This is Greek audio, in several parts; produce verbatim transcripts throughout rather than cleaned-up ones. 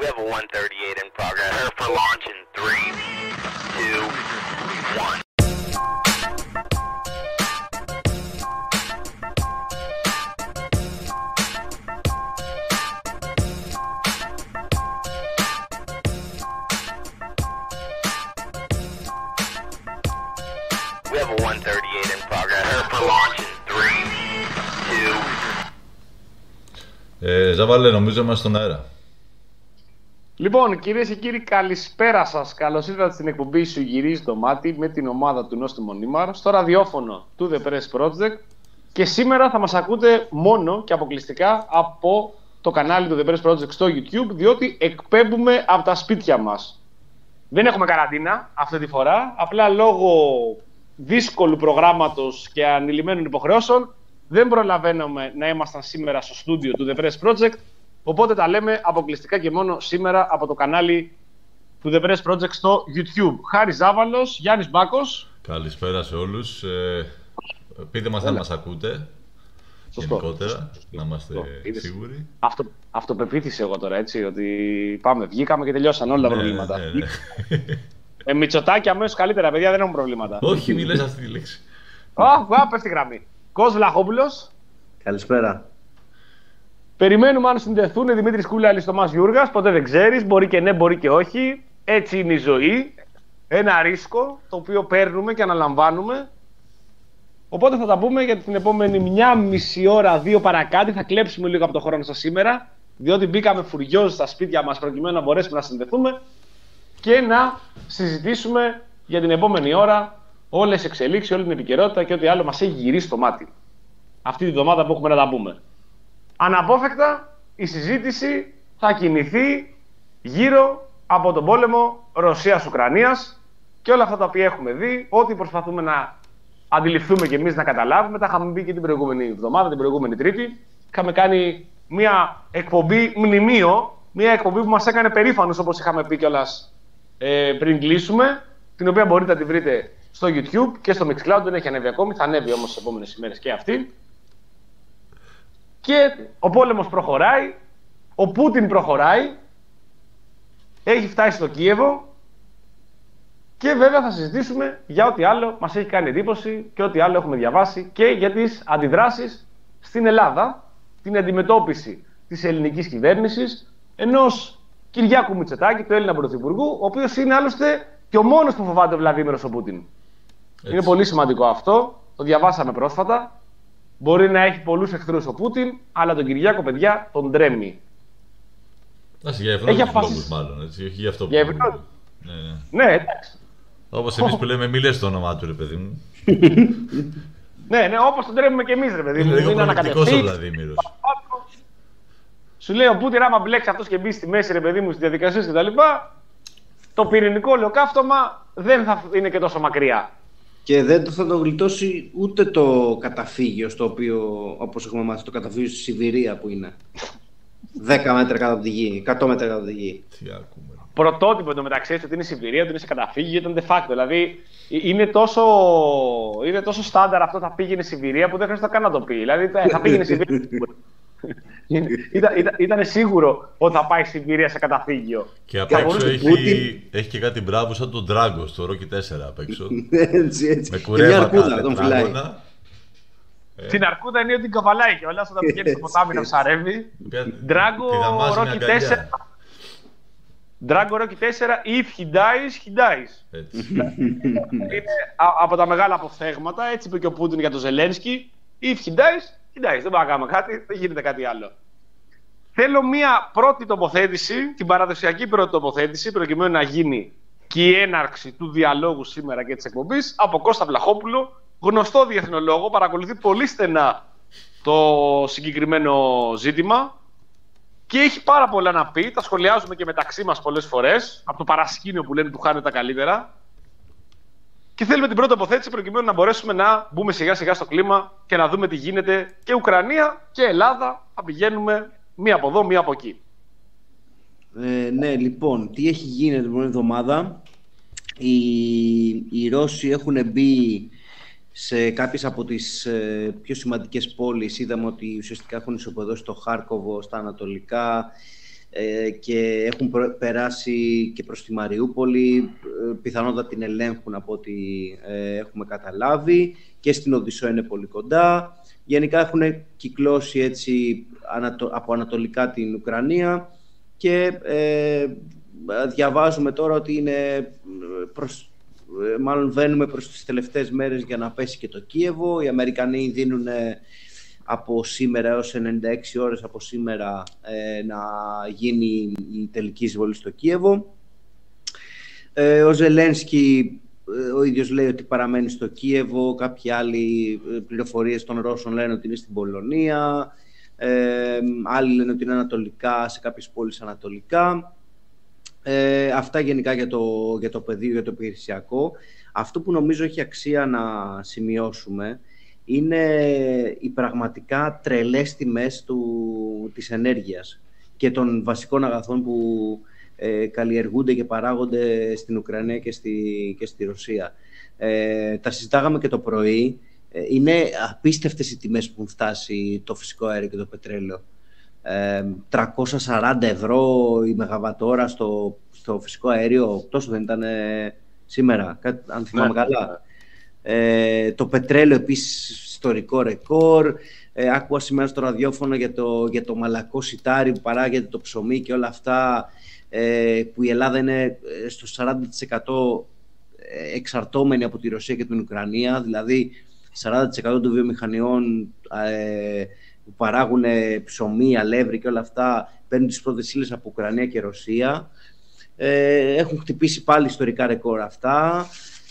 We have a one thirty-eight in progress. Prepare for launch in three, two, one. We have a one thirty-eight in progress. Prepare for launch in three, two. Ε, Ζαβάλε, νομίζω είμαστε στον αέρα. Λοιπόν, κυρίες και κύριοι, καλησπέρα σας. Καλώς ήρθατε στην εκπομπή Σου Γυρίζει το Μάτι με την ομάδα του Νόστιμο Νίμαρ στο ραδιόφωνο του The Press Project. Και σήμερα θα μας ακούτε μόνο και αποκλειστικά από το κανάλι του The Press Project στο YouTube, διότι εκπέμπουμε από τα σπίτια μας. Δεν έχουμε καραντίνα αυτή τη φορά, απλά λόγω δύσκολου προγράμματος και ανηλυμένων υποχρεώσεων δεν προλαβαίνουμε να ήμασταν σήμερα στο στούντιο του The Press Project. Οπότε τα λέμε αποκλειστικά και μόνο σήμερα από το κανάλι του The Press Project στο YouTube. Χάρης Ζάβαλος, Γιάννης Μπάκος. Καλησπέρα σε όλους. Ε, πείτε μας αν μας ακούτε. Σωστό. Γενικότερα, Σωστό. να είμαστε Σωστό. σίγουροι. Αυτό, αυτοπεποίθηση εγώ τώρα, έτσι, ότι πάμε, βγήκαμε και τελειώσαν όλα τα Ναι, προβλήματα. ναι, ναι. Με Μητσοτάκη αμέσως καλύτερα, παιδιά, δεν έχουν προβλήματα. Όχι, μη λες αυτή τη λέξη. Α, α, πέφτει γραμμή. Κος Βλαχόπουλος. Καλησπέρα. Περιμένουμε αν συνδεθούν Δημήτρης Κούλαλης, Τομάς Γιούργας. Ποτέ δεν ξέρεις. Μπορεί και ναι, μπορεί και όχι. Έτσι είναι η ζωή. Ένα ρίσκο το οποίο παίρνουμε και αναλαμβάνουμε. Οπότε θα τα πούμε για την επόμενη μια μισή ώρα, δύο παρακάτω. Θα κλέψουμε λίγο από το χρόνο σας σήμερα. Διότι μπήκαμε φουριόζοι στα σπίτια μας προκειμένου να μπορέσουμε να συνδεθούμε και να συζητήσουμε για την επόμενη ώρα όλες τις εξελίξεις, όλη την επικαιρότητα και ό,τι άλλο μας έχει γυρίσει στο μάτι. Αυτή τη βδομάδα που έχουμε να τα πούμε. Αναπόφευκτα η συζήτηση θα κινηθεί γύρω από τον πόλεμο Ρωσίας-Ουκρανίας και όλα αυτά τα οποία έχουμε δει, ό,τι προσπαθούμε να αντιληφθούμε και εμείς να καταλάβουμε. Τα είχαμε πει και την προηγούμενη εβδομάδα, την προηγούμενη Τρίτη. Είχαμε κάνει μια εκπομπή μνημείο, μια εκπομπή που μας έκανε περήφανος, όπως είχαμε πει κιόλας ε, πριν κλείσουμε, την οποία μπορείτε να τη βρείτε στο YouTube και στο Mixcloud. Δεν έχει ανέβει ακόμη, θα ανέβει όμως τις επόμενες ημέρες και αυτή. Και ο πόλεμος προχωράει, ο Πούτιν προχωράει, έχει φτάσει στο Κίεβο και βέβαια θα συζητήσουμε για ό,τι άλλο μας έχει κάνει εντύπωση και ό,τι άλλο έχουμε διαβάσει και για τις αντιδράσεις στην Ελλάδα, την αντιμετώπιση της ελληνικής κυβέρνησης ενός Κυριάκου Μητσοτάκη, του Έλληνα Πρωθυπουργού, ο οποίος είναι άλλωστε και ο μόνος που φοβάται ο Βλαδίμηρος ο Πούτιν. Έτσι. Είναι πολύ σημαντικό αυτό, το διαβάσαμε πρόσφατα. Μπορεί να έχει πολλούς εχθρούς ο Πούτιν, αλλά τον Κυριάκο, παιδιά, τον τρέμει. Άς, για ευνόητους λόγους μάλλον, έτσι, όχι για αυτό που... Για ευνόητους. Ναι, ναι. Ναι, εντάξει. Όπως εμείς που λέμε, μη λες το όνομά του, ρε παιδί μου. Ναι, ναι, όπως τον τρέμουμε και εμείς, ρε παιδί μου. Είναι λίγο προληπτικός ο Βλαδίμηρος. Σου λέει ο Πούτιν, άμα μπλέξει αυτός και μπει στη μέση, ρε παιδί μου, στις διαδικασίες κτλ., το πυρηνικό ολοκαύτωμα δεν θα είναι και τόσο μακριά. Και δεν θα το γλιτώσει ούτε το καταφύγιο, στο οποίο, όπως έχουμε μάθει, το καταφύγιο στη Σιβηρία που είναι. δέκα μέτρα κάτω από τη γη, εκατό μέτρα κάτω από τη γη. Τι ακούμε. Πρωτότυπο εντωμεταξύ ότι είναι η Σιβηρία, ότι είναι σε καταφύγιο, ήταν de facto. Δηλαδή είναι τόσο, είναι τόσο στάνταρ αυτό, θα πήγαινε η Σιβηρία που δεν χρειάζεται καν να το πει. Δηλαδή θα πήγαινε η Σιβηρία. Ήταν, ήταν, ήταν σίγουρο ότι θα πάει η Σιβηρία σε καταφύγιο. Και απ' έξω έχει, έχει και κάτι μπράβο σαν τον Ντράγκο στο Ρόκι τέσσερα απ' έξω. Έτσι, έτσι. Με κουρέματα, αρκούδα, τον φυλάει. Την αρκούδα είναι ότι την καβαλάει και όλα όταν πηγαίνει στο ποτάμι να ψαρεύει. Ντράγκο Ρόκι τέσσερα. Ντράγκο Ρόκι τέσσερα, if he dies, he dies. Είναι από τα μεγάλα αποφθέγματα, έτσι είπε και ο Πούτιν για τον Ζελένσκι. If he dies, he dies. Δεν πάμε να κάνουμε κάτι, δεν γίνεται κάτι άλλο. Θέλω μία πρώτη τοποθέτηση, την παραδοσιακή πρώτη τοποθέτηση, προκειμένου να γίνει και η έναρξη του διαλόγου σήμερα και της εκπομπής, από Κώστα Βλαχόπουλο, γνωστό διεθνολόγο, παρακολουθεί πολύ στενά το συγκεκριμένο ζήτημα και έχει πάρα πολλά να πει. Τα σχολιάζουμε και μεταξύ μας πολλές φορές, από το παρασκήνιο που λένε του χάνε τα καλύτερα. Και θέλουμε την πρώτη τοποθέτηση προκειμένου να μπορέσουμε να μπούμε σιγά σιγά στο κλίμα και να δούμε τι γίνεται και Ουκρανία και Ελλάδα. Θα πηγαίνουμε μία από εδώ, μία από εκεί. Ε, ναι, λοιπόν, τι έχει γίνει την προηγούμενη εβδομάδα. Οι, οι Ρώσοι έχουν μπει σε κάποιες από τις ε, πιο σημαντικές πόλεις. Είδαμε ότι ουσιαστικά έχουν ισοπεδώσει το Χάρκοβο στα ανατολικά. ε, και έχουν προ, περάσει και προς τη Μαριούπολη, ε, πιθανότατα την ελέγχουν από ό,τι ε, έχουμε καταλάβει, και στην Οδυσσό είναι πολύ κοντά. Γενικά έχουν κυκλώσει έτσι ανατο, από ανατολικά την Ουκρανία και ε, διαβάζουμε τώρα ότι είναι προς, μάλλον βαίνουμε προς τις τελευταίες μέρες για να πέσει και το Κίεβο. Οι Αμερικανοί δίνουν από σήμερα έως ενενήντα έξι ώρες από σήμερα ε, να γίνει η τελική εισβολή στο Κίεβο. Ε, ο Ζελένσκι ε, ο ίδιος λέει ότι παραμένει στο Κίεβο. Κάποιοι άλλοι πληροφορίες των Ρώσων λένε ότι είναι στην Πολωνία. Ε, άλλοι λένε ότι είναι ανατολικά, σε κάποιες πόλεις ανατολικά. Ε, αυτά γενικά για το, για το πεδίο, για το επιχειρησιακό. Αυτό που νομίζω έχει αξία να σημειώσουμε είναι οι πραγματικά τρελές τιμές του, της ενέργειας και των βασικών αγαθών που ε, καλλιεργούνται και παράγονται στην Ουκρανία και στη, και στη Ρωσία. Ε, τα συζητάγαμε και το πρωί. Ε, είναι απίστευτες οι τιμές που έχουν φτάσει το φυσικό αέριο και το πετρέλαιο. Ε, τριακόσια σαράντα ευρώ η μεγαβατόρα στο, στο φυσικό αέριο, τόσο δεν ήταν ε, σήμερα, κάτι, αν θυμάμαι ναι. καλά. Ε, το πετρέλαιο επίσης ιστορικό ρεκόρ. Ε, άκουγα σήμερα στο ραδιόφωνο για το, για το μαλακό σιτάρι που παράγεται, το ψωμί και όλα αυτά, ε, που η Ελλάδα είναι στο σαράντα τοις εκατό εξαρτώμενη από τη Ρωσία και την Ουκρανία, δηλαδή σαράντα τοις εκατό των βιομηχανιών ε, που παράγουν ψωμί, αλεύρι και όλα αυτά παίρνουν τις πρώτες ύλες από Ουκρανία και Ρωσία. Ε, έχουν χτυπήσει πάλι ιστορικά ρεκόρ αυτά.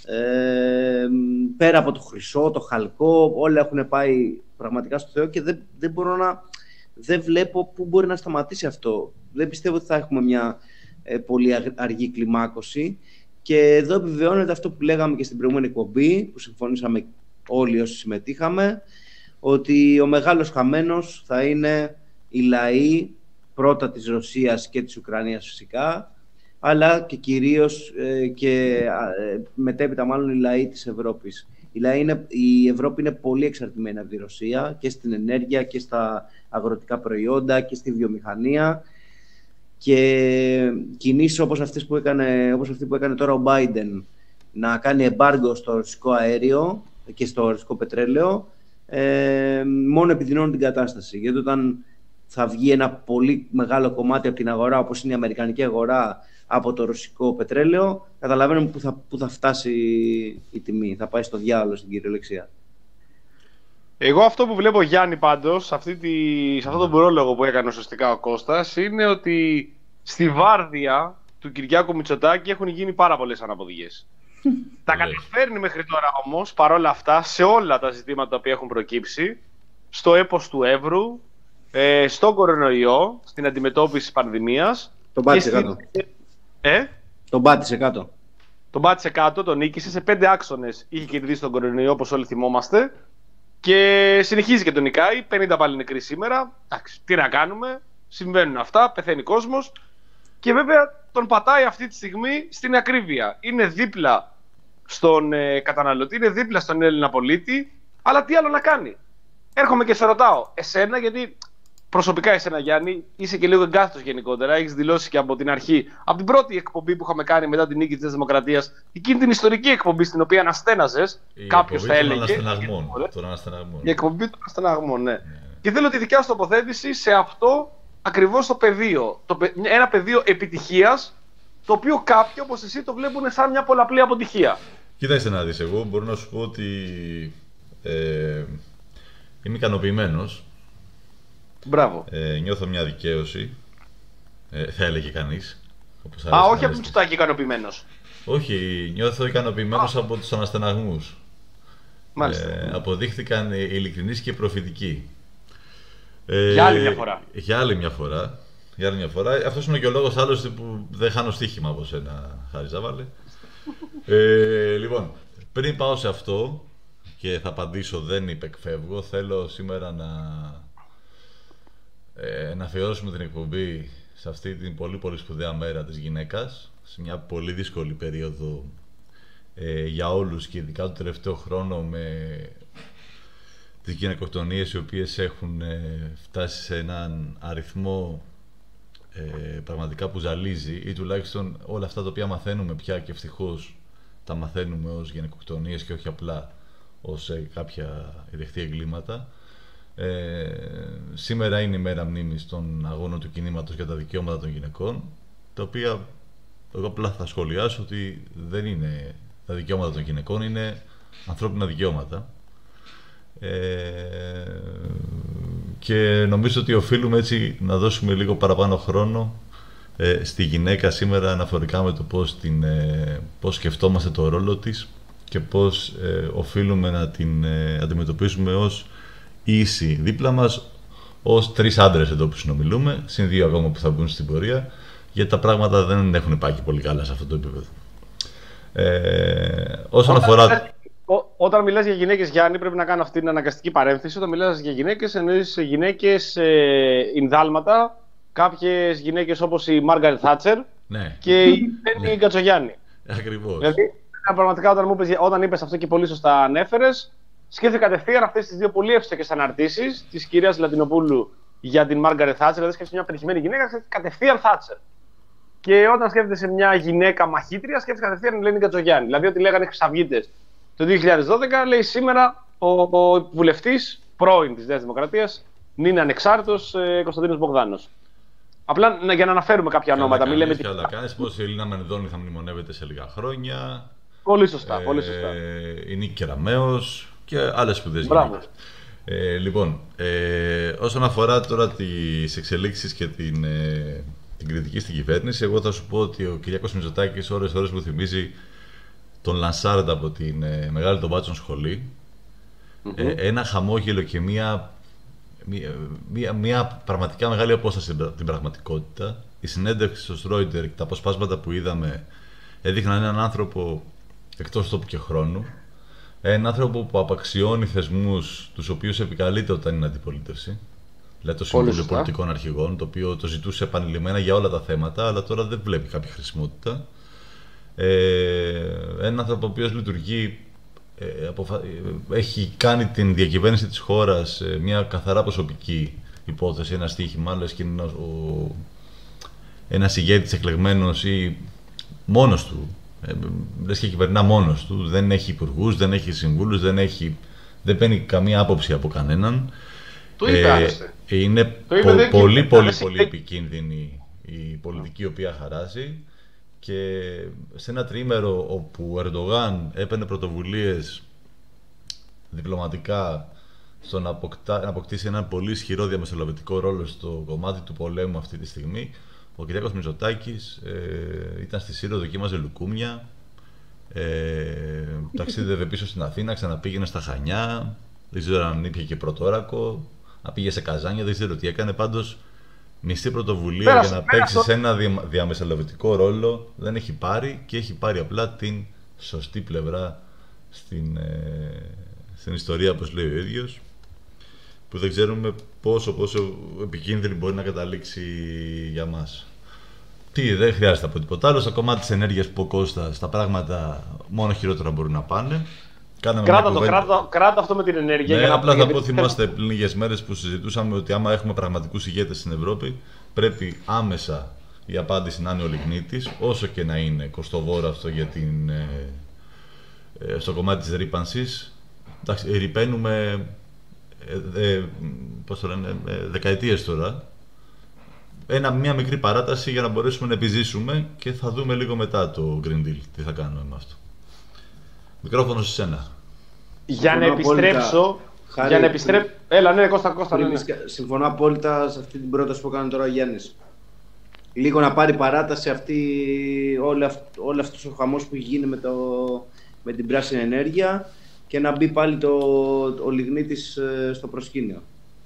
Ε, πέρα από το χρυσό, το χαλκό, όλα έχουν πάει πραγματικά στο Θεό και δεν, δεν μπορώ να δεν βλέπω πού μπορεί να σταματήσει αυτό. Δεν πιστεύω ότι θα έχουμε μια ε, πολύ αργή κλιμάκωση, και εδώ επιβεβαιώνεται αυτό που λέγαμε και στην προηγούμενη εκπομπή, που συμφωνήσαμε όλοι όσοι συμμετείχαμε, ότι ο μεγάλος χαμένος θα είναι οι λαοί, πρώτα της Ρωσίας και της Ουκρανίας φυσικά, αλλά και κυρίως ε, και ε, μετέπειτα μάλλον οι λαοί της Ευρώπης. Η, λαοί είναι, η Ευρώπη είναι πολύ εξαρτημένη από τη Ρωσία και στην ενέργεια και στα αγροτικά προϊόντα και στη βιομηχανία, και κινήσεις όπως, αυτές που έκανε, όπως αυτή που έκανε τώρα ο Biden, να κάνει εμπάργκο στο ρωσικό αέριο και στο ρωσικό πετρέλαιο, ε, μόνο επιδεινώνουν την κατάσταση. Γιατί όταν θα βγει ένα πολύ μεγάλο κομμάτι από την αγορά, όπως είναι η αμερικανική αγορά, από το ρωσικό πετρέλαιο, καταλαβαίνουμε που θα, που θα φτάσει η τιμή. Θα πάει στο διάολο στην κυριολεξία. Εγώ αυτό που βλέπω, Γιάννη, πάντως, σε, αυτή τη, σε αυτόν τον πρόλογο που έκανε ουσιαστικά ο Κώστας, είναι ότι στη βάρδια του Κυριάκου Μητσοτάκη έχουν γίνει πάρα πολλές αναποδιές. Τα καταφέρνει μέχρι τώρα όμως, παρόλα αυτά, σε όλα τα ζητήματα τα οποία έχουν προκύψει, στο έπος του Εύρου, ε, στον κορονοϊό, στην αντιμετώπιση της πανδημίας. Τον πάτησε στην... κάτω. Ε? Τον πάτησε κάτω. Τον πάτησε κάτω, τον νίκησε. Σε πέντε άξονες είχε κερδίσει τον κορονοϊό, όπως όλοι θυμόμαστε. Και συνεχίζει και τον νικάει. πενήντα πάλι νεκροί σήμερα. Εντάξει, τι να κάνουμε. Συμβαίνουν αυτά. Πεθαίνει κόσμος. Και βέβαια τον πατάει αυτή τη στιγμή στην ακρίβεια. Είναι δίπλα στον ε, καταναλωτή, είναι δίπλα στον Έλληνα πολίτη. Αλλά τι άλλο να κάνει. Έρχομαι και σε ρωτάω εσένα, γιατί προσωπικά εσένα, Γιάννη, είσαι και λίγο εγκάθετος γενικότερα. Έχεις δηλώσει και από την αρχή, από την πρώτη εκπομπή που είχαμε κάνει μετά την νίκη της Δημοκρατίας, εκείνη την ιστορική εκπομπή στην οποία αναστέναζες, κάποιος θα έλεγε. Των αναστεναγμών. Η εκπομπή των αναστεναγμών, ναι. Yeah. Και θέλω τη δικιά σου τοποθέτηση σε αυτό ακριβώς το πεδίο. Το, ένα πεδίο επιτυχίας, το οποίο κάποιοι όπως εσύ το βλέπουν σαν μια πολλαπλή αποτυχία. Κοίταξε να δεις, εγώ μπορώ να σου πω ότι ε, είμαι ικανοποιημένος. Μπράβο. Ε, νιώθω μια δικαίωση, ε, θα έλεγε κανείς. Όπως Α, όχι από Μητσοτάκη ικανοποιημένος. Όχι, νιώθω ικανοποιημένος από τους αναστεναγμούς. Μάλιστα. Ε, αποδείχθηκαν ειλικρινείς και προφητικοί. Ε, για άλλη μια φορά. Για άλλη μια φορά. Για άλλη μια φορά. Αυτός είναι και ο λόγος άλλωστε που δεν χάνω στοίχημα από σένα, Χάρη Ζάβαλε. ε, λοιπόν, πριν πάω σε αυτό και θα απαντήσω, δεν υπεκφεύγω, θέλω σήμερα να, ε, να αφιερώσουμε την εκπομπή σε αυτή την πολύ πολύ σπουδαία μέρα της γυναίκας, σε μια πολύ δύσκολη περίοδο ε, για όλους και ειδικά το τελευταίο χρόνο με τις γυναικοκτονίες οι οποίες έχουν ε, φτάσει σε έναν αριθμό ε, πραγματικά που ζαλίζει, ή τουλάχιστον όλα αυτά τα οποία μαθαίνουμε πια και ευτυχώς τα μαθαίνουμε ως γυναικοκτονίες και όχι απλά ως ε, κάποια ιδεχτή εγκλήματα. Ε, σήμερα είναι η μέρα μνήμης των αγώνων του κινήματος για τα δικαιώματα των γυναικών, τα οποία εγώ απλά θα σχολιάσω ότι δεν είναι τα δικαιώματα των γυναικών, είναι ανθρώπινα δικαιώματα. Ε, και νομίζω ότι οφείλουμε έτσι να δώσουμε λίγο παραπάνω χρόνο ε, στη γυναίκα σήμερα αναφορικά με το πώς, την, ε, πώς σκεφτόμαστε το ρόλο της και πώς ε, οφείλουμε να την ε, αντιμετωπίσουμε ως ίση δίπλα μας, ως τρεις άντρες εδώ που συνομιλούμε, συν δύο ακόμα που θα μπουν στην πορεία, γιατί τα πράγματα δεν έχουν πάει και πολύ καλά σε αυτό το επίπεδο. Ε, όσον όταν, αφορά... Ό, όταν μιλάς για γυναίκες, Γιάννη, πρέπει να κάνω αυτή την αναγκαστική παρένθεση. Όταν μιλάς για γυναίκες, εννοείς γυναίκες ε, ινδάλματα, κάποιες γυναίκες όπως η Μάργαρετ Θάτσερ ναι. και η Μπέννη Κατσογιάννη. Ακριβώς. Δηλαδή, πραγματικά όταν, μου είπες, όταν είπες αυτό και πολύ σωστά ανέφερες, σκέφτηκα κατευθείαν αυτές τις δύο πολύ εύστοχες αναρτήσεις της κυρίας Λατινοπούλου για την Μάργαρετ Θάτσερ. Δηλαδή, σκέφτεσαι μια πετυχημένη γυναίκα, σκέφτεσαι κατευθείαν Θάτσερ. Και όταν σκέφτεσαι μια γυναίκα μαχήτρια, σκέφτεσαι κατευθείαν Ελένη Κατσογιάννη. Δηλαδή, ό,τι λέγανε οι Χρυσαυγίτες το δύο χιλιάδες δώδεκα, λέει σήμερα ο, ο βουλευτής πρώην της Νέας Δημοκρατίας, νυν ανεξάρτητος, ε, Κωνσταντίνος Μπογδάνος. Απλά να, για να αναφέρουμε κάποια ονόματα. Καλά λέμε... καλά κάνεις, πως η Ελίνα Μενδώνη θα μνημονεύεται σε λίγα χρόνια. Πολύ σωστά, ε, πολύ σωστά. Η Νίκη Κεραμέως και άλλες σπουδαίες γυναίκες. Ε, λοιπόν, ε, όσον αφορά τώρα τις εξελίξεις και την, ε, την κριτική στην κυβέρνηση, εγώ θα σου πω ότι ο Κυριάκος Μητσοτάκης ώρες ώρες μου θυμίζει τον Λανσάρντα από την ε, Μεγάλη των Μπάτσων σχολή. Mm-hmm. Ε, ένα χαμόγελο και μία, μία, μία, μία πραγματικά μεγάλη απόσταση από την πραγματικότητα. Η συνέντευξη στο Στρόιντερ και τα αποσπάσματα που είδαμε έδειχναν έναν άνθρωπο εκτός τόπου και χρόνου. Έναν άνθρωπο που απαξιώνει θεσμούς τους οποίους επικαλείται όταν είναι αντιπολίτευση. Δηλαδή το Συμβούλιο Πολιτικών Αρχηγών, το οποίο το ζητούσε επανειλημμένα για όλα τα θέματα, αλλά τώρα δεν βλέπει κάποια χρησιμότητα. Ε, έναν άνθρωπο ο οποίος λειτουργεί, ε, αποφα... έχει κάνει την διακυβέρνηση της χώρας ε, μια καθαρά προσωπική υπόθεση, ένα στοίχημα, λες και είναι ο... ένας ηγέτης εκλεγμένος ή μόνος του, ε, λες και κυβερνά μόνος του, δεν έχει υπουργούς, δεν έχει συμβούλους, δεν, έχει... δεν παίρνει καμία άποψη από κανέναν. Το είπε, ε, είναι το είπε, πο... δεν... πολύ πολύ πολύ επικίνδυνη η πολιτική η οποία χαράζει. Και σε ένα τριήμερο όπου ο Ερντογάν έπαιρνε πρωτοβουλίες διπλωματικά στο να, αποκτά, να αποκτήσει ένα πολύ ισχυρό διαμεσολαβητικό ρόλο στο κομμάτι του πολέμου αυτή τη στιγμή, ο Κυριάκος Μητσοτάκης ε, ήταν στη Σύρο, δοκίμαζε λουκούμια, ε, ταξίδευε πίσω στην Αθήνα, ξαναπήγαινε στα Χανιά, δεν ξέρω αν ήπια και πρωτόρακο, να πήγε σε καζάνια, δεν ξέρω τι έκανε, πάντως μισή πρωτοβουλία πέρασε, για να παίξει σε ένα δια, διαμεσολαβητικό ρόλο δεν έχει πάρει και έχει πάρει απλά την σωστή πλευρά στην, ε, στην ιστορία, όπως λέει ο ίδιος, που δεν ξέρουμε πόσο, πόσο επικίνδυνη μπορεί να καταλήξει για μας. Τι, δεν χρειάζεται από τίποτα άλλο. Στο κομμάτι της ενέργειας που ο Κώστας, τα πράγματα μόνο χειρότερα μπορούν να πάνε. Κράτα, το, κράτα, κράτα αυτό με την ενέργεια. Ναι, για απλά να... θα πω, θυμάστε πριν λίγες μέρες που συζητούσαμε ότι άμα έχουμε πραγματικούς ηγέτες στην Ευρώπη, πρέπει άμεσα η απάντηση να είναι ο λιγνίτης, όσο και να είναι κοστοβόρο αυτό για την, ε, ε, στο κομμάτι της ρύπανσης. Εντάξει, ρυπαίνουμε ε, ε, πώς το λένε, ε, δεκαετίες τώρα. Ένα, μια μικρή παράταση για να μπορέσουμε να επιζήσουμε και θα δούμε λίγο μετά το Green Deal τι θα κάνουμε με αυτό. Μικρόφωνο σε σένα. Για να επιστρέψω. Χάρη, για να επιστρέψω. Που... Έλα, ναι, Κώστα, Κώστα. Ναι, ναι. Συμφωνώ απόλυτα σε αυτή την πρόταση που έκανε τώρα ο Γιάννης. Λίγο να πάρει παράταση αυτή, όλο, αυ... όλο αυτός ο χαμός που γίνει με, το... με την πράσινη ενέργεια και να μπει πάλι το... ο λιγνίτης στο προσκήνιο.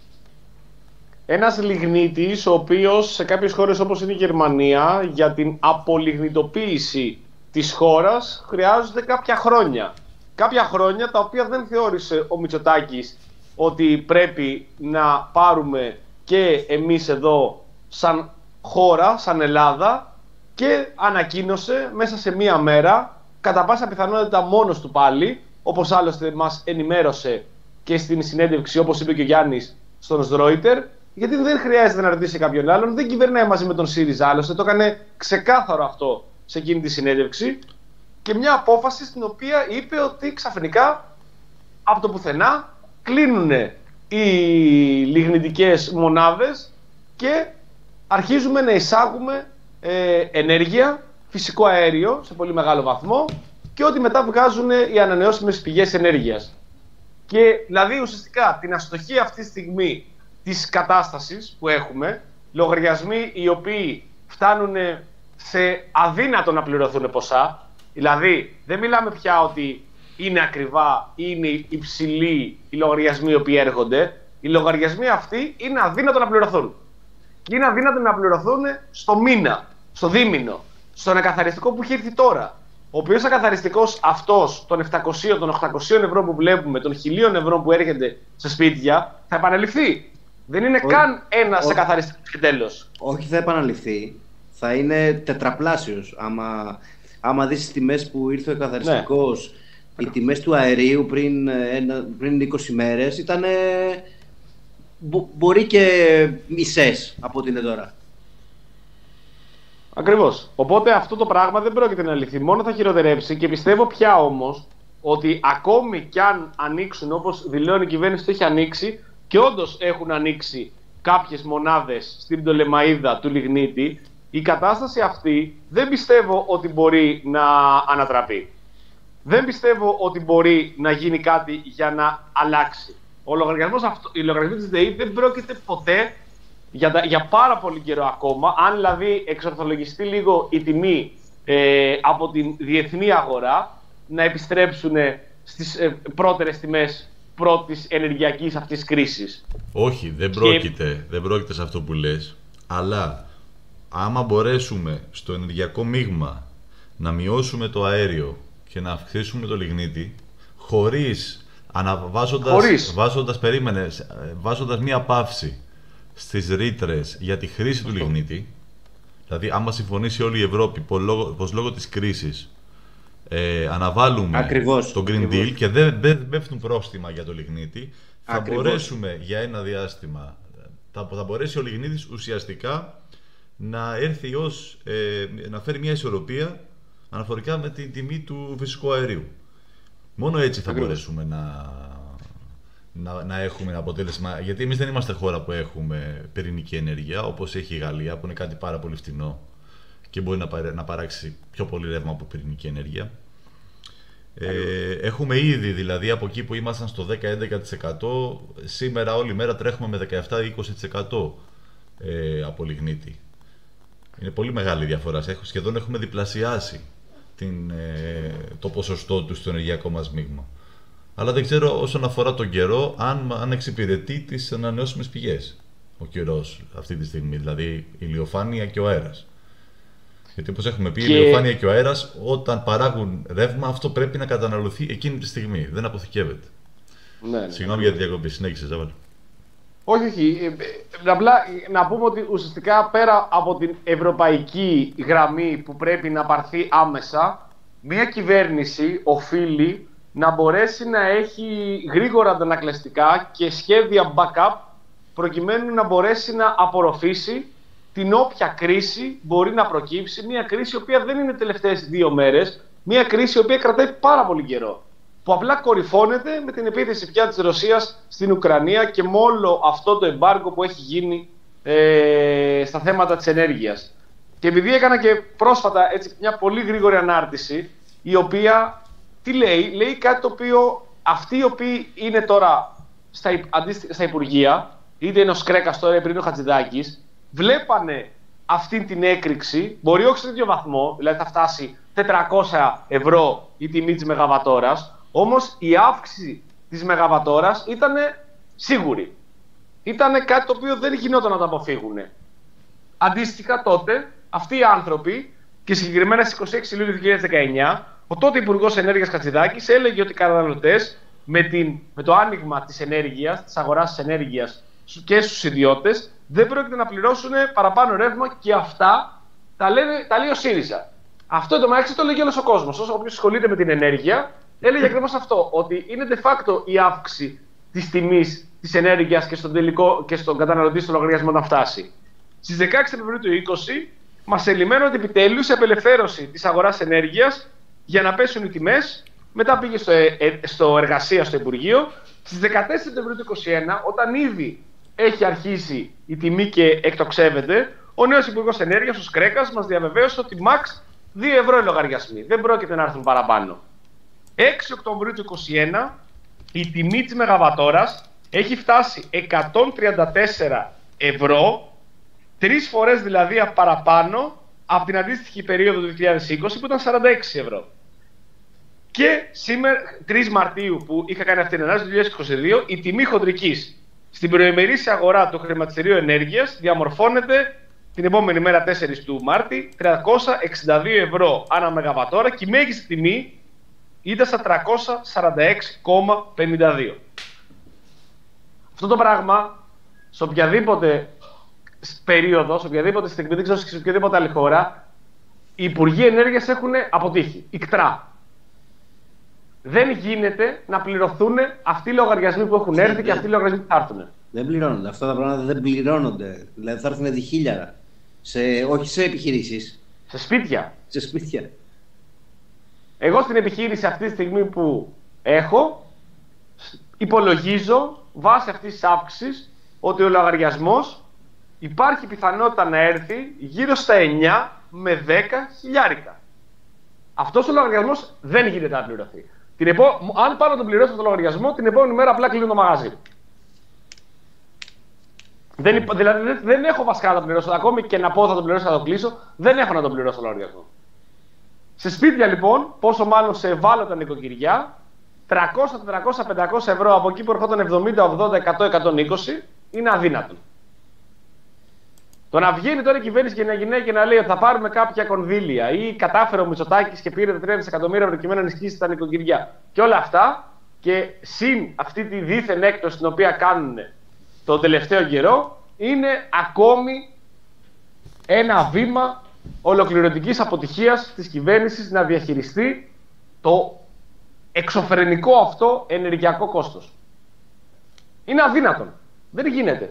Ένας λιγνίτης, ο οποίος σε κάποιες χώρες όπως είναι η Γερμανία, για την απολιγνητοποίηση της χώρας χρειάζονται κάποια χρόνια. Κάποια χρόνια τα οποία δεν θεώρησε ο Μητσοτάκης ότι πρέπει να πάρουμε και εμείς εδώ σαν χώρα, σαν Ελλάδα, και ανακοίνωσε μέσα σε μία μέρα, κατά πάσα πιθανότητα μόνος του πάλι, όπως άλλωστε μας ενημέρωσε και στην συνέντευξη, όπως είπε και ο Γιάννης, στον Στρόιντερ, γιατί δεν χρειάζεται να ρωτήσει κάποιον άλλον, δεν κυβερνάει μαζί με τον ΣΥΡΙΖΑ, άλλωστε το έκανε ξεκάθαρο αυτό σε εκείνη τη συνέντευξη. Και μια απόφαση στην οποία είπε ότι ξαφνικά από το πουθενά κλείνουν οι λιγνητικές μονάδες και αρχίζουμε να εισάγουμε ε, ενέργεια, φυσικό αέριο σε πολύ μεγάλο βαθμό και ότι μετά βγάζουν οι ανανεώσιμες πηγές ενέργειας. Και δηλαδή ουσιαστικά την αστοχή αυτή τη στιγμή της κατάστασης που έχουμε, λογαριασμοί οι οποίοι φτάνουν σε αδύνατο να πληρωθούν ποσά, δηλαδή δεν μιλάμε πια ότι είναι ακριβά ή είναι υψηλοί οι λογαριασμοί οι οποίοι έρχονται, οι λογαριασμοί αυτοί είναι αδύνατο να πληρωθούν. Και είναι αδύνατο να πληρωθούν στο μήνα, στο δίμηνο, στον εκαθαριστικό που έχει έρθει τώρα. Ο οποίος εκαθαριστικός αυτός των επτακοσίων, των οχτακοσίων ευρώ που βλέπουμε, των χιλίων ευρώ που έρχεται σε σπίτια, θα επαναληφθεί. Δεν είναι Ό, καν ένας εκαθαριστικός και τέλος. Όχι, θα επαναληφθεί. Θα είναι τετραπλάσιος. Άμα, άμα δεις τις τιμές που ήρθε ο εκαθαριστικός, ναι. Οι τιμές του αερίου πριν, πριν είκοσι μέρες ήταν μπο, μπορεί και μισές από ό,τι είναι τώρα. Ακριβώς. Οπότε αυτό το πράγμα δεν πρόκειται να λυθεί. Μόνο θα χειροτερέψει και πιστεύω πια όμως ότι ακόμη κι αν ανοίξουν, όπως δηλώνει η κυβέρνηση το έχει ανοίξει και όντως έχουν ανοίξει κάποιες μονάδες στην Πτολεμαΐδα του λιγνίτη, η κατάσταση αυτή δεν πιστεύω ότι μπορεί να ανατραπεί. Δεν πιστεύω ότι μπορεί να γίνει κάτι για να αλλάξει. Ο λογαριασμός αυτό, η λογαριασμή της ΔΕΗ δεν πρόκειται ποτέ για, τα, για πάρα πολύ καιρό ακόμα, αν δηλαδή εξορθολογιστεί λίγο η τιμή ε, από την διεθνή αγορά, να επιστρέψουν στις ε, πρώτερες τιμές πρώτης ενεργειακής αυτής κρίσης. Όχι, δεν πρόκειται, και... δεν πρόκειται σε αυτό που λες, αλλά άμα μπορέσουμε στο ενεργειακό μείγμα να μειώσουμε το αέριο και να αυξήσουμε το λιγνίτη, χωρίς, αναβάζοντας, χωρίς. Βάζοντας, περίμενες, βάζοντας μία παύση στις ρήτρες για τη χρήση του λιγνίτη, δηλαδή άμα συμφωνήσει όλη η Ευρώπη πως λόγω, πως λόγω της κρίσης ε, αναβάλουμε ακριβώς, το Green ακριβώς. Deal και δεν, δεν πέφτουν πρόστιμα για το λιγνίτη, θα ακριβώς. μπορέσουμε για ένα διάστημα, θα, θα μπορέσει ο λιγνίτης ουσιαστικά να έρθει ως, ε, να φέρει μια ισορροπία αναφορικά με την τιμή του φυσικού αερίου. Μόνο έτσι θα ακριβώς. μπορέσουμε να, να, να έχουμε ένα αποτέλεσμα. Γιατί εμείς δεν είμαστε χώρα που έχουμε πυρηνική ενέργεια, όπως έχει η Γαλλία, που είναι κάτι πάρα πολύ φτηνό και μπορεί να, παρά, να παράξει πιο πολύ ρεύμα από πυρηνική ενέργεια. Ε, έχουμε ήδη, δηλαδή, από εκεί που ήμασταν στο δέκα με έντεκα τοις εκατό, σήμερα όλη μέρα τρέχουμε με δεκαεπτά με είκοσι τοις εκατό ε, από λιγνίτη. Είναι πολύ μεγάλη η διαφορά. Σχεδόν έχουμε διπλασιάσει την, ε, το ποσοστό του στο ενεργειακό μας μείγμα. Αλλά δεν ξέρω όσον αφορά τον καιρό, αν, αν εξυπηρετεί τις ανανεώσιμες πηγές ο καιρός αυτή τη στιγμή, δηλαδή η ηλιοφάνεια και ο αέρας. Γιατί όπως έχουμε πει, και... η ηλιοφάνεια και ο αέρας, όταν παράγουν ρεύμα, αυτό πρέπει να καταναλωθεί εκείνη τη στιγμή. Δεν αποθηκεύεται. Ναι, ναι, Συγγνώμη ναι. για τη διακοπή. Συνέχισε, Ζάβαλη. Όχι, όχι. Απλά να πούμε ότι ουσιαστικά πέρα από την ευρωπαϊκή γραμμή που πρέπει να πάρθει άμεσα, μια κυβέρνηση οφείλει να μπορέσει να έχει γρήγορα αντανακλαστικά και σχέδια backup προκειμένου να μπορέσει να απορροφήσει την όποια κρίση μπορεί να προκύψει. Μια κρίση η οποία δεν είναι τελευταίες δύο μέρες, μια κρίση η οποία κρατάει πάρα πολύ καιρό. Που απλά κορυφώνεται με την επίθεση πια της Ρωσίας στην Ουκρανία και με όλο αυτό το εμπάργκο που έχει γίνει ε, στα θέματα της ενέργειας. Και επειδή έκανα και πρόσφατα έτσι, μια πολύ γρήγορη ανάρτηση, η οποία τι λέει, λέει κάτι το οποίο αυτοί οι οποίοι είναι τώρα στα, στα Υπουργεία, είτε είναι ο Σκρέκας τώρα ή πριν ο Χατζηδάκης, βλέπανε αυτή την έκρηξη, μπορεί όχι σε τέτοιο βαθμό, δηλαδή θα φτάσει τετρακόσια ευρώ η τιμή της μεγαβατόρας, όμως η αύξηση της μεγαβατόρας ήταν σίγουρη. Ήταν κάτι το οποίο δεν γινόταν να το αποφύγουν. Αντίστοιχα τότε, αυτοί οι άνθρωποι, και συγκεκριμένα στις είκοσι έξι Ιουλίου δύο χιλιάδες δεκαεννιά, ο τότε Υπουργός Ενέργειας Χατζηδάκης έλεγε ότι οι καταναλωτές με, την, με το άνοιγμα της ενέργειας, της αγοράς της ενέργειας και στους ιδιώτες, δεν πρόκειται να πληρώσουν παραπάνω ρεύμα και αυτά τα, λένε, τα λέει ο ΣΥΡΙΖΑ. Αυτό το μεταξύ το λέγει όλος ο κόσμος. Όσο όποιος ασχολείται με την ενέργεια, έλεγε ακριβώς αυτό, ότι είναι de facto η αύξηση της τιμής της ενέργειας και στον, τελικό, και στον καταναλωτή στο λογαριασμό να φτάσει. Στις δεκαέξι Σεπτεμβρίου του είκοσι μας ενημέρωνε ότι επιτέλους η απελευθέρωση της αγοράς ενέργειας για να πέσουν οι τιμές. Μετά πήγε στο, ε, στο εργασία στο Υπουργείο. Στις δεκατέσσερις Σεπτεμβρίου του είκοσι ένα, όταν ήδη έχει αρχίσει η τιμή και εκτοξεύεται, ο νέος Υπουργός Ενέργειας, ο Σκρέκας, μας διαβεβαίωσε ότι max δύο ευρώ οι λογαριασμοί. Δεν πρόκειται να έρθουν παραπάνω. έξι Οκτωβρίου του είκοσι ένα, η τιμή της μεγαβατόρας έχει φτάσει εκατόν τριάντα τέσσερα ευρώ, τρεις φορές δηλαδή παραπάνω από την αντίστοιχη περίοδο του δύο χιλιάδες είκοσι που ήταν σαράντα έξι ευρώ. Και σήμερα, τρεις Μαρτίου που είχα κάνει αυτή την ανάλυση του δύο χιλιάδες είκοσι δύο, η τιμή χοντρικής στην προημερήσια αγορά του χρηματιστηρίου ενέργειας διαμορφώνεται την επόμενη μέρα τέσσερις του Μάρτη τριακόσια εξήντα δύο ευρώ ανά μεγαβατόρα και η μέγιστη τιμή ήταν στα τριακόσια σαράντα έξι κόμμα πενήντα δύο. Αυτό το πράγμα σε οποιαδήποτε περίοδο, σε οποιαδήποτε στιγμή, δεν ξέρω σε οποιαδήποτε άλλη χώρα, οι Υπουργοί Ενέργειας έχουν αποτύχει. Ικτρά. Δεν γίνεται να πληρωθούν αυτοί οι λογαριασμοί που έχουν έρθει και αυτοί οι λογαριασμοί που θα έρθουν. Δεν πληρώνονται. Αυτά τα πράγματα δεν πληρώνονται. Δηλαδή θα έρθουν διχίλιαρα. Σε, όχι σε επιχειρήσεις. Σε σπίτια. Σε σπίτια. Εγώ στην επιχείρηση αυτή τη στιγμή που έχω, υπολογίζω βάσει αυτής της αύξησης ότι ο λογαριασμός υπάρχει πιθανότητα να έρθει γύρω στα εννιά με δέκα χιλιάρικα. Αυτός ο λογαριασμός δεν γίνεται να πληρωθεί. Την επό... Αν πάω να τον πληρώσω τον λογαριασμό, την επόμενη μέρα απλά κλείνω το μαγαζί. Δεν, υπ... δηλαδή δεν, δεν έχω βασικά να τον πληρώσω. Ακόμη και να πω θα τον πληρώσω, θα τον κλείσω, δεν έχω να τον πληρώσω τον λογαριασμό. Σε σπίτια λοιπόν, πόσο μάλλον σε ευάλωτα νοικοκυριά, τριακόσια, τετρακόσια, πεντακόσια ευρώ από εκεί που ερχόταν εβδομήντα, ογδόντα, εκατό, εκατόν είκοσι είναι αδύνατο. Το να βγαίνει τώρα η κυβέρνηση και να γυναίκα και να λέει ότι θα πάρουμε κάποια κονδύλια ή κατάφερε ο Μητσοτάκης και πήρε τα τρία δισεκατομμύρια προκειμένου να ενισχύσει τα νοικοκυριά και όλα αυτά, και συν αυτή τη δίθεν έκπτωση την οποία κάνουν τον τελευταίο καιρό, είναι ακόμη ένα βήμα ολοκληρωτικής αποτυχίας της κυβέρνησης να διαχειριστεί το εξωφρενικό αυτό ενεργειακό κόστος. Είναι αδύνατον. Δεν γίνεται.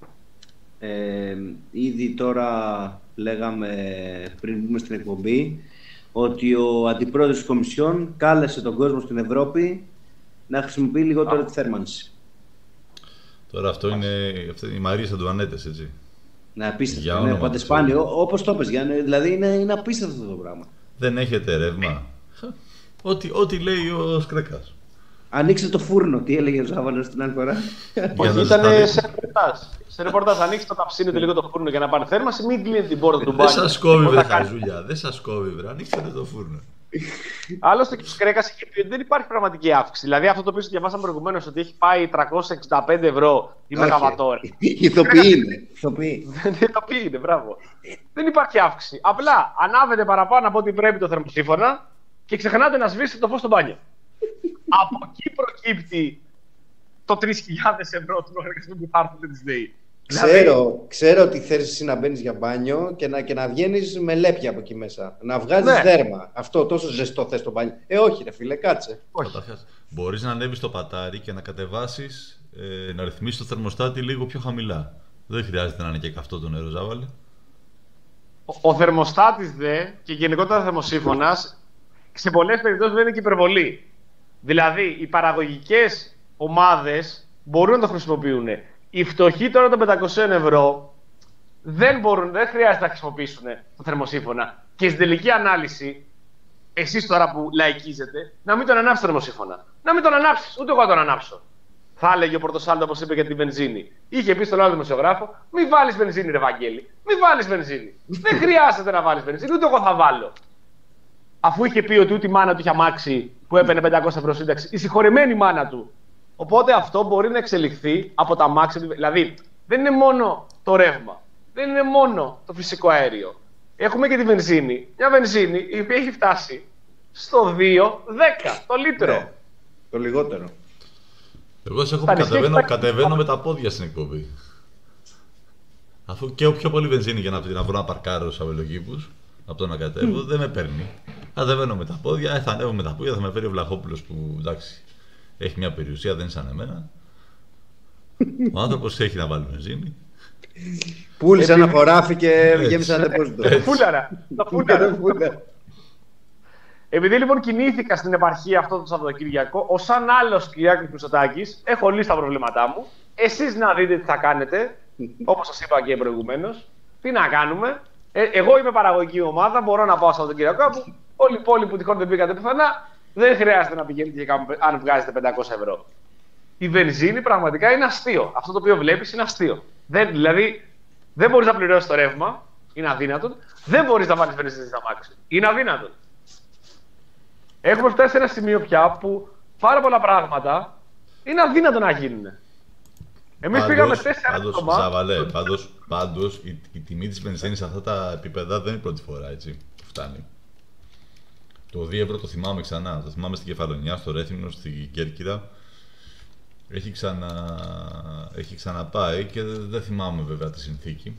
Ε, ήδη τώρα λέγαμε πριν μπούμε στην εκπομπή ότι ο αντιπρόεδρος της Κομισιόν κάλεσε τον κόσμο στην Ευρώπη να χρησιμοποιεί λιγότερο τη θέρμανση. Τώρα αυτό είναι, αυτό είναι η Μαρία Αντουανέτες, έτσι. Ναι, απίστευτο. Είναι παντεσπάνιο. Όπως το είπες, Γιάννη, δηλαδή είναι, είναι απίστευτο αυτό το πράγμα. Δεν έχετε ρεύμα. Ό,τι, ό,τι λέει ο Σκρέκας. Ανοίξτε το φούρνο, τι έλεγε ο Ζάβαλος την άλλη φορά. Όχι, ήταν σε ρεπορτάζ. Σε ρεπορτάζ, ανοίξτε το, ψήνετε λίγο το φούρνο για να πάρει θέρμανση, μην κλείνετε την πόρτα του μπάνιου. Δεν σας κόβει, βρε χαζούλια. Δεν σας κόβει, βρε. Ανοίξτε το φούρνο. Άλλωστε και ο Σκρέκας είχε πει ότι δεν υπάρχει πραγματική αύξηση. Δηλαδή αυτό το οποίο διαβάσαμε προηγουμένως ότι έχει πάει τριακόσια εξήντα πέντε ευρώ η μεγαβατόρα. Ηθοποιοί είναι. Ηθοποιοί είναι, μπράβο. Δεν υπάρχει αύξηση. Απλά ανάβετε παραπάνω από ό,τι πρέπει το θερμοσύφωνα και ξεχνάτε να σβήσετε το φως στο μπάνιο. Από εκεί προκύπτει το τρεις χιλιάδες ευρώ του λογαριασμού που θα έρθουν τις ΔΕΗ. Ξέρω, δηλαδή... ξέρω ότι θέλεις εσύ να μπαίνεις για μπάνιο και να, και να βγαίνεις με λέπια από εκεί μέσα. Να βγάζεις ναι. δέρμα. Αυτό τόσο ζεστό θες το μπάνιο. Ε, όχι, ρε φίλε, κάτσε. Όχι. Μπορείς να ανέβεις το πατάρι και να κατεβάσεις, ε, να ρυθμίσεις το θερμοστάτη λίγο πιο χαμηλά. Δεν χρειάζεται να είναι και καυτό το νερό, Ζάβαλε. Ο, ο θερμοστάτης δε και γενικότερα ο θερμοσύφωνας σε πολλές περιπτώσεις δεν είναι και υπερβολή. Δηλαδή, οι παραγωγικές ομάδες μπορούν να το χρησιμοποιούν. Οι φτωχοί τώρα των πεντακόσια ευρώ δεν, μπορούν, δεν χρειάζεται να χρησιμοποιήσουν το θερμοσύφωνα. Και στην τελική ανάλυση, εσείς τώρα που λαϊκίζετε, να μην τον ανάψετε το θερμοσύφωνα. Να μην τον ανάψεις, ούτε εγώ να τον ανάψω. Θα έλεγε ο Πορτοσάλτο, όπως είπε για τη βενζίνη. Είχε πει στον άλλο δημοσιογράφο: Μην βάλεις βενζίνη, ρε Βαγγέλη. Μην βάλεις βενζίνη. Δεν χρειάζεται να βάλεις βενζίνη, ούτε εγώ θα βάλω. Αφού είχε πει ότι ούτε η μάνα του είχε αμάξει που έπαιρνε πεντακόσια ευρώ σύνταξη, η συγχωρεμένη μάνα του. Οπότε αυτό μπορεί να εξελιχθεί από τα αμάξια. Δηλαδή, δεν είναι μόνο το ρεύμα, δεν είναι μόνο το φυσικό αέριο. Έχουμε και τη βενζίνη. Μια βενζίνη η οποία έχει φτάσει στο δύο δέκα το λίτρο. Ναι, το λιγότερο. Εγώ σε έχω πει, κατεβαίνω, κατεβαίνω με τα πόδια στην εκπομπή. Αφού και πιο πολύ βενζίνη για να, να βρω να παρκάρω στους αυλοκήπους, από το να κατέβω, mm. δεν με παίρνει. Κατεβαίνω με τα πόδια, ε, θα ανέβω με τα πόδια, θα με φέρει ο Βλαχόπουλος που εντάξει, έχει μια περιουσία, δεν είναι σαν εμένα. Ο άνθρωπος έχει να βάλει βενζίνη. Πούλησε ένα χωράφι και γέμισε ένα τεπόζιτο. Το φούλαρα. Το φούλαρα. Επειδή λοιπόν κινήθηκα στην επαρχία αυτό το Σαββατοκύριακο, ως σαν άλλος Κυριάκος Μητσοτάκης, έχω λύσει τα προβλήματά μου. Εσείς να δείτε τι θα κάνετε, όπως σας είπα και προηγουμένως. Τι να κάνουμε. Ε, εγώ είμαι παραγωγική ομάδα, μπορώ να πάω Σαββατοκύριακο κάπου. Όλοι οι πόλοι που τυχόν δεν πήγατε πουθενά, δεν χρειάζεται να πηγαίνετε και κάπου, αν βγάζετε πεντακόσια ευρώ. Η βενζίνη πραγματικά είναι αστείο. Αυτό το οποίο βλέπεις είναι αστείο. Δεν, δηλαδή, δεν μπορείς να πληρώσεις το ρεύμα, είναι αδύνατον. Δεν μπορείς να βάλεις βενζίνη στα μάξι, είναι αδύνατον. Έχουμε φτάσει σε ένα σημείο πια που πάρα πολλά πράγματα είναι αδύνατο να γίνουν. Εμείς πήγαμε τέσσερα άτομα. Ζαβαλέ, πάντως, πάντως η, η τιμή της βενζίνης σε αυτά τα επίπεδα δεν είναι πρώτη φορά, έτσι. Φτάνει. Το δύο ευρώ το θυμάμαι ξανά. Το θυμάμαι στην Κεφαλονιά, στο Ρέθυμνο, στην Κέρκυρα. Έχει, ξανα... Έχει ξαναπάει και δεν θυμάμαι βέβαια τη συνθήκη.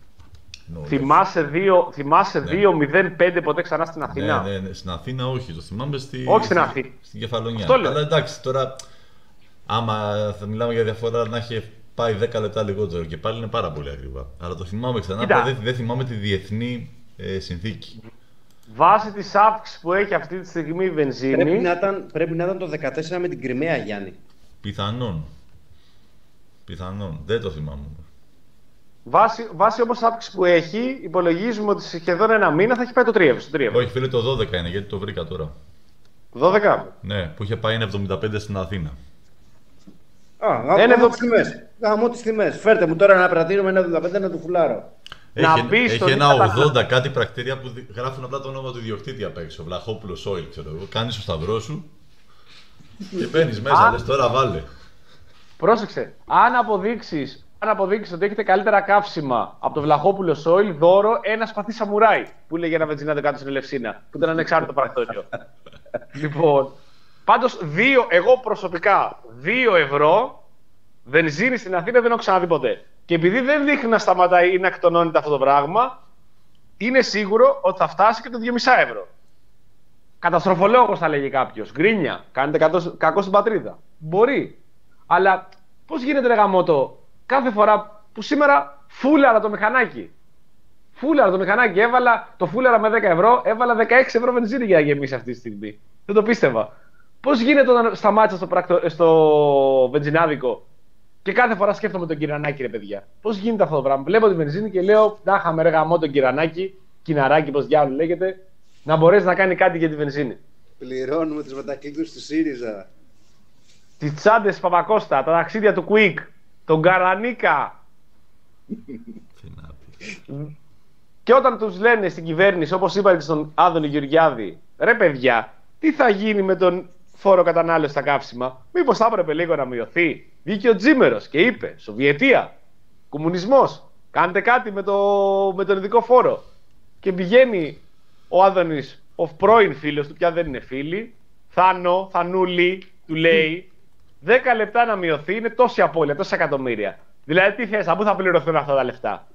Θυμάσαι δύο μηδέν πέντε ποτέ ξανά στην Αθήνα? Ναι, ναι, ναι, στην Αθήνα όχι, το θυμάμαι στη... όχι στην Αθήνα. Στην Κεφαλονιά. Αλλά εντάξει, τώρα άμα θα μιλάμε για διαφορά να έχει πάει δέκα λεπτά λιγότερο και πάλι είναι πάρα πολύ ακριβά. Αλλά το θυμάμαι ξανά, δεν, δεν θυμάμαι τη διεθνή ε, συνθήκη. Βάσει της αύξησης που έχει αυτή τη στιγμή η βενζίνη... Πρέπει να ήταν, πρέπει να ήταν το δεκατέσσερα με την Κριμαία, Γιάννη. Πιθανόν. Πιθανόν. Δεν το θυμάμαι. Βάσει, βάσει όμως αύξηση που έχει, υπολογίζουμε ότι σε σχεδόν ένα μήνα θα έχει πάει το τρία ευρώ. Όχι, φίλε, το δώδεκα είναι, γιατί το βρήκα τώρα. Το δώδεκα? Ναι, που είχε πάει εβδομήντα πέντε στην Αθήνα. Α, γάμω τις τιμές. Γάμω τις τιμές. Φέρτε μου τώρα ένα πρατήριο με ένα εβδομήντα πέντε να του φουλάρω. Έχει, έχει ένα ογδόντα κάτι πρακτήρια που γράφουν απλά το όνομα του ιδιοκτήτη απ' έξω. Βλαχόπουλος Oil, ξέρω εγώ. Κάνεις το σταυρό σου και μπαίνεις μέσα, λες τώρα βάλε. Πρόσεξε, αν αποδείξεις, αν αποδείξεις ότι έχετε καλύτερα καύσιμα από το Βλαχόπουλος Oil, δώρο ένα σπαθί σαμουράι που λέγε ένα βενζινάδε κάτω στην Ελευσίνα, που ήταν ανεξάρτητο πρακτόριο. Λοιπόν, πάντως δύο, εγώ προσωπικά δύο ευρώ βενζίνη στην Αθήνα δεν έχω ξαναδεί ποτέ. Και επειδή δεν δείχνει να σταματάει ή να εκτονώνεται αυτό το πράγμα, είναι σίγουρο ότι θα φτάσει και το δύο κόμμα πέντε ευρώ. Καταστροφολόγος θα λέγει κάποιος. Γκρίνια, κάνετε κακό στην πατρίδα. Μπορεί. Αλλά πώς γίνεται, ρε γαμώτο, κάθε φορά που σήμερα φούλαρα το μηχανάκι. Φούλαρα το μηχανάκι, έβαλα το φούλαρα με δέκα ευρώ, έβαλα δεκαέξι ευρώ βενζίνη για να γεμίσει αυτή τη στιγμή. Δεν το πίστευα. Πώς γίνεται όταν σταμάτησα στο, πρακτο... στο βενζινάδικο και κάθε φορά σκέφτομαι τον Κυρανάκη, ρε παιδιά. Πώς γίνεται αυτό το πράγμα? Βλέπω τη βενζίνη και λέω, να είχαμε ρε γαμό τον Κυρανάκη, Κιναράκη, πώς διάβολο λέγεται, να μπορέσει να κάνει κάτι για τη βενζίνη. Πληρώνουμε τους μετακλείδους του ΣΥΡΙΖΑ. Τις τσάντες Παπακώστα, τα ταξίδια του Quick, τον Καρανίκα. Και όταν τους λένε στην κυβέρνηση, όπως είπα και στον Άδωνη Γεωργιάδη, ρε παιδιά, τι θα γίνει με τον φόρο κατανάλωση στα καύσιμα, μήπως θα έπρεπε λίγο να μειωθεί? Βγήκε ο Τζίμερος και είπε, Σοβιετία, κομμουνισμός, κάντε κάτι με, το, με τον ειδικό φόρο. Και πηγαίνει ο Άδωνης, ο πρώην φίλος του, πια δεν είναι φίλοι, Θάνο, Θανούλη, του λέει, δέκα λεπτά να μειωθεί, είναι τόση απώλεια, τόσα εκατομμύρια. Δηλαδή τι θες, από πού θα πληρωθούν αυτά τα λεφτά?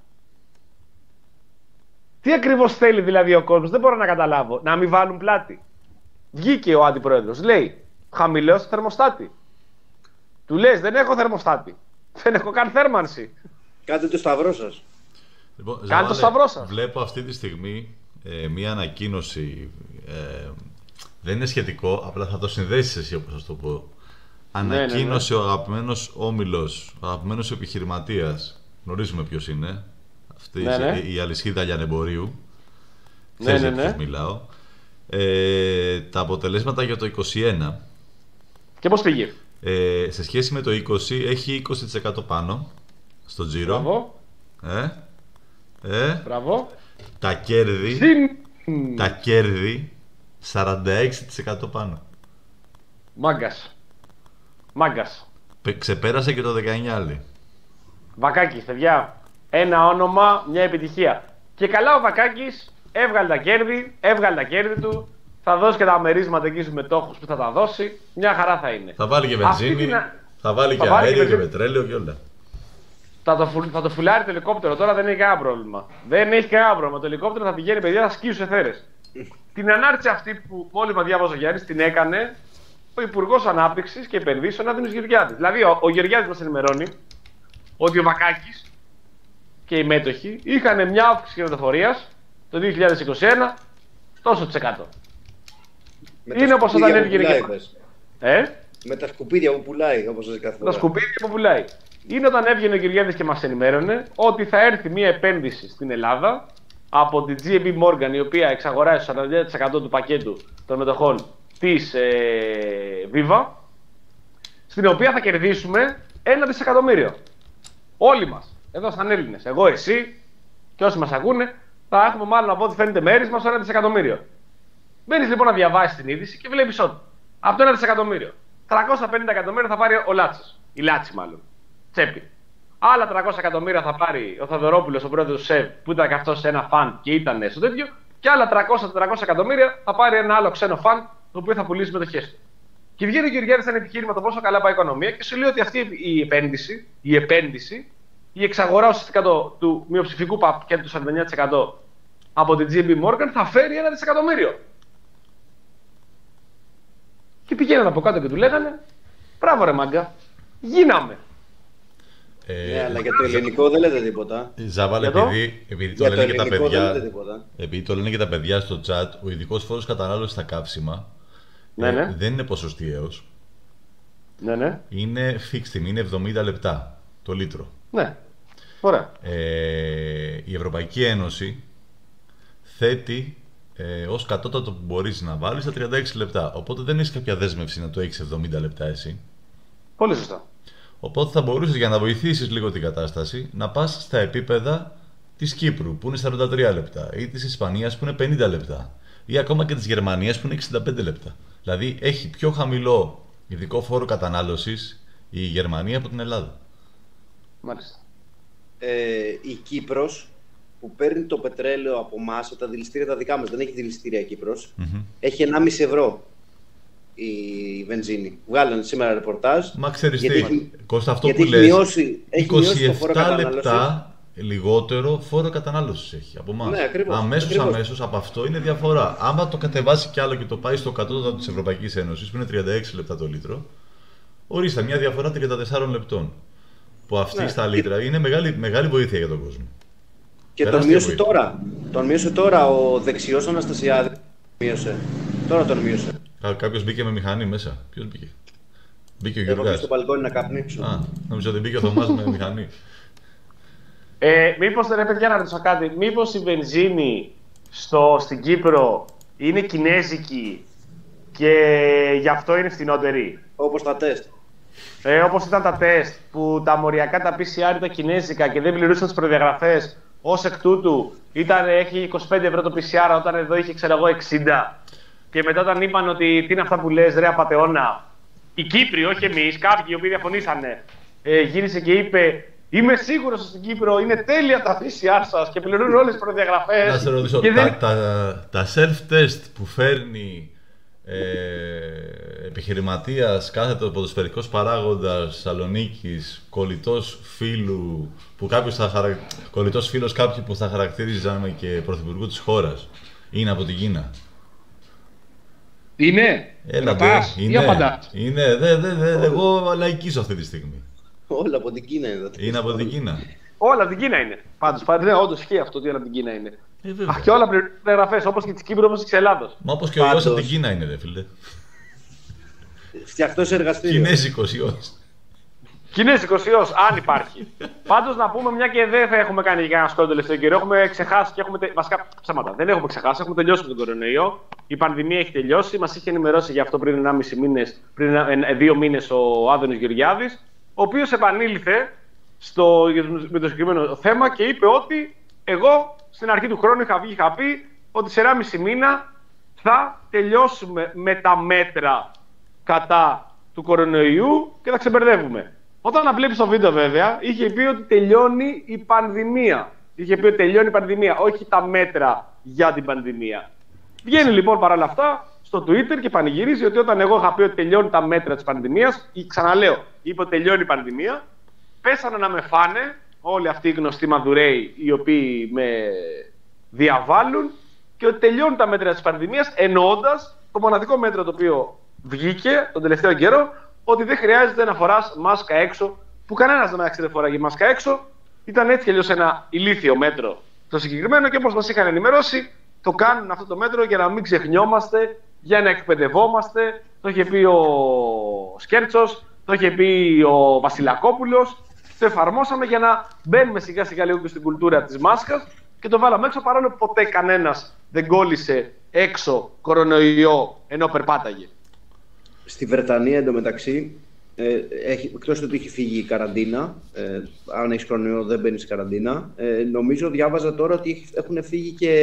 Τι ακριβώς θέλει δηλαδή ο κόσμος, δεν μπορώ να καταλάβω. Να μην βάλουν πλάτη. Βγήκε ο αντιπρόεδρος, λέει, χαμηλός θερμοστάτη. Του λες, δεν έχω θερμοστάτη. Δεν έχω καν θέρμανση. Κάντε το σταυρό σας. Λοιπόν, Κάντε Ζαβάλε, το σταυρό σας. Βλέπω αυτή τη στιγμή ε, μία ανακοίνωση. Ε, δεν είναι σχετικό, απλά θα το συνδέσεις εσύ, όπως θα το πω. Ανακοίνωσε ναι, ναι, ναι. ο αγαπημένος όμιλος, ο αγαπημένος επιχειρηματίας. Γνωρίζουμε ποιος είναι. Αυτή ναι, ναι. η αλυσίδα λιανεμπορίου. Ναι, Ξέρεις ναι, για ποιους ναι. μιλάω. Ε, τα αποτελέσματα για το είκοσι ένα. Και πώς πήγε? Ε, σε σχέση με το είκοσι έχει είκοσι τοις εκατό πάνω στο τζίρο. Μπράβο. Ε, ε, Μπράβο. Τα κέρδη, Συν... τα κέρδη σαράντα έξι τοις εκατό πάνω. Μάγκας. Μάγκας. Ξεπέρασε και το δεκαεννιά άλλη. Βακάκης, παιδιά. Ένα όνομα, μια επιτυχία. Και καλά ο Βακάκης έβγαλε τα κέρδη, έβγαλε τα κέρδη του. Θα δώσει και τα μερίσματα εκεί στους μετόχους που θα τα δώσει. Μια χαρά θα είναι. Θα βάλει και βενζίνη, την... θα βάλει θα και βάλει αέριο και, και πετρέλαιο και όλα. Θα το, θα το φουλάρει το ελικόπτερο τώρα, δεν έχει κανένα πρόβλημα. Δεν έχει κανένα πρόβλημα. Το ελικόπτερο θα πηγαίνει, παιδιά, θα σκύσουν σε θέρες. Την ανάρτηση αυτή που μόλις διάβασε ο Γιάννης την έκανε ο Υπουργός Ανάπτυξης και Επενδύσεων Άδωνης Γεωργιάδης. Δηλαδή, ο, ο Γεωργιάδης μας ενημερώνει ότι ο Βακάκης και οι μέτοχοι είχαν μια αύξηση κερδοφορίας το δύο χιλιάδες είκοσι ένα τόσο τοις εκατό. Είναι όπως όταν έβγαινε και... Ε? Με τα σκουπίδια που πουλάει, όπως σας κάθε φορά. Τα σκουπίδια που πουλάει. Είναι όταν έβγαινε ο Γεωργιάδης και μας ενημέρωνε ότι θα έρθει μια επένδυση στην Ελλάδα από την τζι έι μπι Morgan, η οποία εξαγοράζει το σαράντα εννέα τοις εκατό του πακέτου των μετοχών της ε, Viva, στην οποία θα κερδίσουμε ένα δισεκατομμύριο. Όλοι μας, εδώ σαν Έλληνες, εγώ, εσύ και όσοι μας ακούνε, θα έχουμε μάλλον από ό,τι φαίνεται μέρης μας ένα δισεκατομμύριο. Μπαίνεις λοιπόν να διαβάσεις την είδηση και βλέπεις ότι από το ένα δισεκατομμύριο, τριακόσια πενήντα εκατομμύρια θα πάρει ο Λάτσης, η Λάτση μάλλον, τσέπη. Άλλα τριακόσια εκατομμύρια θα πάρει ο Θαδωρόπουλος, ο πρόεδρος του ΣΕΒ, που ήταν και αυτός σε ένα φαν και ήταν στο τέτοιο, και άλλα τριακόσια με τετρακόσια εκατομμύρια θα πάρει ένα άλλο ξένο φαν, το οποίο θα πουλήσει μετοχές του. Και βγαίνει ο Γεωργιάδης σαν επιχείρημα το πόσο καλά πάει η οικονομία και σου λέει ότι αυτή η επένδυση, η επένδυση, η εξαγορά ουσιαστικά του μειοψηφικού πακέτου του σαράντα εννέα τοις εκατό από την τζι έι μπι Morgan θα φέρει ένα δισεκατομμύριο. Και πηγαίναν από κάτω και του λέγανε, μπράβο ρε μάγκα, γίναμε. Ε, ναι, αλλά για το ελληνικό δεν λέτε τίποτα. Ζάβαλε, επειδή, επειδή, το λένε και τα παιδιά, επειδή το λένε και τα παιδιά στο chat, ο ειδικός φόρος κατανάλωσης στα καύσιμα ναι, ναι. Ε, δεν είναι ποσοστιαίος. Ναι, ναι. Είναι fixed, είναι εβδομήντα λεπτά το λίτρο. Ναι, ωραία. Ε, η Ευρωπαϊκή Ένωση θέτει ε, ως κατώτατο που μπορείς να βάλεις τα τριάντα έξι λεπτά. Οπότε δεν έχεις κάποια δέσμευση να το έχεις εβδομήντα λεπτά εσύ. Πολύ σωστά. Οπότε θα μπορούσες, για να βοηθήσεις λίγο την κατάσταση, να πας στα επίπεδα της Κύπρου που είναι σαράντα τρία λεπτά ή της Ισπανίας που είναι πενήντα λεπτά ή ακόμα και της Γερμανίας που είναι εξήντα πέντε λεπτά. Δηλαδή έχει πιο χαμηλό ειδικό φόρο κατανάλωσης η Γερμανία από την Ελλάδα. Μάλιστα. Ε, η Κύπρος που παίρνει το πετρέλαιο από εμάς, από τα δηληστήρια τα δικά μας, δεν έχει δηληστήρια η Κύπρος, mm-hmm. έχει ενάμιση ευρώ η βενζίνη. Βγάλανε σήμερα ρεπορτάζ. Μα ξέρεις τι, έχει, Κώστα, αυτό γιατί που έχει λες, μειώσει, έχει είκοσι επτά λεπτά λιγότερο φόρο κατανάλωσης έχει από εμάς. Ναι, ακριβώς, αμέσως, ακριβώς. αμέσως από αυτό είναι διαφορά. Άμα το κατεβάσει κι άλλο και το πάει στο κατώτατο της Ευρωπαϊκής Ένωσης, που είναι τριάντα έξι λεπτά το λίτρο, ορίστε μια διαφορά τριάντα τέσσερα λεπτών. Που αυτή ναι. στα λίτρα και... είναι μεγάλη, μεγάλη βοήθεια για τον κόσμο. Και τον μείωσε τώρα. Τον μείωσε τώρα ο δεξιός Αναστασιάδης. Μείωσε. Τώρα τον μείωσε. Κά, κάποιος μπήκε με μηχανή μέσα. Ποιος μπήκε? Μπήκε ο Γιώργας. Εγώ στο μπαλκόνι να καπνίξω. Α, νομίζω ότι μπήκε ο Θωμάς με μηχανή. Ε, μήπως, ρε παιδιά, να ρωτήσω κάτι. Μήπως η βενζίνη στο, στην Κύπρο είναι κινέζικη και γι' αυτό είναι φθηνότερη? Όπως τα τεστ. Ε, όπως ήταν τα τεστ που τα μοριακά τα πι σι αρ ήταν κινέζικα και δεν πληρούσαν τις προδιαγραφές. Ως εκ τούτου ήταν, έχει είκοσι πέντε ευρώ το πι σι αρ, όταν εδώ είχε ξέρω εγώ εξήντα. Και μετά όταν είπαν ότι τι είναι αυτά που λες ρε απατεώνα, οι Κύπροι, όχι εμείς, κάποιοι οι οποίοι διαφωνήσανε, ε, γύρισε και είπε είμαι σίγουρος ότι στην Κύπρο είναι τέλεια τα πι σι αρ σας και πληρώνουν όλες τις προδιαγραφές. Να σε ρωτήσω, τα, δεν... τα, τα self-test που φέρνει ε, επιχειρηματίας, κάθετο ποδοσφαιρικός παράγοντας Σαλονίκης, κολλητός φίλου, που κάποιος θα χαρα... κολλητός φίλος κάποιου που θα χαρακτήριζαμε και πρωθυπουργού της χώρας, είναι από την Κίνα? Είναι, ρωτάς ή απαντάς? Είναι, δε, δε, δε, δε, εγώ λαϊκίζω αυτή τη στιγμή. Όλα από την Κίνα είναι. Είναι από την Κίνα. Όλα από την Κίνα είναι. Πάντως, ναι, όντως ισχύει αυτό ότι όλα από την Κίνα είναι. Ε, Αχ, και όλα πληρογραφές, όπως και της Κύπρου, όπως και της Ελλάδος. Μα όπως και ο ιός από την Κίνα είναι, δε φίλε. Φτιαχτός εργαστήριο. Κινέζικος ιός. Κινέζικος ιός, αν υπάρχει. Πάντως να πούμε, μια και δεν θα έχουμε κάνει για κανένα σχόλιο τελευταίο καιρό, έχουμε ξεχάσει και έχουμε. Τε... Βασικά, ψέματα. Δεν έχουμε ξεχάσει, έχουμε τελειώσει με τον κορονοϊό. Η πανδημία έχει τελειώσει. Μας είχε ενημερώσει για αυτό πριν ενάμιση μήνες, πριν δύο μήνες ο Άδωνης Γεωργιάδης, ο οποίος επανήλθε στο... με το συγκεκριμένο θέμα και είπε ότι εγώ στην αρχή του χρόνου είχα βγει, είχα πει ότι σε ενάμιση μήνα θα τελειώσουμε με τα μέτρα κατά του κορονοϊού και θα ξεμπερδεύουμε. Όταν να βλέπεις το βίντεο βέβαια, είχε πει ότι τελειώνει η πανδημία. Είχε πει ότι τελειώνει η πανδημία, όχι τα μέτρα για την πανδημία. Βγαίνει λοιπόν παράλληλα αυτά στο Twitter και πανηγυρίζει ότι όταν εγώ είχα πει ότι τελειώνει τα μέτρα της πανδημίας, ή ξαναλέω, είπε ότι τελειώνει η πανδημία, πέσανε να με φάνε όλοι αυτοί οι γνωστοί μαδουρέοι οι οποίοι με διαβάλλουν και ότι τελειώνουν τα μέτρα της πανδημίας, εννοώντας το μοναδικό μέτρο το οποίο βγήκε τον τελευταίο καιρό, ότι δεν χρειάζεται να φοράς μάσκα έξω, που που κανένας δεν φοράγε μάσκα έξω. Ήταν έτσι κι αλλιώς ένα ηλίθιο μέτρο το συγκεκριμένο και όπως μας είχαν ενημερώσει, το κάνουν αυτό το μέτρο για να μην ξεχνιόμαστε, για να εκπαιδευόμαστε. Το είχε πει ο Σκέρτσος, το είχε πει ο Βασιλακόπουλος. Το εφαρμόσαμε για να μπαίνουμε σιγά σιγά λίγο και στην κουλτούρα της μάσκας και το βάλαμε έξω, παρόλο που ποτέ κανένας δεν κόλλησε έξω κορονοϊό ενώ περπάταγε. Στη Βρετανία εντωμεταξύ, ε, έχει, εκτός ότι έχει φύγει η καραντίνα, ε, αν έχεις κορονοϊό δεν μπαίνεις σε καραντίνα, ε, νομίζω διάβαζα τώρα ότι έχουν φύγει και,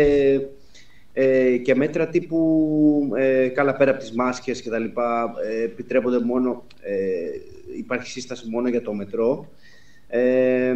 ε, και μέτρα τύπου, ε, καλά πέρα από τις μάσκες και τα λοιπά, ε, επιτρέπονται μόνο, ε, υπάρχει σύσταση μόνο για το μετρό. Ε,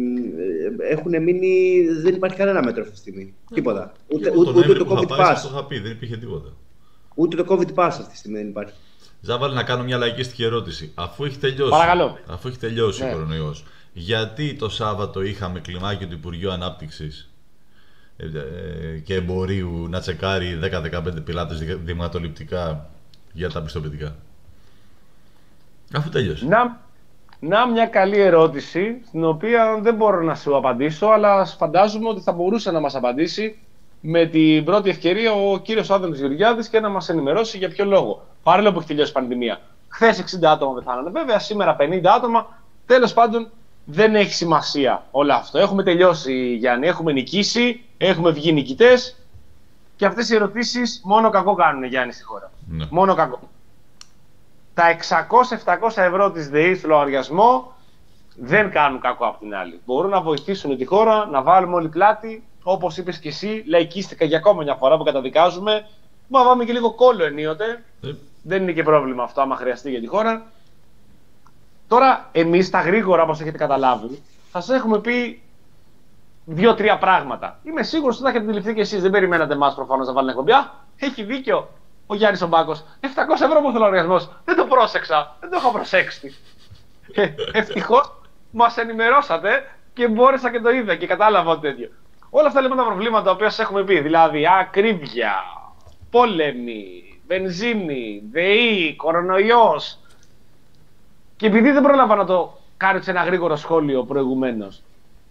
έχουν μείνει, δεν υπάρχει κανένα μέτρο αυτή τη στιγμή. Ε, τίποτα. Ούτε, ούτε, ούτε το COVID Pass. Το είχα πει, δεν υπήρχε τίποτα. Ούτε το COVID Pass αυτή τη στιγμή δεν υπάρχει. Ζάβαλε, να κάνω μια λαϊκιστική ερώτηση. Αφού έχει τελειώσει, Παρακαλώ. Αφού έχει τελειώσει ναι. ο κορονοϊός, γιατί το Σάββατο είχαμε κλιμάκιο του Υπουργείου Ανάπτυξης ε, ε, και Εμπορίου να τσεκάρει δέκα με δεκαπέντε πιλάτες δειγματοληπτικά για τα πιστοποιητικά? Αφού τελειώσει. Να, να μια καλή ερώτηση, στην οποία δεν μπορώ να σου απαντήσω, αλλά φαντάζομαι ότι θα μπορούσε να μας απαντήσει με την πρώτη ευκαιρία ο κύριος Άδωνης Γεωργιάδης και να μας ενημερώσει για ποιο λόγο. Παρόλο που έχει τελειώσει η πανδημία. Χθες εξήντα άτομα πεθάνανε, βέβαια, σήμερα πενήντα άτομα. Τέλος πάντων, δεν έχει σημασία όλο αυτό. Έχουμε τελειώσει, Γιάννη, έχουμε νικήσει, έχουμε βγει νικητές και αυτές οι ερωτήσεις μόνο κακό κάνουν, Γιάννη, στη χώρα. Ναι. Μόνο κακό. Τα εξακόσια με επτακόσια ευρώ της ΔΕΗ στο λογαριασμό δεν κάνουν κακό απ' την άλλη. Μπορούν να βοηθήσουν τη χώρα, να βάλουμε όλη πλάτη. Όπως είπες και εσύ, λαϊκίστηκα για ακόμα μια φορά που καταδικάζουμε. Μα πάμε και λίγο κόλλο ενίοτε. Ε. Δεν είναι και πρόβλημα αυτό, άμα χρειαστεί για τη χώρα. Τώρα, εμείς τα γρήγορα, όπως έχετε καταλάβει, θα σας έχουμε πει δύο-τρία πράγματα. Είμαι σίγουρος ότι θα έχετε αντιληφθεί και εσείς. Δεν περιμένατε εμάς προφανώς να βάλουν εκπομπή. Α, έχει δίκιο ο Γιάννης ο Μπάκος. επτακόσια ευρώ που λογαριασμός. Δεν το πρόσεξα. Δεν το είχα προσέξει. Ε, ευτυχώς μας ενημερώσατε και μπόρεσα και το είδα και κατάλαβα ότι τέτοιο. Όλα αυτά λοιπόν τα προβλήματα τα οποία σας έχουμε πει, δηλαδή ακρίβεια, πόλεμοι, βενζίνη, ΔΕΗ, κορονοϊός. Και επειδή δεν πρόλαβα να το κάνω σε ένα γρήγορο σχόλιο προηγουμένως,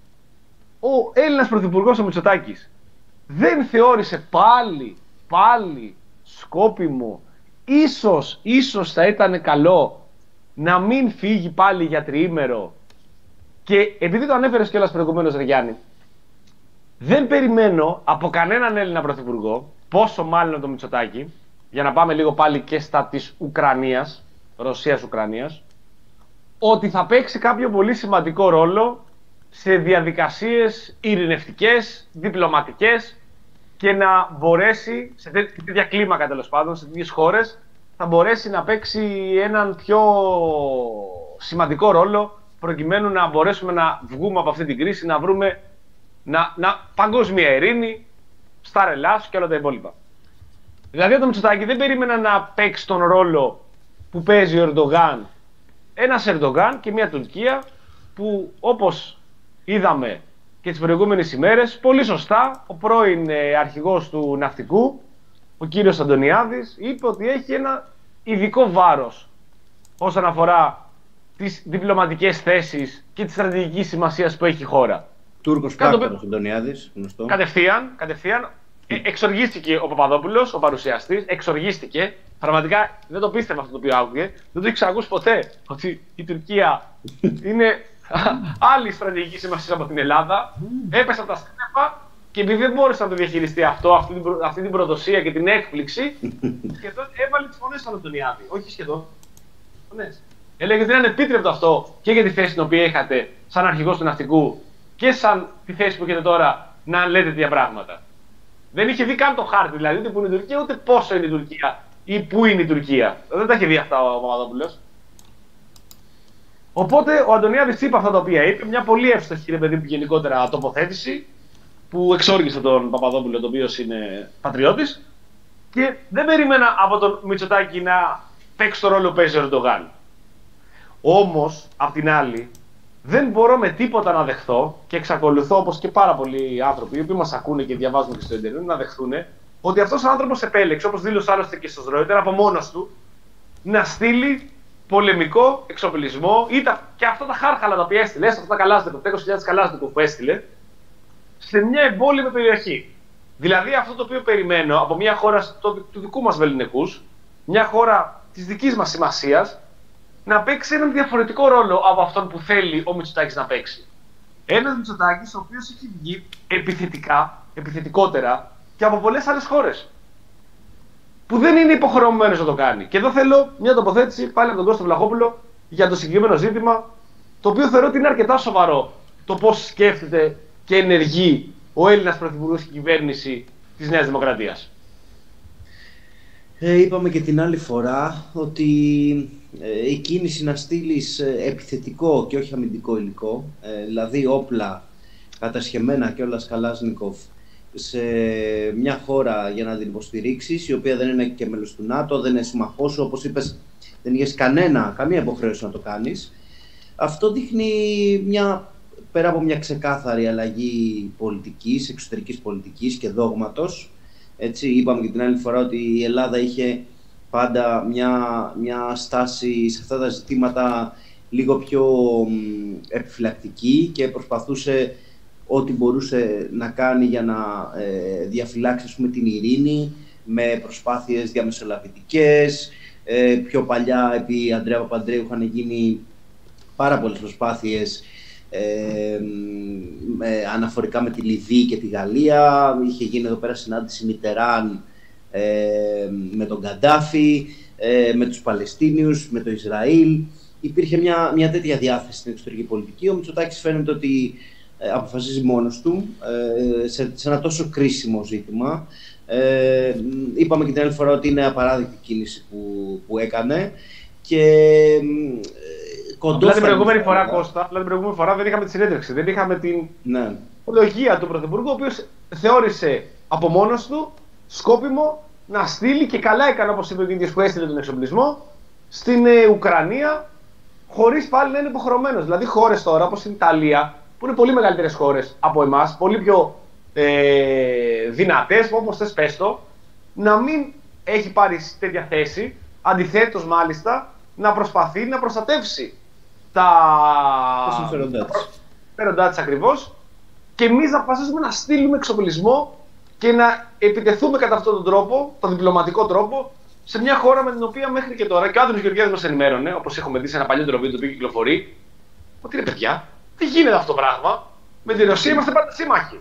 ο Έλληνας Πρωθυπουργός ο Μητσοτάκης δεν θεώρησε πάλι, πάλι σκόπιμο, ίσως, ίσως θα ήταν καλό να μην φύγει πάλι για τριήμερο. Και επειδή το ανέφερες κιόλας προηγουμένως, ρε Γιάννη, δεν περιμένω από κανέναν Έλληνα Πρωθυπουργό, πόσο μάλλον το Μητσοτάκη, για να πάμε λίγο πάλι και στα της Ουκρανίας, Ρωσίας-Ουκρανίας, ότι θα παίξει κάποιο πολύ σημαντικό ρόλο σε διαδικασίες ειρηνευτικές, διπλωματικές και να μπορέσει, σε τέτοια κλίμακα τέλος πάντων, σε τέτοιες χώρες, θα μπορέσει να παίξει έναν πιο σημαντικό ρόλο προκειμένου να μπορέσουμε να βγούμε από αυτή την κρίση, να βρούμε να, να, παγκόσμια ειρήνη, στα ρελάς και όλα τα υπόλοιπα. Δηλαδή, το Μητσοτάκη δεν περίμενα να παίξει τον ρόλο που παίζει ο Ερντογάν, ένας Ερντογάν και μια Τουρκία που, όπως είδαμε και τις προηγούμενες ημέρες, πολύ σωστά ο πρώην αρχηγός του ναυτικού, ο κύριος Αντωνιάδης, είπε ότι έχει ένα ειδικό βάρος όσον αφορά τις διπλωματικές θέσεις και τη στρατηγική σημασία που έχει η χώρα. Τούρκος πράκτορας Αντωνιάδης, γνωστό. Κατευθείαν, κατευθείαν ε, εξοργίστηκε ο Παπαδόπουλος, ο παρουσιαστής, εξοργίστηκε. Πραγματικά δεν το πίστευα αυτό το οποίο άκουγε. Δεν το είχε ακούσει ποτέ ότι η Τουρκία είναι άλλη στρατηγική σημασία από την Ελλάδα. Έπεσε από τα στρέφα και επειδή δεν μπόρεσε να το διαχειριστεί αυτό, αυτή την, προ, αυτή την προδοσία και την έκπληξη, σχεδόν έβαλε τις φωνές στον Αντωνιάδη. Όχι σχεδόν. Φωνές. Έλεγε ότι είναι ανεπίτρεπτο αυτό και για τη θέση την οποία είχατε σαν αρχηγός του ναυτικού και σαν τη θέση που έχετε τώρα να λέτε τέτοια πράγματα. Δεν είχε δει καν το χάρτη, δηλαδή ούτε που είναι η Τουρκία, ούτε πόσο είναι η Τουρκία ή πού είναι η Τουρκία. Δεν τα είχε δει αυτά ο Παπαδόπουλος. Οπότε ο Αντωνιάδης είπε αυτά τα οποία είπε, μια πολύ εύστοχη ρε παιδί που γενικότερα τοποθέτηση που εξόργησε τον Παπαδόπουλο, το οποίο είναι πατριώτης, και δεν περίμενα από τον Μητσοτάκη να παίξει το ρόλο που παίζει ο Ερντογάν. Όμως, απ' την άλλη, δεν μπορώ με τίποτα να δεχθώ και εξακολουθώ, όπως και πάρα πολλοί άνθρωποι οι οποίοι μας ακούνε και διαβάζουν και στο Ιντερνετ, να δεχθούν ότι αυτός ο άνθρωπος επέλεξε, όπως δήλωσε άλλωστε και στο Reuters, από μόνος του, να στείλει πολεμικό εξοπλισμό ή τα, και αυτά τα χάρχαλα τα οποία έστειλε, αυτά τα καλάζνικοφ, τα είκοσι χιλιάδες καλάζνικοφ που έστειλε, σε μια εμπόλεμη περιοχή. Δηλαδή αυτό το οποίο περιμένω από μια χώρα το, του δικού μας βεληνικούς, μια χώρα της δικής μας σημασίας, να παίξει έναν διαφορετικό ρόλο από αυτόν που θέλει ο Μητσοτάκης να παίξει. Ένας Μητσοτάκης ο οποίος έχει βγει επιθετικά, επιθετικότερα και από πολλές άλλες χώρες, που δεν είναι υποχρεωμένος να το κάνει. Και εδώ θέλω μια τοποθέτηση πάλι από τον Κώστα Βλαχόπουλο για το συγκεκριμένο ζήτημα, το οποίο θεωρώ ότι είναι αρκετά σοβαρό το πώς σκέφτεται και ενεργεί ο Έλληνας Πρωθυπουργός και η κυβέρνηση της Νέας Δημοκρατίας. Ε, είπαμε και την άλλη φορά ότι ε, η κίνηση να στείλεις ε, επιθετικό και όχι αμυντικό υλικό, ε, δηλαδή όπλα κατασχεμένα και όλα Καλάζνικοφ σε μια χώρα για να την υποστηρίξεις, η οποία δεν είναι και μέλος του ΝΑΤΟ, δεν είναι συμμαχός σου, όπως είπες, δεν είχες κανένα, καμία υποχρέωση να το κάνεις. Αυτό δείχνει μια, πέρα από μια ξεκάθαρη αλλαγή πολιτικής, εξωτερικής πολιτικής και δόγματος. Έτσι, είπαμε και την άλλη φορά ότι η Ελλάδα είχε πάντα μια, μια στάση σε αυτά τα ζητήματα λίγο πιο επιφυλακτική και προσπαθούσε ό,τι μπορούσε να κάνει για να ε, διαφυλάξει, ας πούμε, την ειρήνη με προσπάθειες διαμεσολαβητικές. Ε, πιο παλιά, επί Ανδρέα Παπανδρέου, είχαν γίνει πάρα πολλές προσπάθειες ε, με, αναφορικά με τη Λιβύη και τη Γαλλία. Είχε γίνει εδώ πέρα συνάντηση Μιτεράν ε, με τον Καντάφη, ε, με τους Παλαιστίνιους, με το Ισραήλ. Υπήρχε μια, μια τέτοια διάθεση στην εξωτερική πολιτική. Ο Μητσοτάκης φαίνεται ότι ε, αποφασίζει μόνος του ε, σε, σε ένα τόσο κρίσιμο ζήτημα. Ε, είπαμε και την άλλη φορά ότι είναι απαράδεκτη κίνηση που, που έκανε και Απλά την προηγούμενη φορά, Κώστα, απλά την προηγούμενη φορά δεν είχαμε τη συνέντευξη, δεν είχαμε την ναι. ολογία του Πρωθυπουργού, ο οποίος θεώρησε από μόνος του σκόπιμο να στείλει, και καλά έκανε, όπως είπε ο ίδιος, που έστειλε τον εξοπλισμό στην ε, Ουκρανία, χωρίς πάλι να είναι υποχρεωμένος. Δηλαδή χώρες τώρα όπως η Ιταλία, που είναι πολύ μεγαλύτερες χώρες από εμάς, πολύ πιο ε, δυνατές, όπως θες πες το, να μην έχει πάρει τέτοια θέση, αντιθέτως μάλιστα να προσπαθεί να προστατεύσει τα συμφέροντά της ακριβώς, και εμείς να αποφασίσουμε να στείλουμε εξοπλισμό και να επιτεθούμε κατά αυτόν τον τρόπο, τον διπλωματικό τρόπο, σε μια χώρα με την οποία μέχρι και τώρα, και ο Άδωνης Γεωργιάδης μας ενημέρωνε, όπως έχουμε δει σε ένα παλιότερο βίντεο το οποίο κυκλοφορεί, ότι ρε παιδιά, δεν γίνεται αυτό το πράγμα. Με τη Ρωσία είμαστε πάντα σύμμαχοι.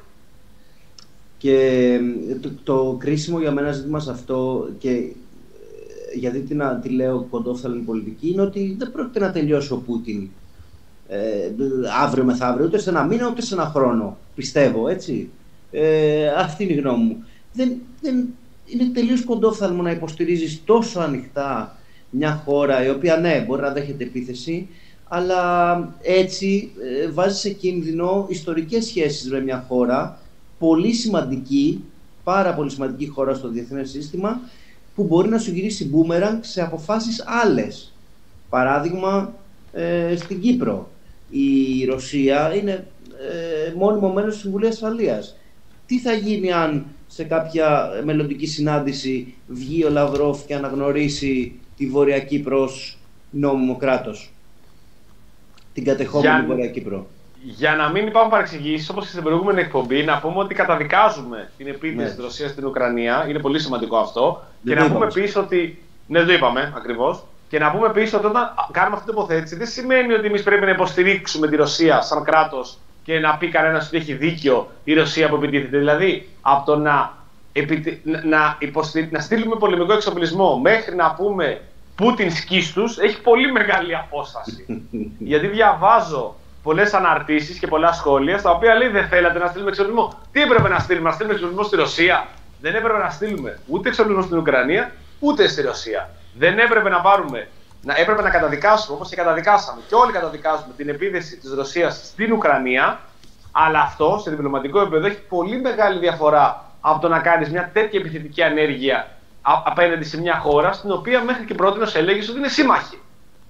Και το, το κρίσιμο για μένα ζήτημα σε αυτό, και γιατί τι, να, τι λέω κοντόφθαλμη πολιτική, είναι ότι δεν πρόκειται να τελειώσει ο Πούτιν ε, αύριο μεθαύριο, ούτε σε ένα μήνα ούτε σε ένα χρόνο. Πιστεύω, έτσι. Ε, αυτή είναι η γνώμη μου. Δεν, δεν, είναι τελείως κοντόφθαλμο να υποστηρίζεις τόσο ανοιχτά μια χώρα η οποία, ναι, μπορεί να δέχεται επίθεση, αλλά έτσι ε, βάζει σε κίνδυνο ιστορικές σχέσεις με μια χώρα πολύ σημαντική, πάρα πολύ σημαντική χώρα στο διεθνές σύστημα, που μπορεί να σου γυρίσει μπούμεραγκ σε αποφάσεις άλλες. Παράδειγμα, ε, στην Κύπρο. Η Ρωσία είναι ε, μόνιμο μέλος του Συμβουλίου Ασφαλείας. Τι θα γίνει αν σε κάποια μελλοντική συνάντηση βγει ο Λαυρόφ και αναγνωρίσει τη Βόρεια Κύπρο ως νόμιμο κράτος, την κατεχόμενη για... Βόρεια Κύπρο? Για να μην υπάρχουν παρεξηγήσεις, όπως και στην προηγούμενη εκπομπή, να πούμε ότι καταδικάζουμε την επίθεση ναι. της Ρωσίας στην Ουκρανία. Είναι πολύ σημαντικό αυτό. Δεν και να πούμε επίσης ότι. Ναι, δεν το είπαμε ακριβώς. Και να πούμε επίσης ότι όταν κάνουμε αυτή την τοποθέτηση, δεν σημαίνει ότι εμείς πρέπει να υποστηρίξουμε τη Ρωσία σαν κράτος και να πει κανένας ότι έχει δίκιο η Ρωσία που επιτίθεται. Δηλαδή, από το να, επιτι... να, υποστηρί... να στείλουμε πολεμικό εξοπλισμό μέχρι να πούμε Πούτιν σκίστους, έχει πολύ μεγάλη απόσταση. Γιατί διαβάζω πολλές αναρτήσεις και πολλά σχόλια, στα οποία λέει δεν θέλατε να στείλουμε εξοπλισμό. Τι έπρεπε να στείλουμε, να στείλουμε εξοπλισμό στη Ρωσία? Δεν έπρεπε να στείλουμε ούτε εξοπλισμό στην Ουκρανία, ούτε στη Ρωσία. Δεν έπρεπε να πάρουμε, να, έπρεπε να καταδικάσουμε, όπως και καταδικάσαμε, και όλοι καταδικάζουμε την επίθεση της Ρωσίας στην Ουκρανία, αλλά αυτό σε διπλωματικό επίπεδο έχει πολύ μεγάλη διαφορά από το να κάνεις μια τέτοια επιθετική ανέργεια απέναντι σε μια χώρα στην οποία μέχρι και πρότινος έλεγες ότι είναι σύμμαχοι.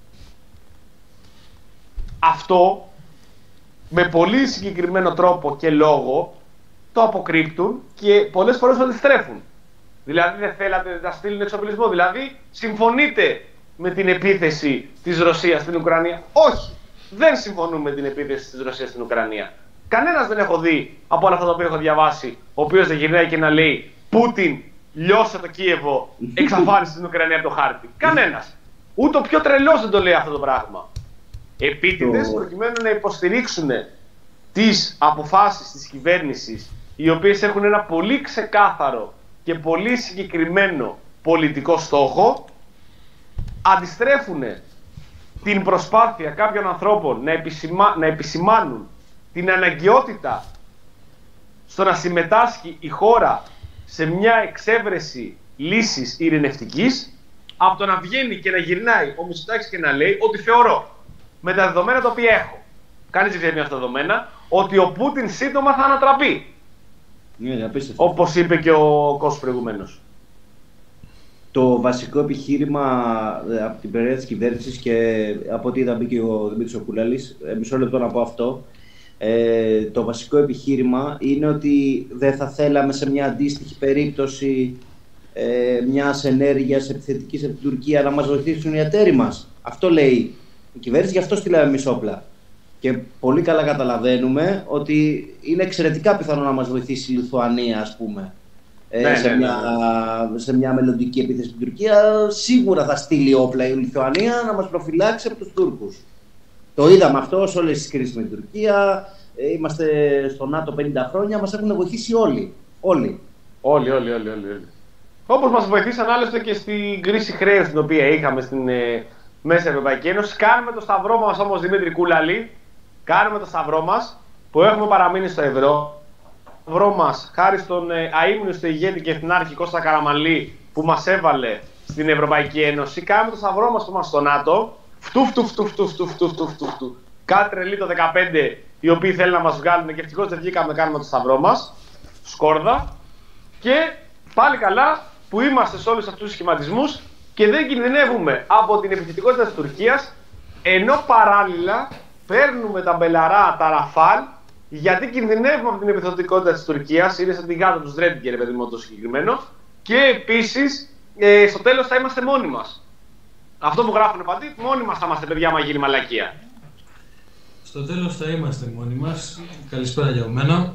Αυτό με πολύ συγκεκριμένο τρόπο και λόγο το αποκρύπτουν και πολλές φορές το αντιστρέφουν. Δηλαδή δεν θέλατε να στείλουν εξοπλισμό, δηλαδή συμφωνείτε με την επίθεση της Ρωσίας στην Ουκρανία? Όχι, δεν συμφωνούμε με την επίθεση της Ρωσίας στην Ουκρανία. Κανένας δεν έχω δει από όλα αυτά τα οποία έχω διαβάσει, ο οποίος δεν γυρνάει και να λέει Πούτιν, λιώσε το Κίεβο, εξαφάνισε την Ουκρανία από το χάρτη. Κανένας. Ούτε ο πιο τρελός δεν το λέει αυτό το πράγμα. Επίτηδες προκειμένου να υποστηρίξουν τις αποφάσεις της κυβέρνησης, οι οποίες έχουν ένα πολύ ξεκάθαρο και πολύ συγκεκριμένο πολιτικό στόχο, αντιστρέφουν την προσπάθεια κάποιων ανθρώπων να, επισημα... να επισημάνουν την αναγκαιότητα στο να συμμετάσχει η χώρα σε μια εξέβρεση λύσης ειρηνευτικής, από το να βγαίνει και να γυρνάει ο Μητσοτάκης και να λέει ότι θεωρώ, με τα δεδομένα τα οποία έχω, κανείς δεν ξέρει αυτά τα δεδομένα, ότι ο Πούτιν σύντομα θα ανατραπεί. Yeah, όπως είπε και ο Κώστας προηγουμένως. Το βασικό επιχείρημα από την πλευρά της κυβέρνησης και από ό,τι είδα μπήκε ο Δημήτρης ο Κούλαλης, μισό λεπτό να πω αυτό, ε, το βασικό επιχείρημα είναι ότι δεν θα θέλαμε σε μια αντίστοιχη περίπτωση ε, μιας ενέργειας επιθετικής από την Τουρκία να μας βοηθήσουν οι εταίροι μας. Αυτό λέει η κυβέρνηση, γι' αυτό στείλαμε εμείς όπλα. Και πολύ καλά καταλαβαίνουμε ότι είναι εξαιρετικά πιθανό να μας βοηθήσει η Λιθουανία, ας πούμε. Ε, ναι, σε, ναι, μια, ναι. σε μια μελλοντική επίθεση στην Τουρκία, σίγουρα θα στείλει όπλα η Λιθουανία να μας προφυλάξει από τους Τούρκους. Το είδαμε αυτό σε όλες τις κρίσεις με την Τουρκία. Ε, είμαστε στο ΝΑΤΟ πενήντα χρόνια, μας έχουν βοηθήσει όλοι. Όλοι, όλοι, όλοι, όλοι, όλοι, όλοι. Όπως μας βοηθήσαν άλλωστε και στην κρίση χρέους την οποία είχαμε στην ε, Μέσα Ευρωπαϊκή Ένωση. Κάνουμε το σταυρό μας όμως, Δημήτρη Κούλαλη. Κάνουμε το σταυρό μας που έχουμε παραμείνει στο ευρώ. Σταυρό μας, χάρη στον ε, αείμνηστο ηγέτη και εθνάρχη Κώστα Καραμανλή που μας έβαλε στην Ευρωπαϊκή Ένωση. Κάνουμε το σταυρό μας που είμαστε στο ΝΑΤΟ. Φτου, φτου, φτου, φτου, φτου, φτου, φτου, φτου, φτου. Κάτι τρελή το δεκαπέντε, οι οποίοι θέλουν να μας βγάλουν και ευτυχώς δεν βγήκαμε, κάνουμε το σταυρό μας. Σκόρδα. Και πάλι καλά που είμαστε σε όλους αυτούς τους σχηματισμούς και δεν κινδυνεύουμε από την επιθετικότητα της Τουρκίας, ενώ παράλληλα παίρνουμε τα μπελαρά, τα ραφάλ, γιατί κινδυνεύουμε από την επιθετικότητα της Τουρκίας, είναι σαν την γάτα του Σρέντιγκερ, ρε παιδί μου, το συγκεκριμένο, και επίσης ε, στο τέλος θα είμαστε μόνοι μας. Αυτό που γράφουν παντού, μόνοι μας θα είμαστε, παιδιά, μα γίνει μαλακία. Στο τέλος θα είμαστε μόνοι μας. Καλησπέρα για μένα.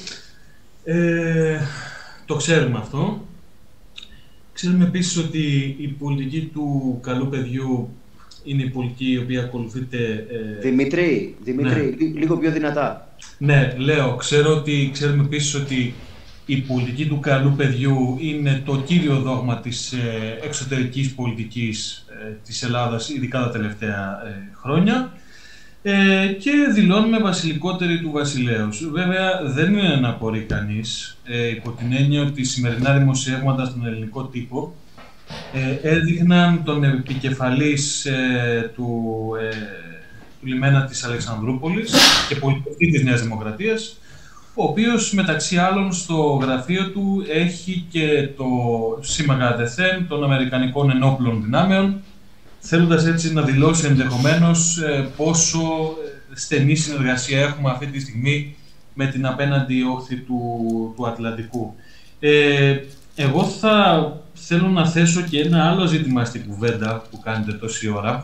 Ε, το ξέρουμε αυτό. Ξέρουμε επίσης ότι η πολιτική του καλού παιδιού είναι η πολιτική η οποία ακολουθείται... Ε... Δημήτρη, Δημήτρη ναι. λίγο πιο δυνατά. Ναι, λέω, ξέρω ότι, ξέρουμε επίσης ότι η πολιτική του καλού παιδιού είναι το κύριο δόγμα της ε, εξωτερικής πολιτικής ε, της Ελλάδας, ειδικά τα τελευταία ε, χρόνια, ε, και δηλώνουμε βασιλικότεροι του βασιλέους. Βέβαια, δεν είναι να απορεί κανείς, ε, υπό την έννοια ότι σημερινά δημοσιεύματα στον ελληνικό τύπο ε, έδειχναν τον επικεφαλής ε, του, ε, του λιμένα της Αλεξανδρούπολης και πολιτευτή της Νέας Δημοκρατίας, ο οποίος μεταξύ άλλων στο γραφείο του έχει και το σήμα κατατεθέν των Αμερικανικών Ενόπλων Δυνάμεων, θέλοντας έτσι να δηλώσει ενδεχομένως ε, πόσο στενή συνεργασία έχουμε αυτή τη στιγμή με την απέναντι όχθη του, του Ατλαντικού. Ε, εγώ θα θέλω να θέσω και ένα άλλο ζήτημα στην κουβέντα που κάνετε τόση ώρα,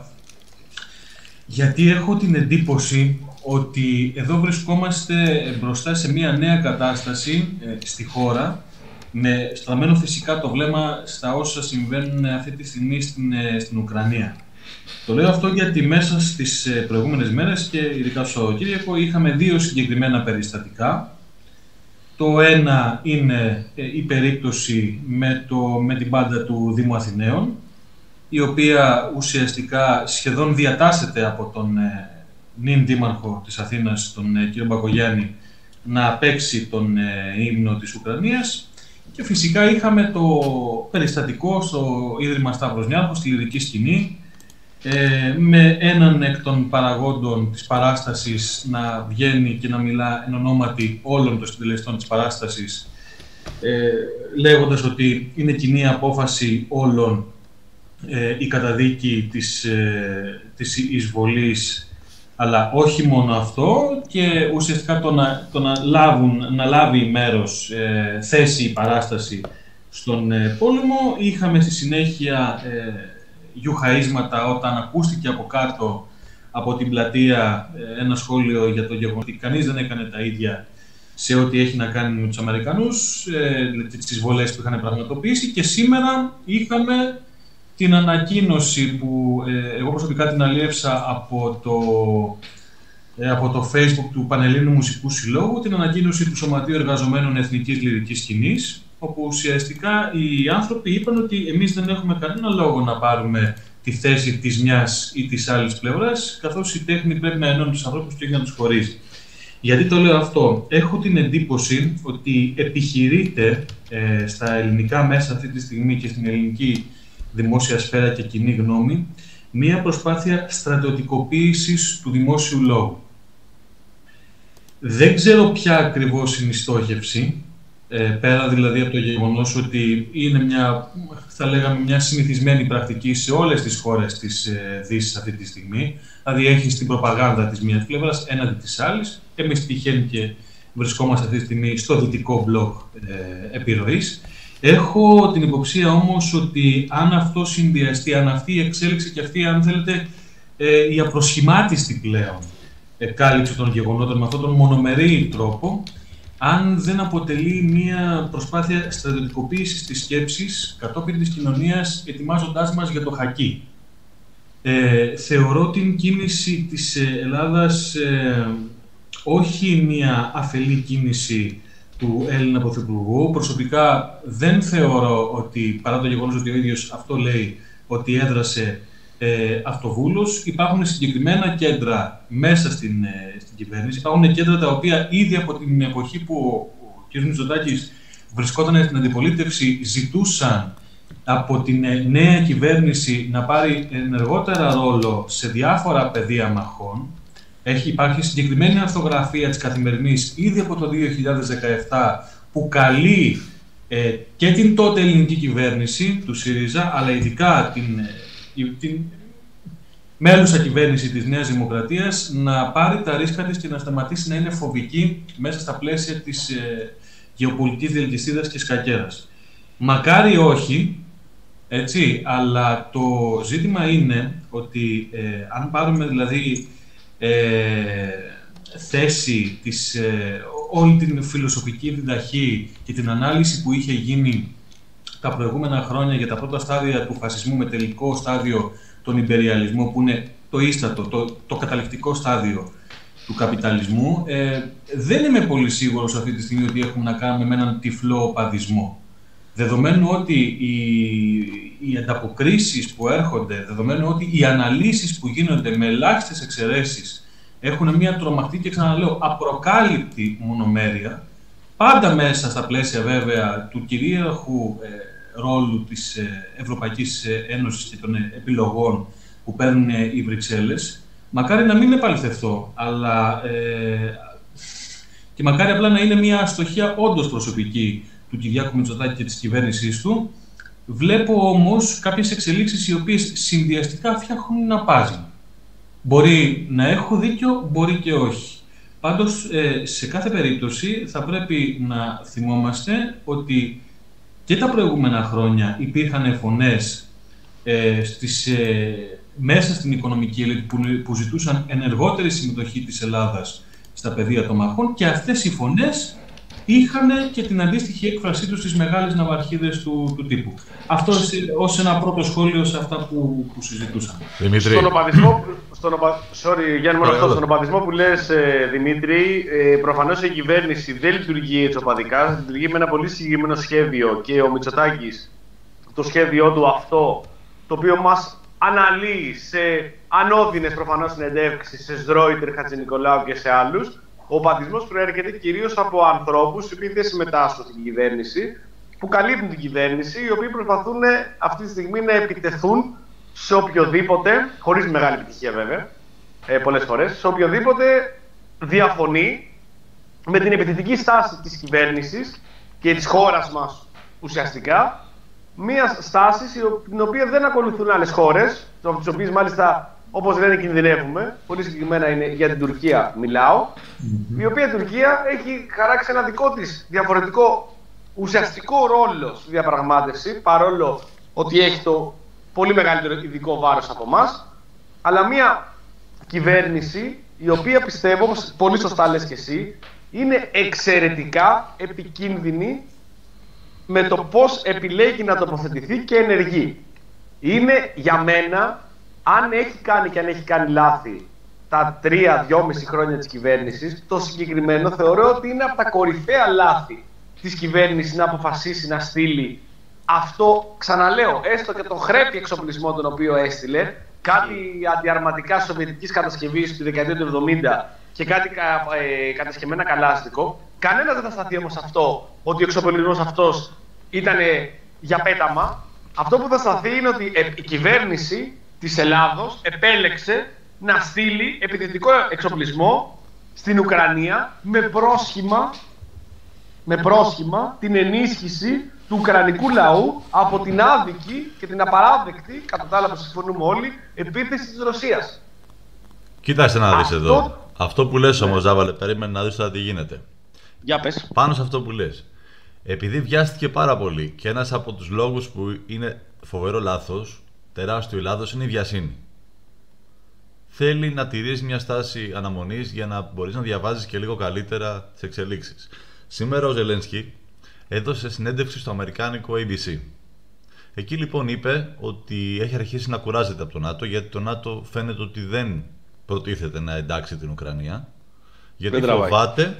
γιατί έχω την εντύπωση ότι εδώ βρισκόμαστε μπροστά σε μια νέα κατάσταση ε, στη χώρα, με στραμμένο φυσικά το βλέμμα στα όσα συμβαίνουν αυτή τη στιγμή στην, ε, στην Ουκρανία. Το λέω αυτό γιατί μέσα στις ε, προηγούμενες μέρες και ειδικά στο Σαββατοκύριακο είχαμε δύο συγκεκριμένα περιστατικά. Το ένα είναι ε, η περίπτωση με, το, με την μπάντα του Δήμου Αθηναίων, η οποία ουσιαστικά σχεδόν διατάσσεται από τον ε, νυν δήμαρχο της Αθήνας, τον ε, κύριο Μπακογιάννη, να παίξει τον ε, ύμνο της Ουκρανίας. Και φυσικά είχαμε το περιστατικό στο Ίδρυμα Σταύρος Νιάρχος, στη λυρική σκηνή, ε, με έναν εκ των παραγόντων της παράστασης να βγαίνει και να μιλά εν ονόματι όλων των συντελεστών της παράστασης, ε, λέγοντας ότι είναι κοινή απόφαση όλων ε, η καταδίκη της, ε, της εισβολής, αλλά όχι μόνο αυτό, και ουσιαστικά το να, το να, λάβουν, να λάβει μέρος, ε, θέση η παράσταση στον ε, πόλεμο. Είχαμε στη συνέχεια ε, γιουχαΐσματα όταν ακούστηκε από κάτω από την πλατεία ε, ένα σχόλιο για το γεγονός ότι κανείς δεν έκανε τα ίδια σε ό,τι έχει να κάνει με τους Αμερικανούς, ε, τις εισβολές που είχαν πραγματοποιήσει, και σήμερα είχαμε την ανακοίνωση που ε, εγώ προσωπικά την αλλιεύσα από το, ε, από το Facebook του Πανελλήνιου Μουσικού Συλλόγου, την ανακοίνωση του Σωματείου Εργαζομένων Εθνικής Λυρικής Σκηνής, όπου ουσιαστικά οι άνθρωποι είπαν ότι εμείς δεν έχουμε κανένα λόγο να πάρουμε τη θέση της μιας ή της άλλης πλευράς, καθώς η τέχνη πρέπει να ενώνει τους ανθρώπους και όχι να τους χωρίζει. Γιατί το λέω αυτό? Έχω την εντύπωση ότι επιχειρείται ε, στα ελληνικά μέσα αυτή τη στιγμή και στην ελληνική δημόσια σφαίρα και κοινή γνώμη μία προσπάθεια στρατιωτικοποίησης του δημόσιου λόγου. Δεν ξέρω ποια ακριβώς είναι η στόχευση, ε, πέρα δηλαδή από το γεγονός ότι είναι μια, θα λέγαμε, μια συνηθισμένη πρακτική σε όλες τις χώρες της ε, Δύσης αυτή τη στιγμή. Δηλαδή έχεις την προπαγάνδα της μιας πλευράς έναντι της άλλης. Εμείς τυχαίνει και βρισκόμαστε αυτή τη στιγμή στο δυτικό μπλοκ ε, επιρροής. Έχω την υποψία όμως ότι αν αυτό συνδυαστεί, αν αυτή η εξέλιξη και αυτή, αν θέλετε, ε, η απροσχημάτιστη πλέον ε, κάλυψη των γεγονότων με αυτόν τον μονομερή τρόπο, αν δεν αποτελεί μια προσπάθεια στρατιωτικοποίησης της σκέψης κατόπιν της κοινωνίας, ετοιμάζοντάς μας για το χακί. Ε, θεωρώ την κίνηση της Ελλάδας ε, όχι μια αφελή κίνηση του Έλληνα Πρωθυπουργού. Προσωπικά δεν θεωρώ ότι, παρά το γεγονός ότι ο ίδιος αυτό λέει, ότι έδρασε ε, αυτοβούλος. Υπάρχουν συγκεκριμένα κέντρα μέσα στην, ε, στην κυβέρνηση. Υπάρχουν κέντρα τα οποία ήδη από την εποχή που ο κ. Μητσοτάκης βρισκόταν στην αντιπολίτευση ζητούσαν από την ε, νέα κυβέρνηση να πάρει ενεργότερα ρόλο σε διάφορα πεδία μαχών. Έχει υπάρχει συγκεκριμένη αρθογραφία της Καθημερινής ήδη από το δύο χιλιάδες δεκαεπτά που καλεί ε, και την τότε ελληνική κυβέρνηση του ΣΥΡΙΖΑ, αλλά ειδικά την, ε, την μέλουσα κυβέρνηση της Νέας Δημοκρατίας να πάρει τα ρίσκα της και να σταματήσει να είναι φοβική μέσα στα πλαίσια της ε, γεωπολιτικής διελκυστίδας και σκακέρας. Μακάρι όχι, έτσι, αλλά το ζήτημα είναι ότι ε, αν πάρουμε δηλαδή Ε, θέση της, ε, όλη την φιλοσοφική διδαχή και την ανάλυση που είχε γίνει τα προηγούμενα χρόνια για τα πρώτα στάδια του φασισμού με τελικό στάδιο τον ιμπεριαλισμό, που είναι το ίστατο, το, το καταληκτικό στάδιο του καπιταλισμού, ε, δεν είμαι πολύ σίγουρος αυτή τη στιγμή ότι έχουμε να κάνουμε με έναν τυφλό οπαδισμό. Δεδομένου ότι οι, οι ανταποκρίσεις που έρχονται, δεδομένου ότι οι αναλύσεις που γίνονται με ελάχιστες εξαιρέσεις έχουν μια τρομακτή και, ξαναλέω, απροκάλυπτη μονομέρεια, πάντα μέσα στα πλαίσια βέβαια του κυρίαρχου ε, ρόλου της ε, Ευρωπαϊκής Ένωσης και των ε, επιλογών που παίρνουν ε, οι Βρυξέλλες. Μακάρι να μην επαληθευτώ, αλλά ε, και μακάρι απλά να είναι μια αστοχία όντως προσωπική του Κυριάκου Μητσοτάκη και της κυβέρνησής του. Βλέπω όμως κάποιες εξελίξεις οι οποίες συνδυαστικά φτιάχνουν να πάζουν. Μπορεί να έχω δίκιο, μπορεί και όχι. Πάντως, ε, σε κάθε περίπτωση θα πρέπει να θυμόμαστε ότι και τα προηγούμενα χρόνια υπήρχαν φωνές ε, στις, ε, μέσα στην οικονομική ελίτ που, που ζητούσαν ενεργότερη συμμετοχή της Ελλάδας στα πεδία των μαχών, και αυτές οι φωνές είχαν και την αντίστοιχη έκφρασή τους στις μεγάλες ναυαρχίδες του, του τύπου. Αυτό ως ένα πρώτο σχόλιο σε αυτά που, που συζητούσαμε. Δημήτρη. Στον οπαδισμό, στον οπα... Sorry, Γιάννη, μόνο αυτό, στον οπαδισμό που λες, ε, Δημήτρη, ε, προφανώς η κυβέρνηση δεν λειτουργεί έτσι οπαδικά, λειτουργεί με ένα πολύ συγκεκριμένο σχέδιο, και ο Μητσοτάκης, το σχέδιό του αυτό, το οποίο μας αναλύει σε ανώδυνες προφανώς συνεντεύξεις σε Σδρόιτερ, Χατζηνικολάου και σε άλλους. Ο οπαδισμός προέρχεται κυρίως από ανθρώπους οι οποίοι δεν συμμετάσχουν στην κυβέρνηση, που καλύπτουν την κυβέρνηση, οι οποίοι προσπαθούν αυτή τη στιγμή να επιτεθούν σε οποιοδήποτε, χωρίς μεγάλη επιτυχία βέβαια, ε, πολλές φορές, σε οποιοδήποτε διαφωνεί με την επιτεθική στάση της κυβέρνησης και της χώρας μας ουσιαστικά, μια στάση την οποία δεν ακολουθούν άλλες χώρες, από τις οποίες μάλιστα, όπως λένε, κινδυνεύουμε. Πολύ συγκεκριμένα είναι για την Τουρκία μιλάω, mm-hmm. η οποία Τουρκία έχει χαράξει ένα δικό της διαφορετικό ουσιαστικό ρόλο στη διαπραγμάτευση, παρόλο ότι έχει το πολύ μεγαλύτερο ειδικό βάρος από εμάς, αλλά μια κυβέρνηση η οποία πιστεύω, όπως πολύ σωστά λες και εσύ, είναι εξαιρετικά επικίνδυνη με το πώς επιλέγει να τοποθετηθεί και ενεργεί. Είναι για μένα, αν έχει κάνει και αν έχει κάνει λάθη τα τρία, δυόμιση χρόνια της κυβέρνησης, το συγκεκριμένο θεωρώ ότι είναι από τα κορυφαία λάθη της κυβέρνησης να αποφασίσει να στείλει αυτό, ξαναλέω, έστω και τον χρέπι εξοπλισμό τον οποίο έστειλε, κάτι αντιαρματικά σοβιετικής κατασκευής του δεκαετία του εβδομήντα και κάτι ε, κατασκευμένα καλάστικο. Κανένας δεν θα σταθεί όμως αυτό, ότι ο εξοπλισμός αυτός ήταν για πέταμα. Αυτό που θα σταθεί είναι ότι η κυβέρνηση της Ελλάδος επέλεξε να στείλει επιθετικό εξοπλισμό στην Ουκρανία με πρόσχημα, με πρόσχημα την ενίσχυση του ουκρανικού λαού από την άδικη και την απαράδεκτη, κατά τα άλλα που συμφωνούμε όλοι, επίθεση της Ρωσίας. Κοίταξε να δεις αυτό... εδώ. Αυτό που λες όμως, Ζάβαλε, περίμενε να δεις τώρα τι γίνεται. Για πες. Πάνω σε αυτό που λες. Επειδή βιάστηκε πάρα πολύ και ένας από τους λόγους που είναι φοβερό λάθος, τεράστιο λάθος, είναι η βιασύνη. Θέλει να τηρείς μια στάση αναμονής για να μπορείς να διαβάζεις και λίγο καλύτερα τις εξελίξεις. Σήμερα ο Ζελένσκι έδωσε συνέντευξη στο αμερικάνικο έι μπι σι. Εκεί λοιπόν είπε ότι έχει αρχίσει να κουράζεται από το ΝΑΤΟ, γιατί το ΝΑΤΟ φαίνεται ότι δεν προτίθεται να εντάξει την Ουκρανία, γιατί φοβάται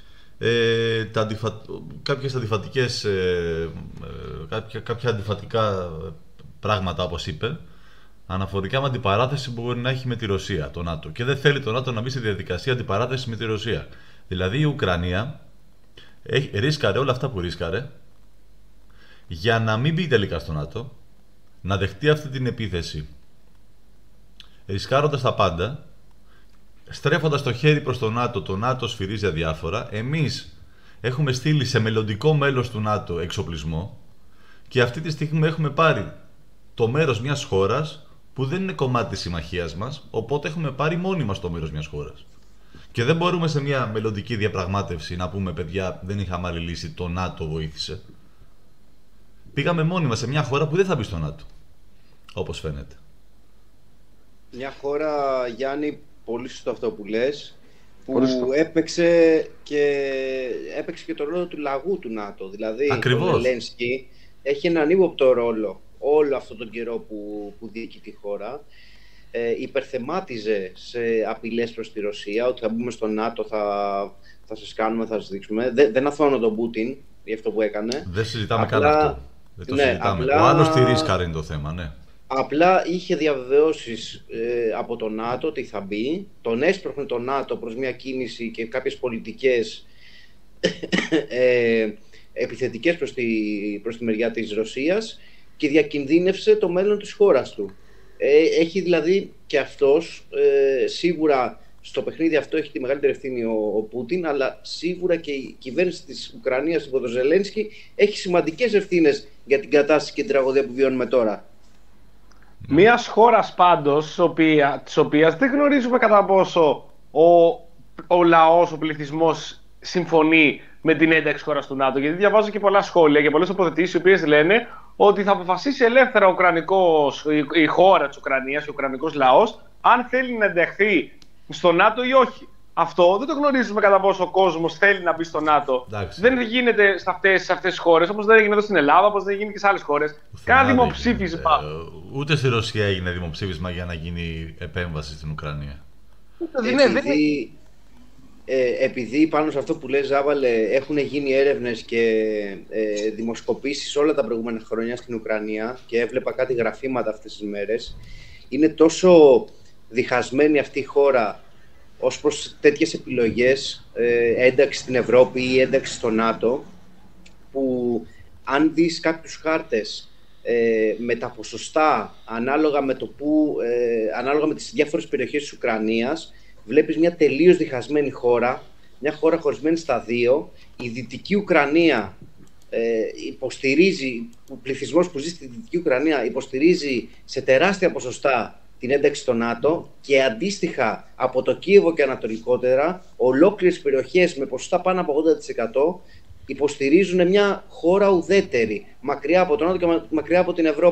ε, τα αντιφα... κάποιες αντιφατικές, ε, ε, κάποια, κάποια αντιφατικά πράγματα, όπως είπε, αναφορικά με αντιπαράθεση που μπορεί να έχει με τη Ρωσία, το ΝΑΤΟ. Και δεν θέλει το ΝΑΤΟ να μπει στη διαδικασία αντιπαράθεση με τη Ρωσία. Δηλαδή η Ουκρανία έχει, ρίσκαρε όλα αυτά που ρίσκαρε για να μην μπει τελικά στο ΝΑΤΟ, να δεχτεί αυτή την επίθεση, ρισκάροντας τα πάντα, στρέφοντας το χέρι προς το ΝΑΤΟ, το ΝΑΤΟ σφυρίζει αδιάφορα. Εμείς έχουμε στείλει σε μελλοντικό μέλος του ΝΑΤΟ εξοπλισμό και αυτή τη στιγμή έχουμε πάρει το μέρος μιας χώρας που δεν είναι κομμάτι της συμμαχίας μας, οπότε έχουμε πάρει μόνοι μας το μέρος μιας χώρας. Και δεν μπορούμε σε μια μελλοντική διαπραγμάτευση να πούμε, παιδιά, δεν είχαμε άλλη λύση, το ΝΑΤΟ βοήθησε. Πήγαμε μόνοι μας σε μια χώρα που δεν θα μπει στο ΝΑΤΟ, όπως φαίνεται. Μια χώρα, Γιάννη, πολύ σωστό αυτό που λες, που έπαιξε και, έπαιξε και το ρόλο του λαγού του ΝΑΤΟ. Δηλαδή, ακριβώς, ο Ζελένσκι έχει έναν ύποπτο ρόλο όλο αυτόν τον καιρό που, που διοικεί τη χώρα. Ε, υπερθεμάτιζε σε απειλές προς τη Ρωσία, ότι θα μπούμε στο ΝΑΤΟ, θα, θα σας κάνουμε, θα σας δείξουμε. Δεν, δεν αθώνω τον Πούτιν για αυτό που έκανε. Δεν συζητάμε απλά, καν αυτό. Δεν το ναι, συζητάμε. απλά, Ο άλλος τη ρίσκαρε είναι το θέμα, ναι. Απλά είχε διαβεβαιώσεις ε, από το ΝΑΤΟ ότι θα μπει. Τον έσπρωχνε το ΝΑΤΟ προς μια κίνηση και κάποιες πολιτικές ε, επιθετικές προς τη, προς τη μεριά της Ρωσίας και διακινδύνευσε το μέλλον της χώρας του. Ε, έχει δηλαδή και αυτός, ε, σίγουρα στο παιχνίδι αυτό έχει τη μεγαλύτερη ευθύνη ο, ο Πούτιν, αλλά σίγουρα και η κυβέρνηση της Ουκρανίας υπό τον Ζελένσκι έχει σημαντικές ευθύνες για την κατάσταση και την τραγωδία που βιώνουμε τώρα. Μιας χώρας πάντως, της οποίας δεν γνωρίζουμε κατά πόσο ο, ο λαός, ο πληθυσμός συμφωνεί με την ένταξη χώρας του ΝΑΤΟ. Γιατί διαβάζω και πολλά σχόλια και πολλές τοποθετήσεις οι οποίες λένε ότι θα αποφασίσει ελεύθερα ο Ουκρανικός, η, η χώρα της Ουκρανίας, ο Ουκρανικός λαός, αν θέλει να ενταχθεί στο ΝΑΤΟ ή όχι. Αυτό δεν το γνωρίζουμε κατά πόσο ο κόσμος θέλει να μπει στο ΝΑΤΟ. Εντάξει. Δεν γίνεται σε αυτές, σε αυτές τις χώρες, όπως δεν έγινε εδώ στην Ελλάδα, όπως δεν έγινε και σε άλλες χώρες. Κάνα δημοψήφισμα. Έγινε, ούτε στη Ρωσία έγινε δημοψήφισμα για να γίνει επέμβαση στην Ουκρανία. Επειδή, ε, επειδή πάνω σε αυτό που λες, Ζάβαλε, έχουν γίνει έρευνες και ε, δημοσκοπήσεις όλα τα προηγούμενα χρόνια στην Ουκρανία και έβλεπα κάτι γραφήματα αυτές τις μέρες, είναι τόσο διχασμένη αυτή η χώρα ως προς τέτοιες επιλογές, ε, ένταξη στην Ευρώπη ή ένταξη στο ΝΑΤΟ, που αν δεις κάποιους χάρτες ε, με τα ποσοστά ανάλογα με, το που, ε, ανάλογα με τις διάφορες περιοχές της Ουκρανίας, βλέπεις μια τελείως διχασμένη χώρα, μια χώρα χωρισμένη στα δύο. Η Δυτική Ουκρανία ε, υποστηρίζει, ο πληθυσμός που ζει στη Δυτική Ουκρανία υποστηρίζει σε τεράστια ποσοστά την ένταξη στο ΝΑΤΟ και αντίστοιχα από το Κίεβο και ανατολικότερα, ολόκληρες περιοχές με ποσοστά πάνω από ογδόντα τοις εκατό υποστηρίζουν μια χώρα ουδέτερη, μακριά από το ΝΑΤΟ και μακριά από την Ευρώπη.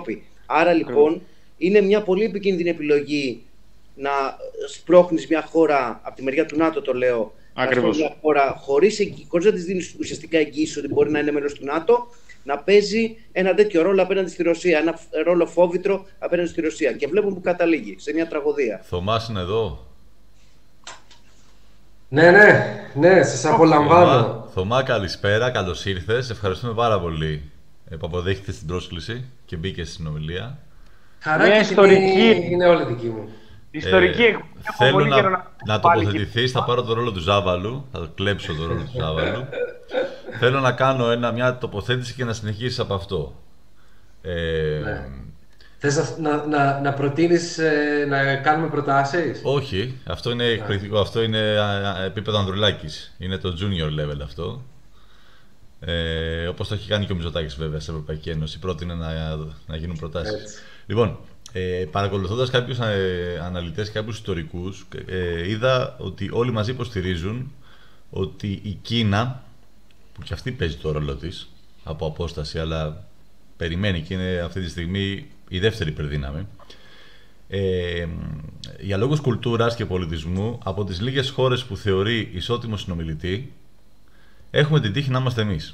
Άρα λοιπόν είναι μια πολύ επικίνδυνη επιλογή να σπρώχνεις μια χώρα, από τη μεριά του ΝΑΤΟ το λέω, Ακριβώς. μια χώρα χωρίς, χωρίς να της δίνεις ουσιαστικά εγγύηση ότι μπορεί να είναι μέλος του ΝΑΤΟ, να παίζει ένα τέτοιο ρόλο απέναντι στη Ρωσία, ένα ρόλο φόβητρο απέναντι στη Ρωσία. Και βλέπουμε που καταλήγει, σε μια τραγωδία. Θωμάς είναι εδώ. Ναι, ναι, ναι, σας απολαμβάνω. Θωμά, Θωμά, καλησπέρα, καλώς ήρθες. Ευχαριστούμε πάρα πολύ που αποδέχτηκες την πρόσκληση και μπήκες στην συνομιλία. Χαρά Μια και ιστορική- τιμή είναι όλη δική μου. Ιστορική Ε, εκπομπή. Έχω θέλω πολύ να, καιρό να πάλι τοποθετηθείς, θα πάρω το ρόλο του Ζάβαλου, θα κλέψω το ρόλο του Ζάβαλου. Θέλω να κάνω ένα, μια τοποθέτηση και να συνεχίσεις από αυτό. Ε, Ναι. Θες να, να, να, να προτείνεις ε, να κάνουμε προτάσεις? Όχι, αυτό είναι εκπληκτικό, αυτό είναι α, α, επίπεδο Ανδρουλάκης, είναι το junior level αυτό. Ε, όπως το έχει κάνει και ο Μητσοτάκης βέβαια στην Ευρωπαϊκή Ένωση, πρότεινε να, να γίνουν προτάσεις. Έτσι. Λοιπόν, ε, παρακολουθώντας κάποιους ε, αναλυτές, κάποιους ιστορικούς, ε, είδα ότι όλοι μαζί υποστηρίζουν ότι η Κίνα, που και αυτή παίζει το ρόλο της από απόσταση, αλλά περιμένει και είναι αυτή τη στιγμή η δεύτερη υπερδύναμη, ε, για λόγους κουλτούρας και πολιτισμού, από τις λίγες χώρες που θεωρεί ισότιμο συνομιλητή, έχουμε την τύχη να είμαστε εμείς.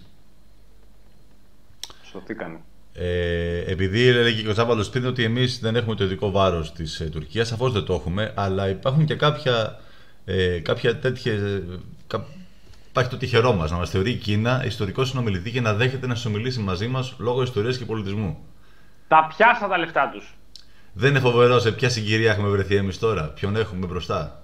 Σωθήκανε. Ε, επειδή έλεγε και ο Ζάβαλος πριν ότι εμείς δεν έχουμε το ειδικό βάρος της ε, Τουρκίας, σαφώς δεν το έχουμε, αλλά υπάρχουν και κάποια, ε, κάποια τέτοια. Ε, κα, υπάρχει το τυχερό μας να μας θεωρεί η Κίνα ιστορικό συνομιλητή και να δέχεται να συνομιλήσει μαζί μας λόγω ιστορίας και πολιτισμού. Τα πιάσα τα λεφτά τους. Δεν είναι φοβερό σε ποια συγκυρία έχουμε βρεθεί εμείς τώρα, ποιον έχουμε μπροστά.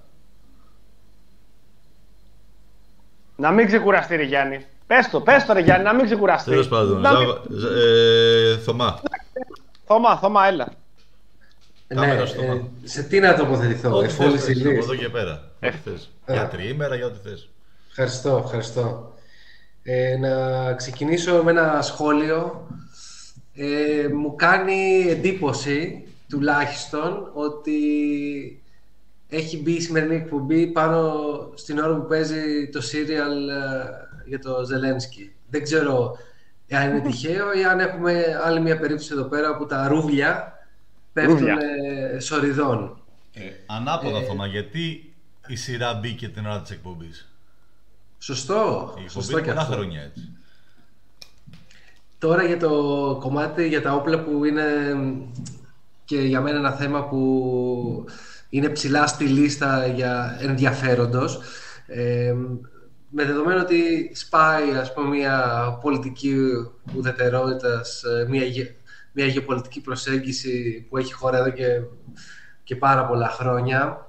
Να μην ξεκουραστεί, ρε Γιάννη. Πες το, πες το, ρε Γιάννη, να μην ξεκουραστεί. Τέλος πάντων, Να μην- Ζάβα, Ζ- ε, Θωμά. Θωμά, Θωμά, έλα. Κάμερα Ναι, στο ε, μάτι. σε τι να τοποθετηθώ, Ό,τι εφόλης θες, από ηλίες? εδώ και πέρα. Ε. Ό,τι θες. Ε. Για τριήμερα, για ό,τι θες. Ευχαριστώ, ευχαριστώ. Ε, να ξεκινήσω με ένα σχόλιο. Ε, μου κάνει εντύπωση, τουλάχιστον, ότι έχει μπει η σημερινή εκπομπή πάνω στην ώρα που παίζει το σύριαλ ε, για το Ζελένσκι. Δεν ξέρω αν είναι τυχαίο ή αν έχουμε άλλη μια περίπτωση εδώ πέρα που τα ρούβλια πέφτουν Ρούβλια. ε, σοριδών. Ε, ανάποδα, Ε. Θωμά, γιατί η σειρά μπήκε την ώρα της εκπομπής. Σωστό, Η σωστό εκπομπή και πολλά αυτό. χρόνια έτσι. Τώρα για το κομμάτι για τα όπλα που είναι και για μένα ένα θέμα που είναι ψηλά στη λίστα για ενδιαφέροντος, ε, με δεδομένο ότι σπάει, ας πούμε, μια πολιτική ουδετερότητας, ε, μια, γε- μια γεωπολιτική προσέγγιση που έχει χώρα εδώ και, και πάρα πολλά χρόνια,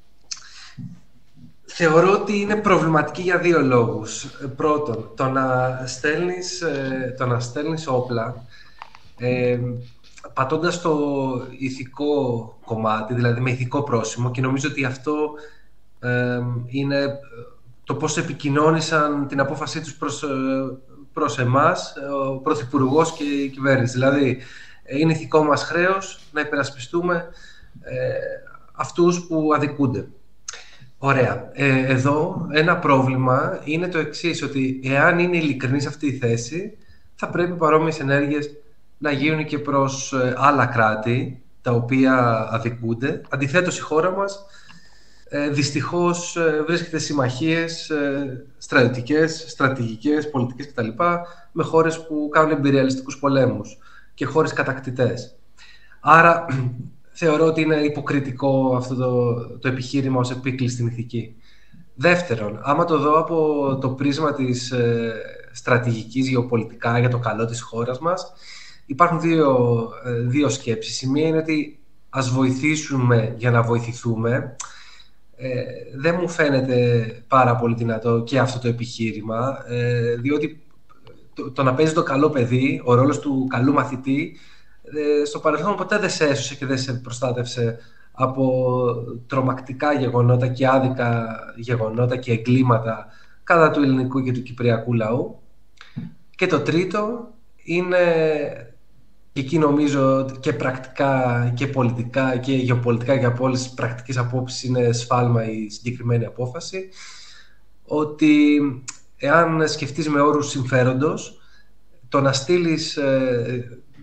θεωρώ ότι είναι προβληματική για δύο λόγους. Ε, Πρώτον, το να στέλνεις, ε, το να στέλνεις όπλα ε, πατώντας το ηθικό κομμάτι, δηλαδή με ηθικό πρόσημο, και νομίζω ότι αυτό ε, είναι το πώς επικοινώνησαν την απόφασή τους προς, ε, προς εμάς, ο Πρωθυπουργός και η κυβέρνηση. Δηλαδή, ε, είναι ηθικό μας χρέος να υπερασπιστούμε ε, αυτούς που αδικούνται. Ωραία. Ε, εδώ ένα πρόβλημα είναι το εξής, ότι εάν είναι ειλικρινής αυτή η θέση, θα πρέπει παρόμοιες ενέργειες να γίνουν και προς ε, άλλα κράτη, τα οποία αδικούνται. Αντιθέτως, η χώρα μας ε, δυστυχώς ε, βρίσκεται σε συμμαχίες ε, στρατιωτικές, στρατηγικές, πολιτικές κτλ. Με χώρες που κάνουν εμπειριαλιστικούς πολέμους και χώρες κατακτητές. Άρα, θεωρώ ότι είναι υποκριτικό αυτό το, το επιχείρημα ως επίκληση στην ηθική. Δεύτερον, άμα το δω από το πρίσμα της ε, στρατηγικής γεωπολιτικά για το καλό της χώρας μας, υπάρχουν δύο, ε, δύο σκέψεις. Η μία είναι ότι ας βοηθήσουμε για να βοηθηθούμε. Ε, δεν μου φαίνεται πάρα πολύ δυνατό και αυτό το επιχείρημα, ε, διότι το, το να παίζει το καλό παιδί, ο ρόλος του καλού μαθητή, στο παρελθόν ποτέ δεν σε έσωσε και δεν σε προστάτευσε από τρομακτικά γεγονότα και άδικα γεγονότα και εγκλήματα κατά του ελληνικού και του κυπριακού λαού. Και το τρίτο είναι, και εκεί νομίζω και πρακτικά και πολιτικά και γεωπολιτικά και από όλες τις πρακτικές απόψεις είναι σφάλμα η συγκεκριμένη απόφαση, ότι εάν σκεφτείς με όρους συμφέροντος, το να στείλεις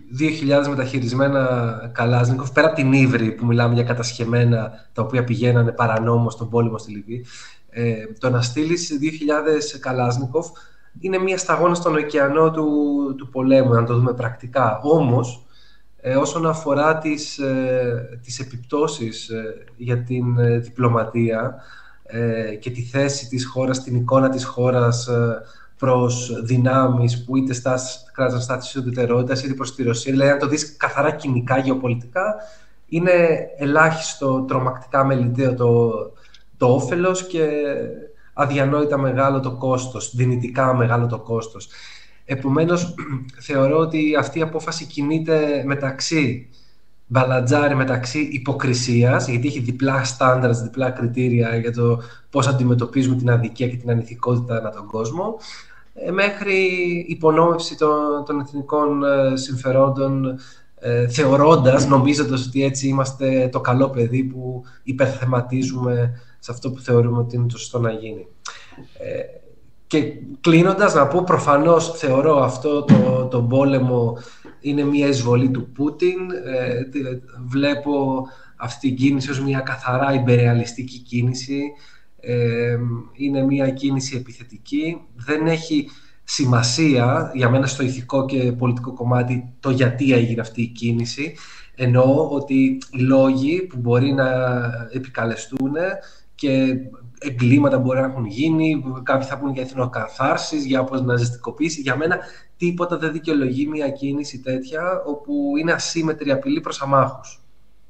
δύο χιλιάδες μεταχειρισμένα Καλάζνικοφ, πέρα από την Ύβρη που μιλάμε για κατασχεμένα τα οποία πηγαίνανε παρανόμως στον πόλεμο στη Λιβύη, ε, το να στείλεις δύο χιλιάδες Καλάζνικοφ είναι μια σταγόνα στον ωκεανό του, του πολέμου, να το δούμε πρακτικά. Όμως, ε, όσον αφορά τις, ε, τις επιπτώσεις ε, για την ε, διπλωματία ε, και τη θέση της χώρας, την εικόνα της χώρας ε, προς δυνάμεις που είτε κράτησαν στάθμισης ουδετερότητας είτε προς τη Ρωσία, δηλαδή αν το δεις καθαρά κοινικά, γεωπολιτικά, είναι ελάχιστο τρομακτικά μελιτέο το, το όφελος και αδιανόητα μεγάλο το κόστος, δυνητικά μεγάλο το κόστος. Επομένως, θεωρώ ότι αυτή η απόφαση κινείται μεταξύ μπαλατζάρι, μεταξύ υποκρισίας, γιατί έχει διπλά standards, διπλά κριτήρια για το πώς αντιμετωπίζουμε την αδικία και την ανηθικότητα ανά τον κόσμο, μέχρι υπονόμευση των, των εθνικών συμφερόντων, ε, θεωρώντας, νομίζοντας ότι έτσι είμαστε το καλό παιδί που υπερθεματίζουμε σε αυτό που θεωρούμε ότι είναι το σωστό να γίνει. Ε, και κλείνοντας να πω, προφανώς θεωρώ αυτό το, το πόλεμο είναι μια εισβολή του Πούτιν. Ε, βλέπω αυτή την κίνηση ως μια καθαρά ιμπεριαλιστική κίνηση. Ε, είναι μια κίνηση επιθετική. Δεν έχει σημασία για μένα στο ηθικό και πολιτικό κομμάτι το γιατί έγινε αυτή η κίνηση. Εννοώ ότι οι λόγοι που μπορεί να επικαλεστούν και εγκλήματα μπορεί να έχουν γίνει, κάποιοι θα πούνε για εθνοκαθάρσεις, για αποναζιστικοποίηση. Για μένα τίποτα δεν δικαιολογεί μια κίνηση τέτοια όπου είναι ασύμμετρη απειλή προς αμάχους.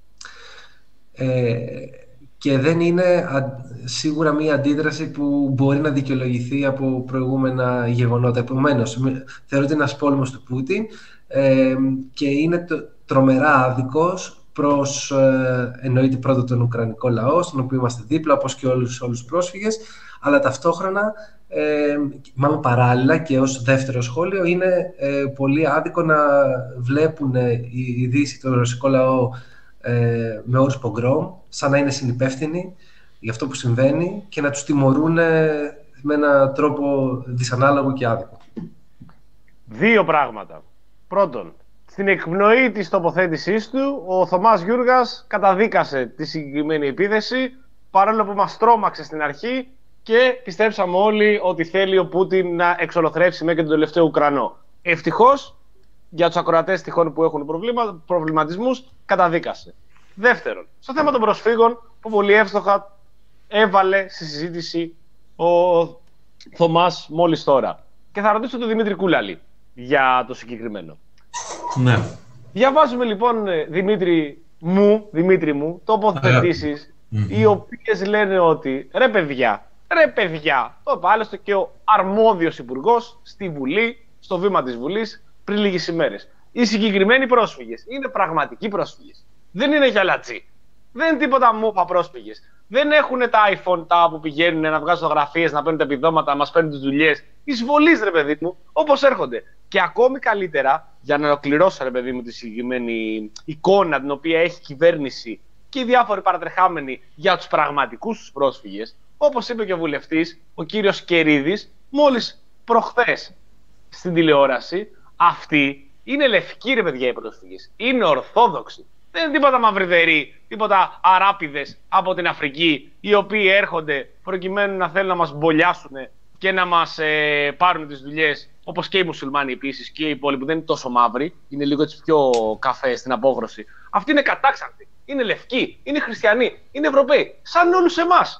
Ε, και δεν είναι σίγουρα μια αντίδραση που μπορεί να δικαιολογηθεί από προηγούμενα γεγονότα. Επομένως, θεωρώ ότι είναι ένας πόλεμος του Πούτιν ε, και είναι το, τρομερά άδικος προς, ε, εννοείται πρώτα τον Ουκρανικό λαό, στον οποίο είμαστε δίπλα, όπως και όλους, όλους τους πρόσφυγες, αλλά ταυτόχρονα, ε, μάλλον παράλληλα και ως δεύτερο σχόλιο, είναι ε, πολύ άδικο να βλέπουν οι Δύση τον ρωσικό λαό ε, με όρους πογκρόμ, σαν να είναι συνυπεύθυνοι για αυτό που συμβαίνει και να τους τιμωρούν με έναν τρόπο δυσανάλογο και άδικο. Δύο πράγματα. Πρώτον, στην εκπνοή της τοποθέτησής του, ο Θωμάς Γιούργας καταδίκασε τη συγκεκριμένη επίθεση, παρόλο που μας τρόμαξε στην αρχή και πιστέψαμε όλοι ότι θέλει ο Πούτιν να εξολοθρεύσει μέχρι τον τελευταίο Ουκρανό. Ευτυχώς, για τους ακροατές τυχόν που έχουν προβλημα, προβληματισμούς, καταδίκασε. Δεύτερον, στο θέμα των προσφύγων, που πολύ εύστοχα έβαλε στη συζήτηση ο Θωμάς μόλις τώρα. Και θα ρωτήσω τον Δημήτρη Κούλαλη για το συγκεκριμένο. Ναι. Διαβάζουμε λοιπόν, Δημήτρη μου, Δημήτρη μου, τοποθετήσεις mm-hmm. οι οποίες λένε ότι ρε παιδιά, ρε παιδιά, το είπε άλλωστε και ο αρμόδιος υπουργός στη Βουλή, στο βήμα της Βουλής πριν λίγες ημέρες. Οι συγκεκριμένοι πρόσφυγες είναι πραγματικοί πρόσφυγες. Δεν είναι γυαλατσί. Δεν είναι τίποτα μούπα πρόσφυγες. Δεν έχουν τα iPhone τα που πηγαίνουν να βγάζουν φωτογραφίες, να παίρνουν τα επιδόματα, να μας παίρνουν τις δουλειές. Εισβολής, ρε παιδί μου, όπως έρχονται. Και ακόμη καλύτερα, για να ολοκληρώσω, ρε παιδί μου, τη συγκεκριμένη εικόνα την οποία έχει η κυβέρνηση και οι διάφοροι παρατρεχάμενοι για τους πραγματικούς τους πρόσφυγες, όπως είπε και ο βουλευτής, ο κύριος Κερίδης, μόλις προχθές στην τηλεόραση, αυτοί είναι λευκοί, ρε παιδιά, οι πρόσφυγες. Είναι ορθόδοξοι. Δεν είναι τίποτα μαυριδεροί, τίποτα αράπιδες από την Αφρική, οι οποίοι έρχονται προκειμένου να θέλουν να μας μπολιάσουν και να μας ε, πάρουν τις δουλειές, όπως και οι μουσουλμάνοι επίσης και οι υπόλοιποι που δεν είναι τόσο μαύροι, είναι λίγο έτσι πιο καφέ στην απόχρωση. Αυτοί είναι κατάξαντοι, είναι λευκοί, είναι χριστιανοί, είναι Ευρωπαίοι, σαν όλους εμάς.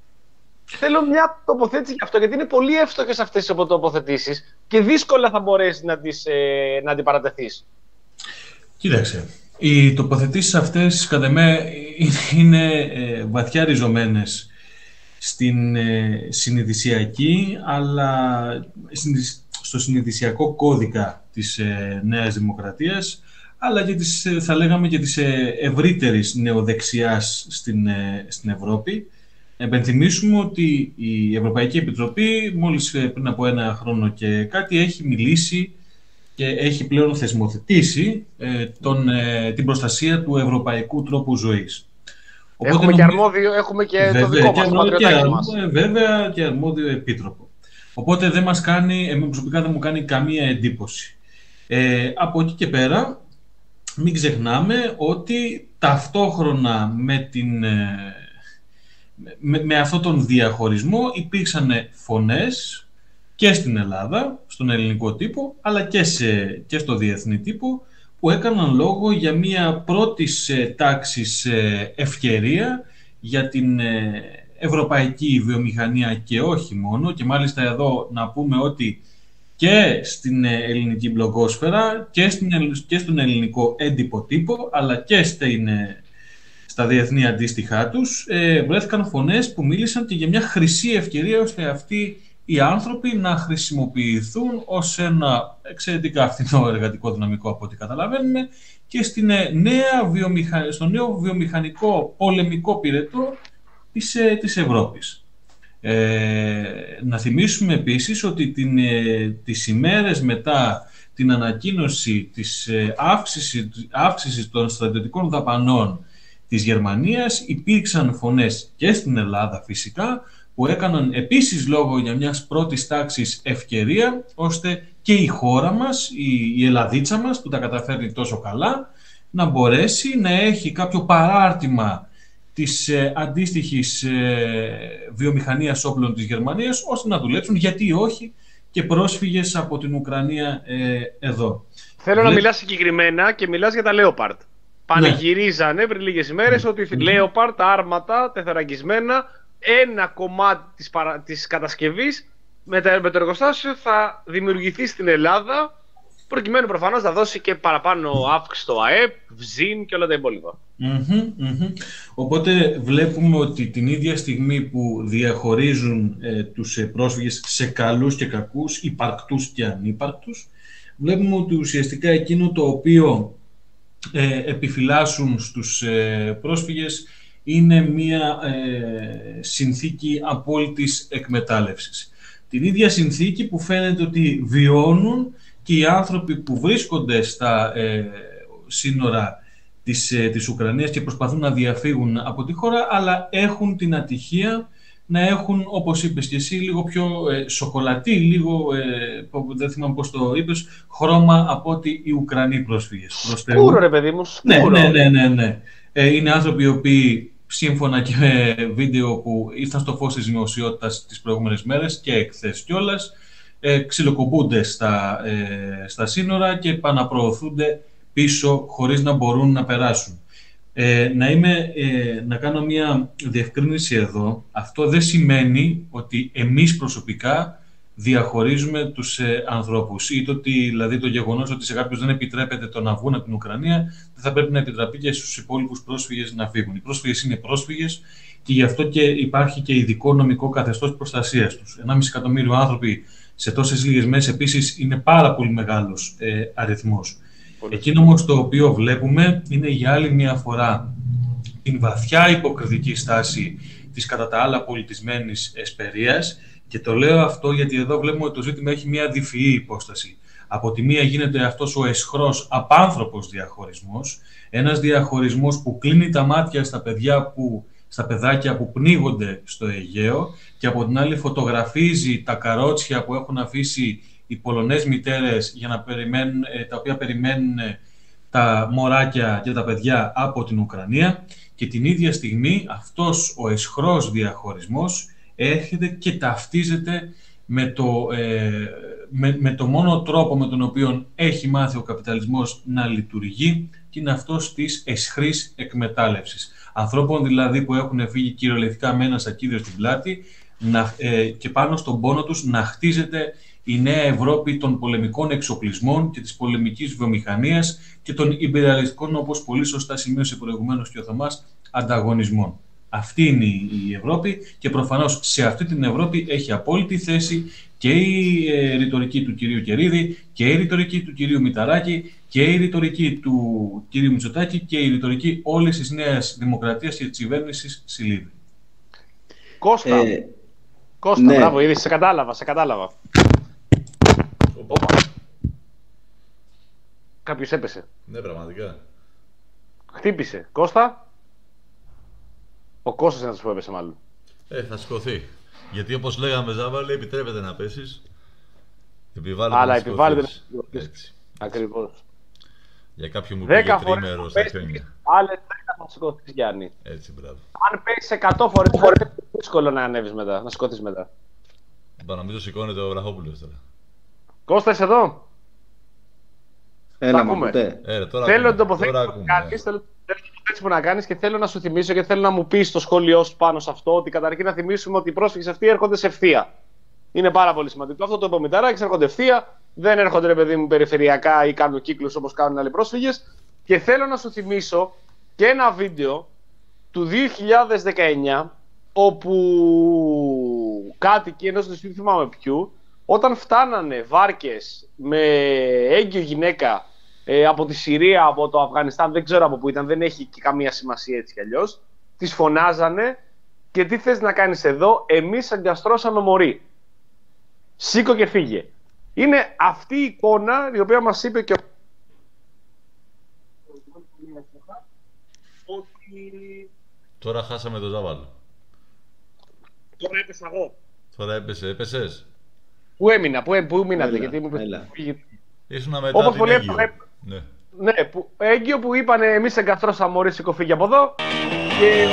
Θέλω μια τοποθέτηση γι' αυτό, γιατί είναι πολύ εύστοχες αυτές οι τοποθετήσεις και δύσκολα θα μπορέσεις να τις ε, να αντιπαρατεθείς. Κοίταξε. Οι τοποθετήσεις αυτές, κατά με, είναι ε, βαθιά ριζωμένες στην ε, συνειδησιακή, αλλά στο συνειδησιακό κώδικα της ε, Νέας Δημοκρατίας, αλλά και της, ε, θα λέγαμε και της ε, ευρύτερης νεοδεξιάς στην, ε, στην Ευρώπη. Επενθυμίσουμε ότι η Ευρωπαϊκή Επιτροπή μόλις ε, πριν από ένα χρόνο και κάτι έχει μιλήσει και έχει πλέον θεσμοθετήσει ε, τον, ε, την προστασία του ευρωπαϊκού τρόπου ζωής. Οπότε έχουμε, νομίζω... και αρμόδιο, έχουμε και βέβαια, το δικό μας, το πατριωτάκι μας. Βέβαια και αρμόδιο επίτροπο. Οπότε δεν μας κάνει, εμένα προσωπικά δεν μου κάνει καμία εντύπωση. Ε, από εκεί και πέρα μην ξεχνάμε ότι ταυτόχρονα με, την, με, με αυτόν τον διαχωρισμό υπήρξαν φωνές και στην Ελλάδα, στον ελληνικό τύπο, αλλά και, σε, και στο διεθνή τύπο, που έκαναν λόγο για μια πρώτης τάξης ευκαιρία για την ευρωπαϊκή βιομηχανία και όχι μόνο. Και μάλιστα εδώ να πούμε ότι και στην ελληνική μπλογκόσφαιρα και, στην, και στον ελληνικό έντυπο τύπο, αλλά και στην, στα διεθνή αντίστοιχά τους, ε, βρέθηκαν φωνές που μίλησαν και για μια χρυσή ευκαιρία ώστε αυτοί οι άνθρωποι να χρησιμοποιηθούν ως ένα εξαιρετικά φθηνό εργατικό δυναμικό, από ό,τι καταλαβαίνουμε, και στην νέα βιομηχα... στο νέο βιομηχανικό πολεμικό πυρετό της, της Ευρώπης. Ε, να θυμίσουμε επίσης ότι την, ε, τις ημέρες μετά την ανακοίνωση της ε, αύξησης, αύξησης των στρατιωτικών δαπανών της Γερμανίας υπήρξαν φωνές και στην Ελλάδα φυσικά, που έκαναν επίσης λόγο για μιας πρώτης τάξης ευκαιρία, ώστε και η χώρα μας, η, η Ελλαδίτσα μας που τα καταφέρνει τόσο καλά, να μπορέσει να έχει κάποιο παράρτημα της ε, αντίστοιχης ε, βιομηχανίας όπλων της Γερμανίας, ώστε να δουλέψουν, γιατί όχι, και πρόσφυγες από την Ουκρανία ε, εδώ. Θέλω Λε... να μιλάς συγκεκριμένα και μιλάς για τα Leopard. Πανηγυρίζανε ναι. πριν λίγες ημέρες mm. ότι mm. Leopard, άρματα τεθωρακισμένα, ένα κομμάτι της, παρα... της κατασκευής με, τα... με το εργοστάσιο θα δημιουργηθεί στην Ελλάδα, προκειμένου προφανώς να δώσει και παραπάνω αύξηση στο ΑΕΠ, βζίν και όλα τα υπόλοιπα. Mm-hmm, mm-hmm. Οπότε βλέπουμε ότι την ίδια στιγμή που διαχωρίζουν ε, τους ε, πρόσφυγες σε καλούς και κακούς, υπαρκτούς και ανύπαρκτους, βλέπουμε ότι ουσιαστικά εκείνο το οποίο ε, επιφυλάσσουν στους ε, πρόσφυγες είναι μια ε, συνθήκη απόλυτης εκμετάλλευσης. Την ίδια συνθήκη που φαίνεται ότι βιώνουν και οι άνθρωποι που βρίσκονται στα ε, σύνορα της, ε, της Ουκρανίας και προσπαθούν να διαφύγουν από τη χώρα, αλλά έχουν την ατυχία να έχουν, όπως είπες και εσύ, λίγο πιο ε, σοκολατή, λίγο, ε, δεν θυμάμαι πώς το είπες, χρώμα από ότι οι Ουκρανοί πρόσφυγες. Σκούρο ρε παιδί μου, σκούρο. Ναι, ναι, ναι, ναι. Ε, είναι άνθρωποι οι οποίοι, σύμφωνα και με βίντεο που ήρθαν στο φως της δημοσιότητας τις προηγούμενες μέρες και εχθές κιόλας, ε, ξυλοκοπούνται στα, ε, στα σύνορα και επαναπροωθούνται πίσω χωρίς να μπορούν να περάσουν. Ε, να, είμαι, ε, να κάνω μια διευκρίνηση εδώ. Αυτό δεν σημαίνει ότι εμείς προσωπικά διαχωρίζουμε τους ε, ανθρώπους, ή το ότι, δηλαδή το γεγονός ότι σε κάποιους δεν επιτρέπεται το να βγουν από την Ουκρανία δεν θα πρέπει να επιτραπεί και στους υπόλοιπους πρόσφυγες να φύγουν. Οι πρόσφυγες είναι πρόσφυγες και γι' αυτό και υπάρχει και ειδικό νομικό καθεστώς προστασίας τους. ενάμιση εκατομμύριο άνθρωποι σε τόσες λίγες μέρες επίσης είναι πάρα πολύ μεγάλος ε, αριθμός. Εκείνο όμως το οποίο βλέπουμε είναι για άλλη μια φορά την βαθιά υποκριτική στάση της κατά τα άλλα πολιτισμένης εσπερίας, και το λέω αυτό γιατί εδώ βλέπουμε ότι το ζήτημα έχει μια διφυή υπόσταση. Από τη μία γίνεται αυτός ο αισχρός απάνθρωπος διαχωρισμός, ένας διαχωρισμός που κλείνει τα μάτια στα παιδιά που, στα παιδάκια που πνίγονται στο Αιγαίο, και από την άλλη φωτογραφίζει τα καρότσια που έχουν αφήσει οι Πολωνές μητέρες για να περιμένουν, τα οποία περιμένουν τα μωράκια και τα παιδιά από την Ουκρανία, και την ίδια στιγμή αυτός ο αισχρός διαχωρισμός έρχεται και ταυτίζεται με το, ε, με, με το μόνο τρόπο με τον οποίο έχει μάθει ο καπιταλισμός να λειτουργεί, και είναι αυτός της αισχρής εκμετάλλευσης. Ανθρώπων δηλαδή που έχουν φύγει κυριολεκτικά με ένα σακίδιο στην πλάτη να, ε, και πάνω στον πόνο τους να χτίζεται η νέα Ευρώπη των πολεμικών εξοπλισμών και της πολεμικής βιομηχανίας και των ιμπεριαλιστικών, όπως πολύ σωστά σημείωσε προηγουμένως και ο Θωμάς, ανταγωνισμών. Αυτή είναι η Ευρώπη, και προφανώς σε αυτή την Ευρώπη έχει απόλυτη θέση και η ε, ρητορική του κυρίου Κερίδη και η ρητορική του κυρίου Μηταράκη και η ρητορική του κυρίου Μητσοτάκη και η ρητορική όλης της Νέας Δημοκρατίας και της κυβέρνησης Σιλίδη. Κώστα, ε, Κώστα, ναι. Μπράβο, είδες, σε κατάλαβα, σε κατάλαβα. Οπα. Κάποιος έπεσε. Ναι, πραγματικά. Χτύπησε. Κώστα. Ο Κώστας είναι αυτός που έπεσε μάλλον. Ε, θα σηκωθεί. Γιατί όπως λέγαμε, Ζάβαλη, επιτρέπεται να πέσεις. Επιβάλλεται Αλλά να επιβάλλεται να σηκωθείς. Ακριβώς. Για κάποιον μου πήγε τρίμερο στα χιόνια. Άλλες δέκα θα σηκωθείς, Γιάννη. Έτσι, μπράβο. Αν πέσεις εκατό φορές, είναι δύσκολο να ανέβεις μετά, να σηκωθείς μετά. Μπα, νομίζω σηκώνεται ο Βραχόπουλος τώρα. Κώστα, είσαι εδώ. Έλα, μ' ακούτε. Ε, τώρα θέλω ακούμε, τοποθέτηση τώρα που ακούμε, να κάνεις, θέλω τοποθέτηση που να κάνεις και θέλω να σου θυμίσω και θέλω να μου πεις το σχόλιο σου πάνω σε αυτό, ότι καταρχήν να θυμίσουμε ότι οι πρόσφυγες αυτοί έρχονται σε ευθεία. Είναι πάρα πολύ σημαντικό. Αυτό το είπε ο Μηταράκης, έρχονται ευθεία, δεν έρχονται, ρε παιδί μου, περιφερειακά ή κάνουν κύκλους όπως κάνουν άλλοι πρόσφυγες. Και θέλω να σου θυμίσω και ένα βίντεο του δύο χιλιάδες δεκαεννιά, όπου κάτοικοι ενός νησιού, δεν θυμάμαι ποιου, όταν φτάνανε βάρκες με έγκυο γυναίκα ε, από τη Συρία, από το Αφγανιστάν, δεν ξέρω από πού ήταν, δεν έχει και καμία σημασία έτσι κι αλλιώς, τις φωνάζανε και τι θες να κάνεις εδώ, εμείς αγκαστρώσαμε μωρί. Σήκω και φύγε. Είναι αυτή η εικόνα η οποία μας είπε και ο... ότι... Τώρα χάσαμε το Ζάβαλο. Τώρα έπεσα εγώ. Τώρα έπεσε, έπεσες. Πού έμεινα, πού, πού μείνατε, Έλα, γιατί μου είπες... έλα. Ήσουνα μετά Όπως την πολύ έγκυο. εύκολα. Ναι. Ναι, που, έγκυο που είπανε εμείς εγκαθρώσαμε μωρί, σηκώ φύγε από εδώ. Και,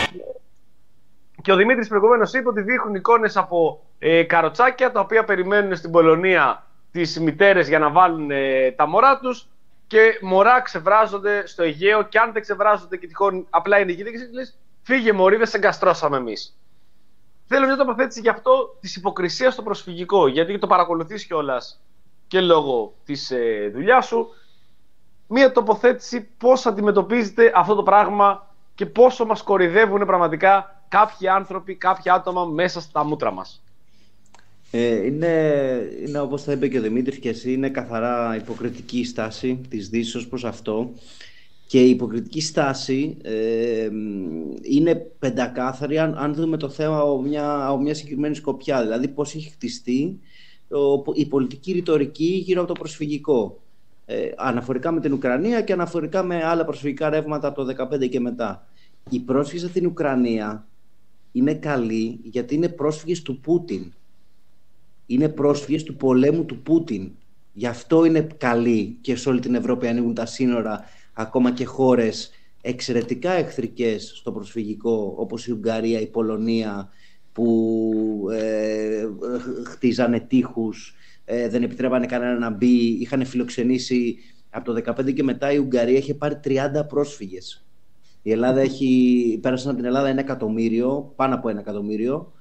και ο Δημήτρης προηγουμένως είπε ότι δείχνουν εικόνες από ε, καροτσάκια τα οποία περιμένουν στην Πολωνία τις μητέρες για να βάλουν ε, τα μωρά τους και μωρά ξεβράζονται στο Αιγαίο και αν δεν ξεβράζονται και τυχόν απλά είναι γυναίκες, λες φύγε μωρί, δεν σε εγκαστρώσαμε εμείς. Θέλω μια τοποθέτηση γι' αυτό της υποκρισίας στο προσφυγικό, γιατί το παρακολουθείς κιόλας και λόγω της ε, δουλειάς σου. Μια τοποθέτηση πώς αντιμετωπίζετε αυτό το πράγμα και πόσο μας κορυδεύουν πραγματικά κάποιοι άνθρωποι, κάποια άτομα μέσα στα μούτρα μας. Ε, είναι, είναι όπως θα είπε και ο Δημήτρης και εσύ, είναι καθαρά υποκριτική η στάση της Δύσης ως προς αυτό. Και η υποκριτική στάση ε, είναι πεντακάθαρη αν, αν δούμε το θέμα από μια, από μια συγκεκριμένη σκοπιά. Δηλαδή πώς έχει χτιστεί ο, η πολιτική ρητορική γύρω από το προσφυγικό. Ε, αναφορικά με την Ουκρανία και αναφορικά με άλλα προσφυγικά ρεύματα από το δύο χιλιάδες δεκαπέντε και μετά. Οι πρόσφυγες στην Ουκρανία είναι καλοί γιατί είναι πρόσφυγες του Πούτιν. Είναι πρόσφυγες του πολέμου του Πούτιν. Γι' αυτό είναι καλοί και σε όλη την Ευρώπη ανοίγουν τα σύνορα, ακόμα και χώρες εξαιρετικά εχθρικές στο προσφυγικό, όπως η Ουγγαρία, η Πολωνία, που ε, χτίζανε τείχους, ε, δεν επιτρέπανε κανένα να μπει, είχαν φιλοξενήσει από το δύο χιλιάδες δεκαπέντε και μετά η Ουγγαρία είχε πάρει τριάντα πρόσφυγες. Η Ελλάδα έχει, πέρασαν από την Ελλάδα ένα εκατομμύριο, πάνω από ένα εκατομμύριο,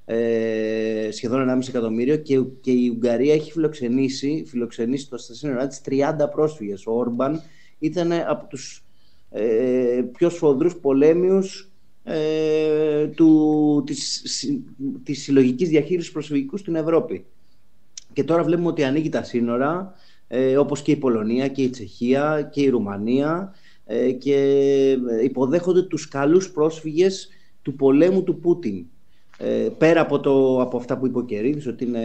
ε, σχεδόν ενάμιση εκατομμύριο και, και η Ουγγαρία έχει φιλοξενήσει, φιλοξενήσει στα σύνορά της τριάντα πρόσφυγες. Ο Όρμπαν ήταν από τους ε, πιο σφοδρούς πολέμιους ε, του, της, της συλλογικής διαχείρισης προσφυγικού στην Ευρώπη. Και τώρα βλέπουμε ότι ανοίγει τα σύνορα, ε, όπως και η Πολωνία και η Τσεχία και η Ρουμανία ε, και υποδέχονται τους καλούς πρόσφυγες του πολέμου του Πούτιν. Ε, πέρα από, το, από αυτά που είπε ο Κερίδης, ότι είναι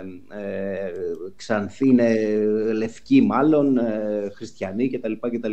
ε, ξανθοί, είναι λευκοί μάλλον, ε, χριστιανοί κτλ. κτλ.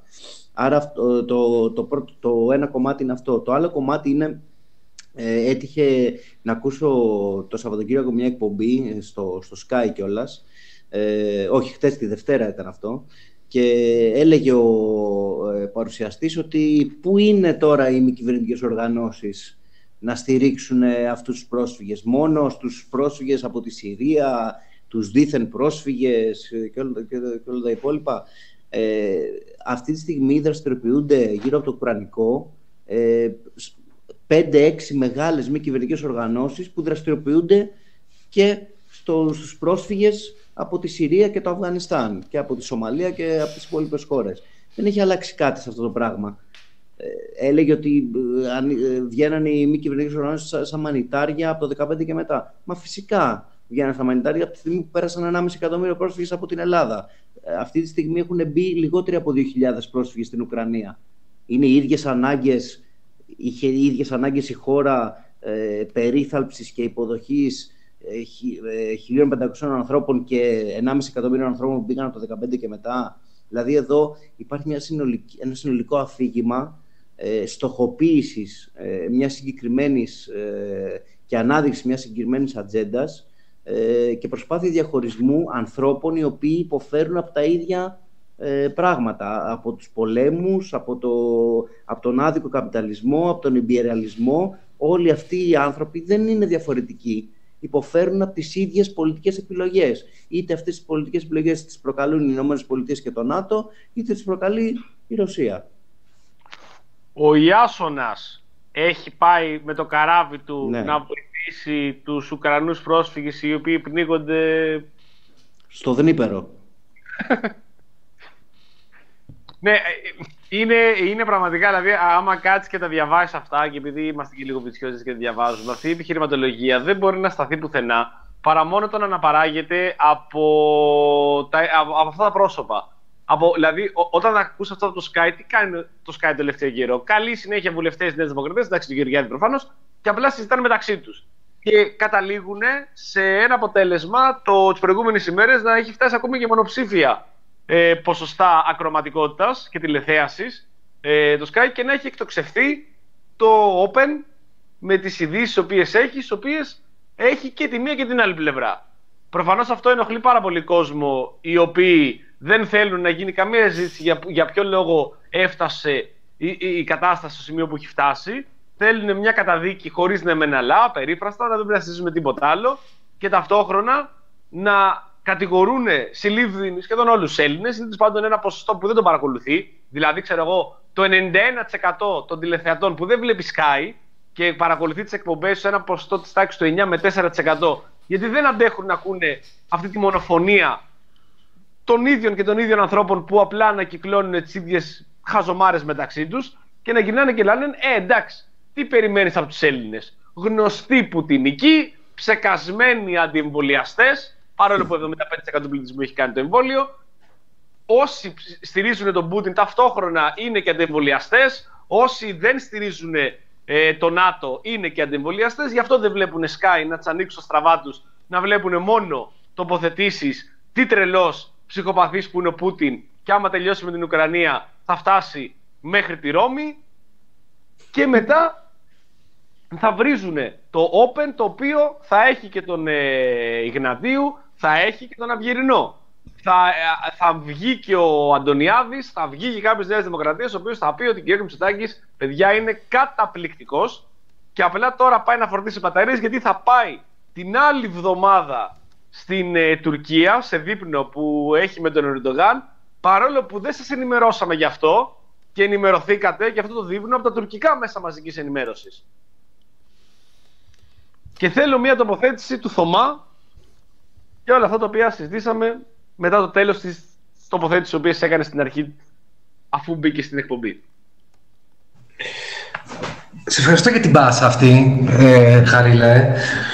Άρα το, το, το, πρώτο, το ένα κομμάτι είναι αυτό. Το άλλο κομμάτι είναι, ε, έτυχε να ακούσω το Σαββατοκύριακο μια εκπομπή στο, στο Sky κιόλας, ε, όχι χτες τη Δευτέρα ήταν αυτό, και έλεγε ο ε, παρουσιαστής ότι πού είναι τώρα οι μη κυβερνητικές οργανώσεις να στηρίξουν αυτούς τους πρόσφυγες, μόνο στους πρόσφυγες από τη Συρία, τους δίθεν πρόσφυγες και όλα, και, και όλα τα υπόλοιπα. Ε, αυτή τη στιγμή δραστηριοποιούνται γύρω από το Ουκρανικό ε, πέντε έξι μεγάλες μη κυβερνητικές οργανώσεις που δραστηριοποιούνται και στο, στους πρόσφυγες από τη Συρία και το Αφγανιστάν και από τη Σομαλία και από τις υπόλοιπες χώρες. Δεν έχει αλλάξει κάτι σε αυτό το πράγμα. Έλεγε ότι βγαίνανε οι μη κυβερνητικές οργανώσεις σαν μανιτάρια από το δύο χιλιάδες δεκαπέντε και μετά. Μα φυσικά βγαίνανε στα μανιτάρια από τη στιγμή που πέρασαν ενάμιση εκατομμύριο πρόσφυγες από την Ελλάδα. Αυτή τη στιγμή έχουν μπει λιγότεροι από δύο χιλιάδες πρόσφυγες στην Ουκρανία. Είναι οι ίδιες ανάγκες, είχε οι ίδιες ανάγκες η χώρα ε, περίθαλψης και υποδοχής ε, χίλια πεντακόσιων ανθρώπων και ενάμιση εκατομμύριο ανθρώπων που πήγαν από το δύο χιλιάδες δεκαπέντε και μετά. Δηλαδή εδώ υπάρχει μια συνολική, ένα συνολικό αφήγημα ε, στοχοποίησης ε, μιας συγκεκριμένης ε, και ανάδειξη μιας συγκεκριμένης ατζέντας ε, και προσπάθεια διαχωρισμού ανθρώπων οι οποίοι υποφέρουν από τα ίδια ε, πράγματα. Από τους πολέμους, από, το, από τον άδικο καπιταλισμό, από τον ιμπεριαλισμό. Όλοι αυτοί οι άνθρωποι δεν είναι διαφορετικοί. Υποφέρουν από τις ίδιες πολιτικές επιλογές. Είτε αυτές τις πολιτικές επιλογές τις προκαλούν οι Ηνωμένες Πολιτείες και το ΝΑΤΟ, είτε τις προκαλεί η Ρωσία. Ο Ιάσονας έχει πάει με το καράβι του, ναι, να βοηθήσει τους Ουκρανούς πρόσφυγες οι οποίοι πνίγονται στο Δνήπερο. Ναι, είναι, είναι πραγματικά, δηλαδή, άμα κάτσεις και τα διαβάσεις αυτά, και επειδή είμαστε και λίγο βιτσιώδες και τα διαβάζουμε, αυτή η επιχειρηματολογία δεν μπορεί να σταθεί πουθενά παρά μόνο το να αναπαράγεται από, τα, από, από αυτά τα πρόσωπα. Από, δηλαδή, ό, όταν ακούς αυτό από το Sky, τι κάνει το Sky το τελευταίο καιρό? Καλεί συνέχεια βουλευτές της Νέας Δημοκρατίας, εντάξει, του Γεωργιάδη προφανώς, και απλά συζητάνε μεταξύ τους. Και καταλήγουν σε ένα αποτέλεσμα το, τις προηγούμενες ημέρες να έχει φτάσει ακόμη και μονοψήφια ε, ποσοστά ακροματικότητας και τηλεθέασης ε, το Sky, και να έχει εκτοξευθεί το Open με τις ειδήσεις τις οποίες έχει, τις οποίες έχει και τη μία και την άλλη πλευρά. Προφανώς αυτό ενοχλεί πάρα πολύ κόσμο, οι οποίοι δεν θέλουν να γίνει καμία συζήτηση για, για ποιο λόγο έφτασε η, η, η κατάσταση στο σημείο που έχει φτάσει. Θέλουν μια καταδίκη χωρίς να μεναλά, περίφραστα, να δεν πρέπει να συζητήσουμε τίποτα άλλο, και ταυτόχρονα να κατηγορούν συλλήβδιν σχεδόν όλους τους Έλληνες. Είναι πάντων ένα ποσοστό που δεν τον παρακολουθεί. Δηλαδή, ξέρω εγώ, το ενενήντα ένα τοις εκατό των τηλεθεατών που δεν βλέπει Sky και παρακολουθεί τις εκπομπές σε ένα ποσοστό της τάξης του εννιά με τέσσερα τοις εκατό, γιατί δεν αντέχουν να ακούνε αυτή τη μονοφωνία των ίδιων και των ίδιων ανθρώπων που απλά ανακυκλώνουν τις ίδιες χαζομάρες μεταξύ τους και να γυρνάνε και λένε «Ε, εντάξει, τι περιμένεις από τους Έλληνες? Γνωστοί πουτινικοί, ψεκασμένοι αντιεμβολιαστές, παρόλο που εβδομήντα πέντε τοις εκατό του πληθυσμού έχει κάνει το εμβόλιο. Όσοι στηρίζουν τον Πούτιν ταυτόχρονα είναι και αντιεμβολιαστές. Όσοι δεν στηρίζουν ε, το ΝΑΤΟ είναι και αντιεμβολιαστές. Γι' αυτό δεν βλέπουν Sky να τους ανοίξουν στα στραβά τους, να βλέπουν μόνο τοποθετήσεις τι τρελός ψυχοπαθής που είναι ο Πούτιν, και άμα τελειώσει με την Ουκρανία θα φτάσει μέχρι τη Ρώμη, και μετά θα βρίζουν το Open, το οποίο θα έχει και τον ε, Ιγνατίου, θα έχει και τον Αυγερινό. Θα, ε, θα βγει και ο Αντωνιάδης, θα βγει και κάποιος Νέας Δημοκρατίας, ο οποίος θα πει ότι ο κ. Μητσοτάκης, παιδιά, είναι καταπληκτικός και απλά τώρα πάει να φορτίσει μπαταρίες, γιατί θα πάει την άλλη εβδομάδα στην ε, Τουρκία, σε δείπνο που έχει με τον Ερντογάν, παρόλο που δεν σας ενημερώσαμε γι' αυτό και ενημερωθήκατε για αυτό το δείπνο από τα τουρκικά μέσα μαζικής ενημέρωσης. Και θέλω μια τοποθέτηση του Θωμά και όλα αυτά τα οποία συζητήσαμε μετά το τέλος της τοποθέτησης που οποίες έκανε στην αρχή, αφού μπήκε στην εκπομπή. Σε ευχαριστώ για την πάσα αυτή, ε, Χαρίλε.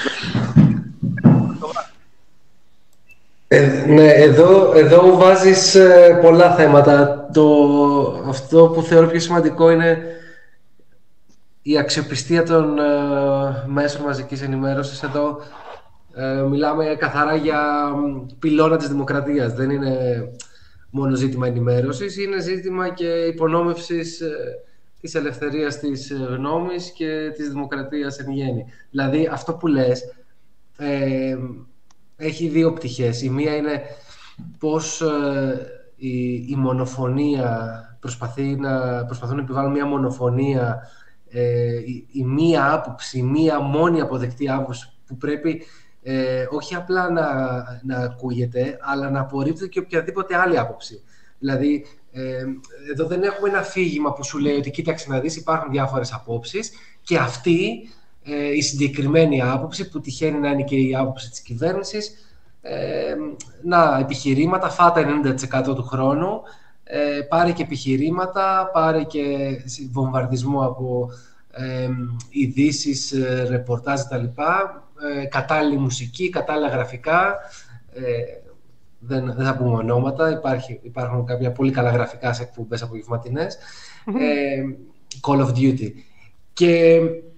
Ε, ναι, εδώ, εδώ βάζεις ε, πολλά θέματα. Το, αυτό που θεωρώ πιο σημαντικό είναι η αξιοπιστία των ε, μέσων μαζικής ενημέρωσης. Εδώ ε, μιλάμε καθαρά για πυλώνα της δημοκρατίας. Δεν είναι μόνο ζήτημα ενημέρωσης, είναι ζήτημα και υπονόμευσης ε, της ελευθερίας της γνώμης και της δημοκρατίας εν γέννη. Δηλαδή, αυτό που λες ε, έχει δύο πτυχές. Η μία είναι πώς ε, η, η μονοφωνία προσπαθεί να, προσπαθούν να επιβάλλουν μια μονοφωνία, ε, η, η μία άποψη, η μία μόνη αποδεκτή άποψη που πρέπει ε, όχι απλά να, να ακούγεται, αλλά να απορρίπτεται και οποιαδήποτε άλλη άποψη. Δηλαδή, ε, εδώ δεν έχουμε ένα αφήγημα που σου λέει ότι κοίταξε να δεις, υπάρχουν διάφορες απόψεις και αυτή ε, η συγκεκριμένη άποψη που τυχαίνει να είναι και η άποψη της κυβέρνησης, ε, να, επιχειρήματα, φάτα ενενήντα τοις εκατό του χρόνου, ε, πάρε και επιχειρήματα, πάρε και βομβαρδισμό από ε, ειδήσεις, ε, ρεπορτάζ κτλ. Ε, κατάλληλη μουσική, κατάλληλα γραφικά, ε, δεν, δεν θα πούμε ονόματα, υπάρχει, υπάρχουν κάποια πολύ καλά γραφικά σε εκπομπές απογευματινές, ε, Call of Duty. Και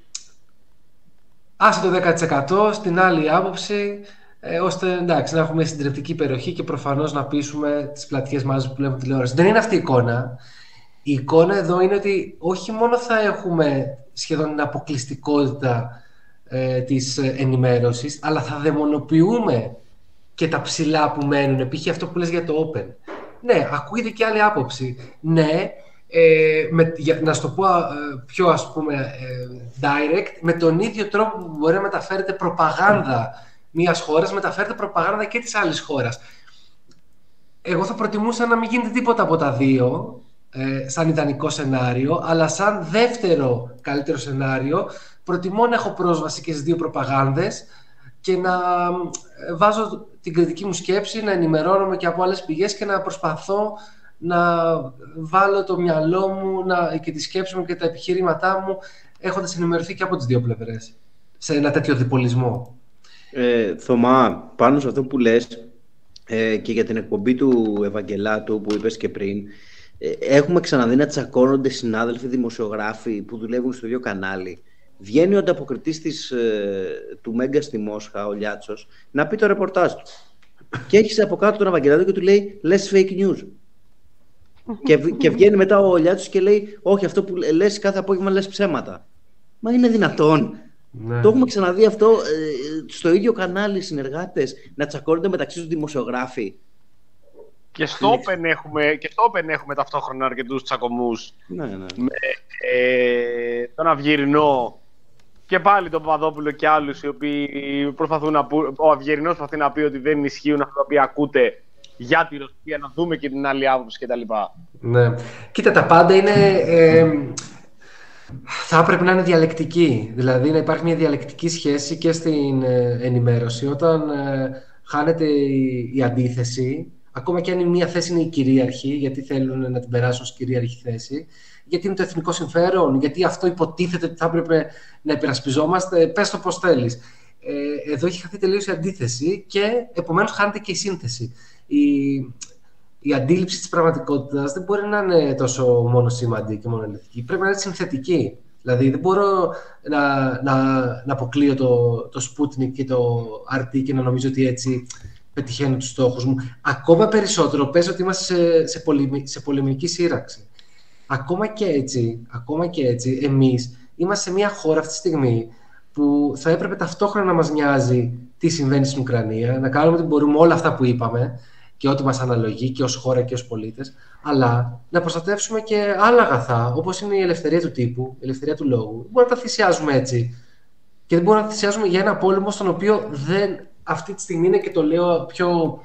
άσε το δέκα τοις εκατό στην άλλη άποψη, ε, ώστε εντάξει, να έχουμε συντριπτική περιοχή και προφανώς να πείσουμε τις πλατιές μάζες που βλέπουμε τηλεόραση. Δεν είναι αυτή η εικόνα. Η εικόνα εδώ είναι ότι όχι μόνο θα έχουμε σχεδόν την αποκλειστικότητα ε, της ενημέρωσης, αλλά θα δαιμονοποιούμε και τα ψηλά που μένουν. Π.χ. αυτό που λες για το Open. ναι, ακούγεται και άλλη άποψη. Ναι, ε, με, για, να σου το πω ε, πιο ας πούμε ε, direct, με τον ίδιο τρόπο που μπορεί να μεταφέρεται προπαγάνδα μιας χώρας, μεταφέρεται προπαγάνδα και της άλλης χώρας. Εγώ θα προτιμούσα να μην γίνεται τίποτα από τα δύο, ε, σαν ιδανικό σενάριο, αλλά σαν δεύτερο καλύτερο σενάριο, προτιμώ να έχω πρόσβαση και στις δύο προπαγάνδες και να βάζω την κριτική μου σκέψη, να ενημερώνομαι και από άλλες πηγές και να προσπαθώ να βάλω το μυαλό μου να, και τη σκέψη μου και τα επιχειρήματά μου έχοντας ενημερωθεί και από τις δύο πλευρές σε ένα τέτοιο διπολισμό. Ε, Θωμά, πάνω σε αυτό που λες ε, και για την εκπομπή του Ευαγγελάτου που είπες και πριν, ε, έχουμε ξαναδεί να τσακώνονται συνάδελφοι δημοσιογράφοι που δουλεύουν στο ίδιο κανάλι. Βγαίνει ο ανταποκριτής της, ε, του Μέγκα στη Μόσχα, ο Λιάτσος, να πει το ρεπορτάζ του. Και έχεις από κάτω τον Ευαγγελάτο και του λέει less fake news. και, και βγαίνει μετά ο Λιάτσος και λέει όχι, αυτό που λες κάθε απόγευμα λες ψέματα. Μα είναι δυνατόν? Ναι. Το έχουμε ξαναδεί αυτό ε, στο ίδιο κανάλι συνεργάτες να τσακώνονται μεταξύ τους δημοσιογράφοι. Και στο Open έχουμε, και στο Open έχουμε ταυτόχρονα αρκετούς τσακωμούς. Ναι, ναι. Με ε, τον Αυγερινό και πάλι τον Παπαδόπουλο και άλλους οι οποίοι προσπαθούν να πούν. Ο Αυγερινός προσπαθεί να πει ότι δεν ισχύουν αυτά τα οποία ακούτε για τη Ρωσία, να δούμε και την άλλη άποψη κτλ. Ναι. Κοίτα, τα πάντα είναι. Ε, θα έπρεπε να είναι διαλεκτική. Δηλαδή να υπάρχει μια διαλεκτική σχέση και στην ε, ενημέρωση. Όταν ε, χάνεται η, η αντίθεση, ακόμα και αν η μία θέση είναι η κυρίαρχη, γιατί θέλουν να την περάσουν ως κυρίαρχη θέση, γιατί είναι το εθνικό συμφέρον, γιατί αυτό υποτίθεται ότι θα έπρεπε να υπερασπιζόμαστε, πες το πώς θέλεις. Ε, εδώ έχει χαθεί τελείως η αντίθεση και επομένως χάνεται και η σύνθεση. Η, η αντίληψη της πραγματικότητας δεν μπορεί να είναι τόσο μόνο σήμαντη και μόνο ελευθερική. Πρέπει να είναι συνθετική. Δηλαδή δεν μπορώ να, να, να αποκλείω το, το Sputnik και το αρ τι και να νομίζω ότι έτσι πετυχαίνω τους στόχους μου. Ακόμα περισσότερο πες ότι είμαστε σε, σε, πολεμη, σε πολεμική σύραξη. Ακόμα και έτσι, ακόμα και έτσι, εμείς είμαστε σε μια χώρα αυτή τη στιγμή που θα έπρεπε ταυτόχρονα να μας νοιάζει τι συμβαίνει στην Ουκρανία, να κάνουμε ό,τι μπορούμε όλα αυτά που είπαμε και ό,τι μας αναλογεί και ως χώρα και ως πολίτες, αλλά να προστατεύσουμε και άλλα αγαθά, όπως είναι η ελευθερία του τύπου, η ελευθερία του λόγου. Δεν μπορούμε να τα θυσιάζουμε έτσι. Και δεν μπορούμε να τα θυσιάζουμε για ένα πόλεμο στον οποίο δεν, αυτή τη στιγμή είναι και το λέω πιο...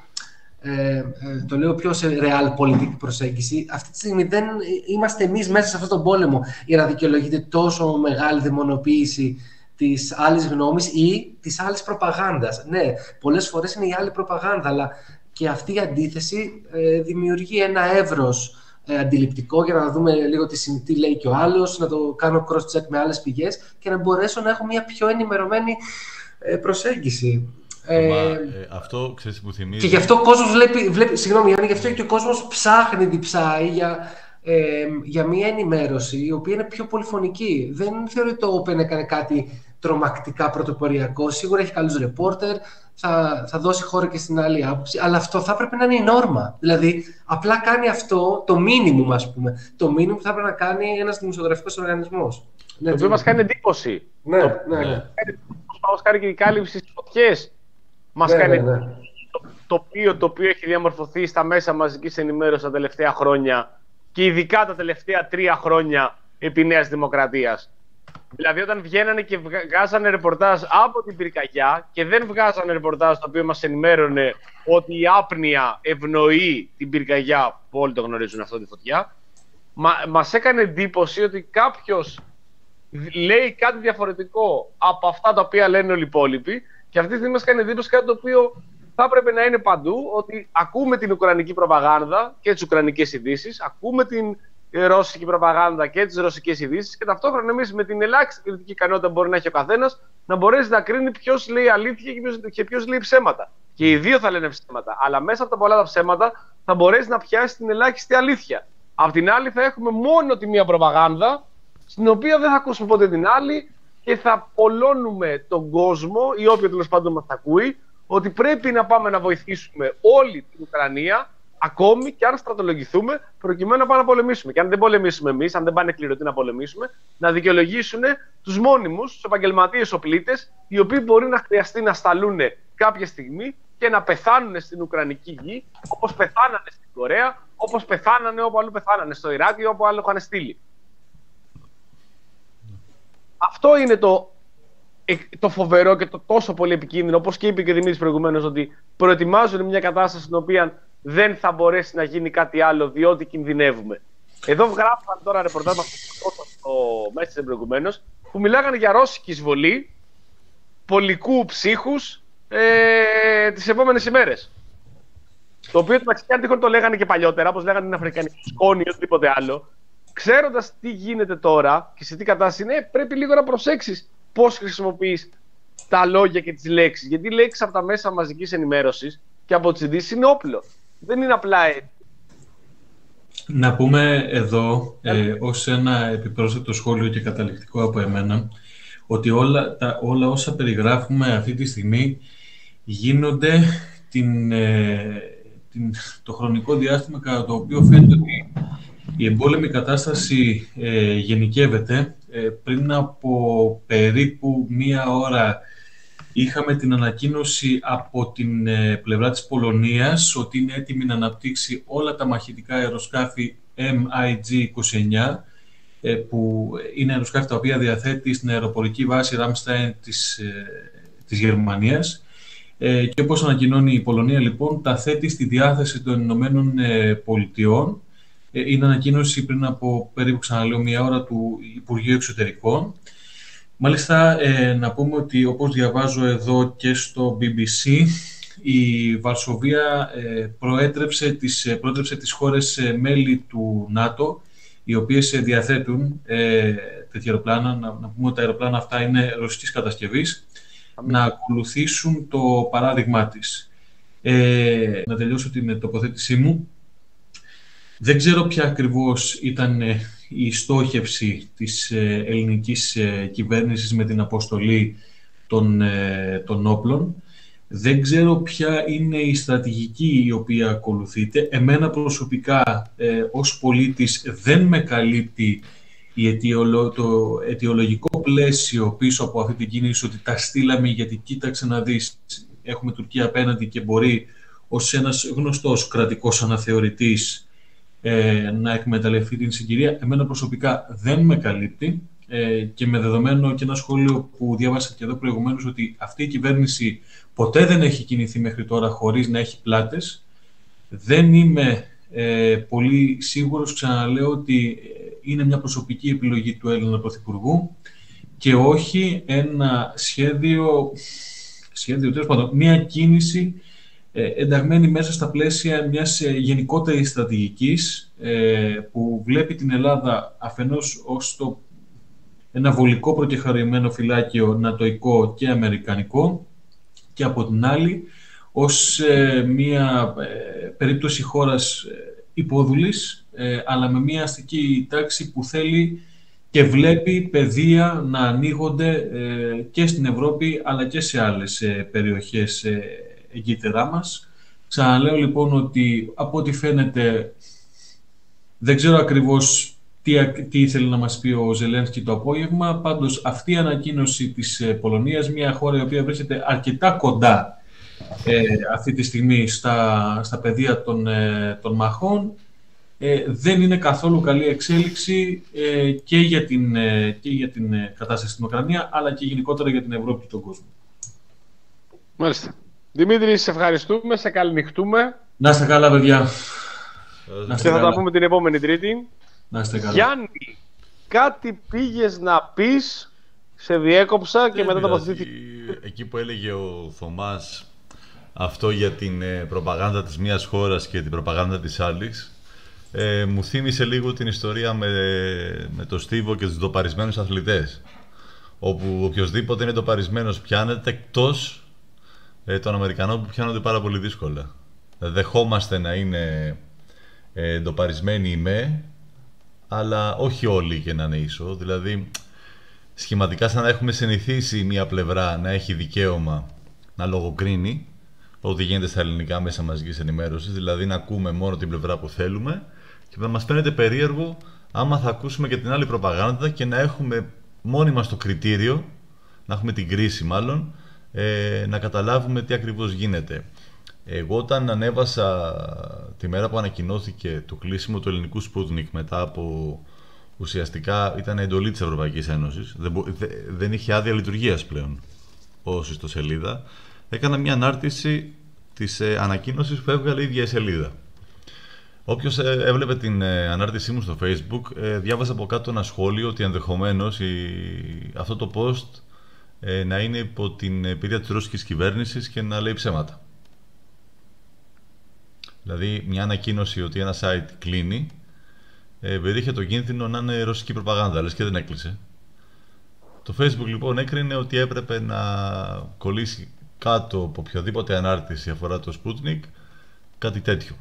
Ε, το λέω πιο σε realpolitik προσέγγιση. Αυτή τη στιγμή δεν είμαστε εμείς μέσα σε αυτόν τον πόλεμο για να δικαιολογείται τόσο μεγάλη δαιμονοποίηση της άλλης γνώμης ή της άλλης προπαγάνδας. Ναι, πολλές φορές είναι η άλλη προπαγάνδα, αλλά και αυτή η αντίθεση ε, δημιουργεί ένα εύρος ε, αντιληπτικό για να δούμε λίγο τι, τι λέει και ο άλλος, να το κάνω cross-check με άλλες πηγές και να μπορέσω να έχω μια πιο ενημερωμένη ε, προσέγγιση. Μα, ε, αυτό ξέρεις που θυμίζει. Και γι' αυτό ο κόσμος βλέπει, βλέπει συγγνώμη Γιάννη, γι' αυτό και ο κόσμος ψάχνει, διψάει για, ε, για μια ενημέρωση η οποία είναι πιο πολυφωνική. Δεν θεωρώ ότι το Open έκανε κάτι τρομακτικά πρωτοποριακό. Σίγουρα έχει καλούς ρεπόρτερ, θα, θα δώσει χώρο και στην άλλη άποψη, αλλά αυτό θα έπρεπε να είναι η νόρμα. Δηλαδή, απλά κάνει αυτό το minimum, ας πούμε. Το minimum που θα έπρεπε να κάνει ένας δημοσιογραφικός οργανισμός. Το οποίο μας κάνει εντύπωση. Ναι, το, ναι, ναι. Μας κάνει και η κάλυψη στις φωτιές. Μας ναι, κάνει ναι, ναι. Το, το, οποίο, το οποίο έχει διαμορφωθεί στα μέσα μαζικής ενημέρωσης τα τελευταία χρόνια και ειδικά τα τελευταία τρία χρόνια επί Νέας Δημοκρατίας. Δηλαδή όταν βγαίνανε και βγάζανε ρεπορτάζ από την πυρκαγιά και δεν βγάζανε ρεπορτάζ το οποίο μας ενημέρωνε ότι η άπνοια ευνοεί την πυρκαγιά, που όλοι το γνωρίζουν αυτό, τη φωτιά, μα, μας έκανε εντύπωση ότι κάποιος λέει κάτι διαφορετικό από αυτά τα οποία λένε όλοι οι υπόλοιποι. Και αυτή τη στιγμή μας κάνει εντύπωση κάτι το οποίο θα έπρεπε να είναι παντού, ότι ακούμε την ουκρανική προπαγάνδα και τις ουκρανικές ειδήσεις, ακούμε την ρώσικη προπαγάνδα και τις ρωσικές ειδήσεις και ταυτόχρονα εμείς με την ελάχιστη κριτική ικανότητα που μπορεί να έχει ο καθένας να μπορέσει να κρίνει ποιος λέει αλήθεια και ποιος, και ποιος λέει ψέματα. Και οι δύο θα λένε ψέματα, αλλά μέσα από τα πολλά τα ψέματα θα μπορέσει να πιάσει την ελάχιστη αλήθεια. Απ' την άλλη θα έχουμε μόνο τη μία προπαγάνδα, στην οποία δεν θα ακούσουμε ποτέ την άλλη. Και θα πολλώνουμε τον κόσμο, ή όποιο τέλος πάντων μας ακούει, ότι πρέπει να πάμε να βοηθήσουμε όλη την Ουκρανία, ακόμη και αν στρατολογηθούμε, προκειμένου να πάμε να πολεμήσουμε. Και αν δεν πολεμήσουμε εμείς, αν δεν πάνε κληρωτοί να πολεμήσουμε, να δικαιολογήσουν τους μόνιμους, τους επαγγελματίες οπλίτες, οι οποίοι μπορεί να χρειαστεί να σταλούν κάποια στιγμή και να πεθάνουν στην Ουκρανική γη, όπως πεθάνανε στην Κορέα, όπως πεθάνανε όπου αλλού πεθάνανε, στο Ιράκ ή όπου άλλο είχαν στείλει. Αυτό είναι το, το φοβερό και το τόσο πολύ επικίνδυνο, όπως και είπε και ο Δημήτρης προηγουμένως, ότι προετοιμάζουν μια κατάσταση στην οποία δεν θα μπορέσει να γίνει κάτι άλλο, διότι κινδυνεύουμε. Εδώ γράφαν τώρα ρεπορτάζ μας στο Messenger προηγουμένως, που μιλάγανε για ρώσικη εισβολή πολικού ψύχους ε, τις επόμενες ημέρες. Το οποίο το αν τυχόν το λέγανε και παλιότερα, όπως λέγανε την Αφρικανική σκόνη ή οτιδήποτε άλλο. Ξέροντας τι γίνεται τώρα και σε τι κατάσταση είναι, πρέπει λίγο να προσέξεις πώς χρησιμοποιείς τα λόγια και τις λέξεις. Γιατί οι λέξεις από τα μέσα μαζικής ενημέρωσης και από τις ειδήσεις είναι όπλο. Δεν είναι απλά έτσι. Να πούμε εδώ, ε, ως ένα επιπρόσθετο σχόλιο και καταληκτικό από εμένα, ότι όλα, τα, όλα όσα περιγράφουμε αυτή τη στιγμή γίνονται την, ε, την, το χρονικό διάστημα κατά το οποίο φαίνεται ότι η εμπόλεμη κατάσταση ε, γενικεύεται. Ε, πριν από περίπου μία ώρα είχαμε την ανακοίνωση από την ε, πλευρά της Πολωνίας ότι είναι έτοιμη να αναπτύξει όλα τα μαχητικά αεροσκάφη εμ άι τζι είκοσι εννιά, ε, που είναι αεροσκάφη τα οποία διαθέτει στην αεροπορική βάση Ramstein της, ε, της Γερμανίας. Ε, και όπως ανακοινώνει η Πολωνία, λοιπόν, τα θέτει στη διάθεση των Ηνωμένων ε, Πολιτειών. Ε, είναι ανακοίνωση πριν από περίπου, ξαναλέω, μία ώρα του Υπουργείου Εξωτερικών. Μάλιστα, ε, να πούμε ότι, όπως διαβάζω εδώ και στο μπι μπι σι, η Βαρσοβία ε, προέτρεψε τις, προέτρεψε τις χώρες ε, μέλη του ΝΑΤΟ, οι οποίες ε, διαθέτουν ε, τέτοια αεροπλάνα. Να, να πούμε ότι τα αεροπλάνα αυτά είναι ρωσικής κατασκευής, να ακολουθήσουν το παράδειγμά της. Ε, να τελειώσω την τοποθέτησή μου. Δεν ξέρω ποια ακριβώς ήταν η στόχευση της ελληνικής κυβέρνησης με την αποστολή των, των όπλων. Δεν ξέρω ποια είναι η στρατηγική η οποία ακολουθείται. Εμένα προσωπικά, ε, ως πολίτης, δεν με καλύπτει η αιτιολο... το αιτιολογικό πλαίσιο πίσω από αυτή την κίνηση, ότι τα στείλαμε γιατί κοίταξε να δεις, έχουμε Τουρκία απέναντι και μπορεί ως ένας γνωστός κρατικός αναθεωρητής ε, να εκμεταλλευτεί την συγκυρία. Εμένα προσωπικά δεν με καλύπτει ε, και με δεδομένο και ένα σχόλιο που διάβασα και εδώ προηγουμένως, ότι αυτή η κυβέρνηση ποτέ δεν έχει κινηθεί μέχρι τώρα χωρίς να έχει πλάτες. Δεν είμαι ε, πολύ σίγουρος, ξαναλέω, ότι είναι μια προσωπική επιλογή του Έλληνα Πρωθυπουργού και όχι ένα σχέδιο, σχέδιο τέλος πάντων, μια κίνηση ε, ενταγμένη μέσα στα πλαίσια μιας ε, γενικότερης στρατηγικής ε, που βλέπει την Ελλάδα αφενός ως το, ένα βολικό προκεχαρημένο φυλάκιο νατοϊκό και αμερικανικό, και από την άλλη ως ε, μια ε, περίπτωση χώρας ε, υπόδουλης, ε, αλλά με μια αστική τάξη που θέλει και βλέπει πεδία να ανοίγονται ε, και στην Ευρώπη αλλά και σε άλλες ε, περιοχές ε, εγκύτερά μας. Ξαναλέω λοιπόν ότι από ό,τι φαίνεται δεν ξέρω ακριβώς τι, τι ήθελε να μας πει ο Ζελένσκι το απόγευμα. Πάντως αυτή η ανακοίνωση της ε, Πολωνίας, μια χώρα η οποία βρίσκεται αρκετά κοντά ε, αυτή τη στιγμή στα, στα πεδία των, ε, των μαχών, ε, δεν είναι καθόλου καλή εξέλιξη ε, και για την, ε, και για την ε, κατάσταση στην Ουκρανία, αλλά και γενικότερα για την Ευρώπη και τον κόσμο. Μάλιστα. Δημήτρη, σε ευχαριστούμε, σε καληνυχτούμε. Να είστε καλά, παιδιά. Να είστε και καλά. Θα τα πούμε την επόμενη Τρίτη. Να είστε καλά. Γιάννη, κάτι πήγες να πεις, σε διέκοψα δεν και μετά τοποθετήθηκα. Εκεί που έλεγε ο Θωμάς αυτό για την ε, προπαγάνδα της μίας χώρας και την προπαγάνδα της άλλης, ε, μου θύμισε λίγο την ιστορία με, με το Στίβο και τους ντοπαρισμένους αθλητές, όπου οποιοσδήποτε είναι ντοπαρισμένος πιάνεται, εκτός ε, των Αμερικανών που πιάνονται πάρα πολύ δύσκολα. Δεχόμαστε να είναι ε, ντοπαρισμένοι οι με, αλλά όχι όλοι και να είναι ίσο. Δηλαδή, σχηματικά σαν να έχουμε συνηθίσει μία πλευρά να έχει δικαίωμα να λογοκρίνει ό,τι γίνεται στα ελληνικά μέσα μαζικής ενημέρωσης, δηλαδή να ακούμε μόνο την πλευρά που θέλουμε, και να μας φαίνεται περίεργο άμα θα ακούσουμε και την άλλη προπαγάνδα και να έχουμε μόνοι μας το κριτήριο, να έχουμε την κρίση μάλλον, ε, να καταλάβουμε τι ακριβώς γίνεται. Εγώ όταν ανέβασα τη μέρα που ανακοινώθηκε το κλείσιμο του ελληνικού Sputnik μετά από ουσιαστικά ήταν εντολή της Ευρωπαϊκής Ένωσης, δεν, δεν είχε άδεια λειτουργίας πλέον ως ιστοσελίδα, έκανα μια ανάρτηση της ε, ανακοίνωσης που έβγαλε η ίδια η σελίδα. Όποιος ε, έβλεπε την ε, ανάρτησή μου στο Facebook, ε, διάβαζε από κάτω ένα σχόλιο ότι ενδεχομένως η, αυτό το post ε, να είναι υπό την επίρρεια της ρώσικης κυβέρνησης και να λέει ψέματα. Δηλαδή, μια ανακοίνωση ότι ένα site κλείνει ε, περιείχε το κίνδυνο να είναι ρωσική προπαγάνδα, λες και δεν έκλεισε. Το Facebook λοιπόν έκρινε ότι έπρεπε να κολλήσει κάτω από οποιαδήποτε ανάρτηση αφορά το Sputnik κάτι τέτοιο.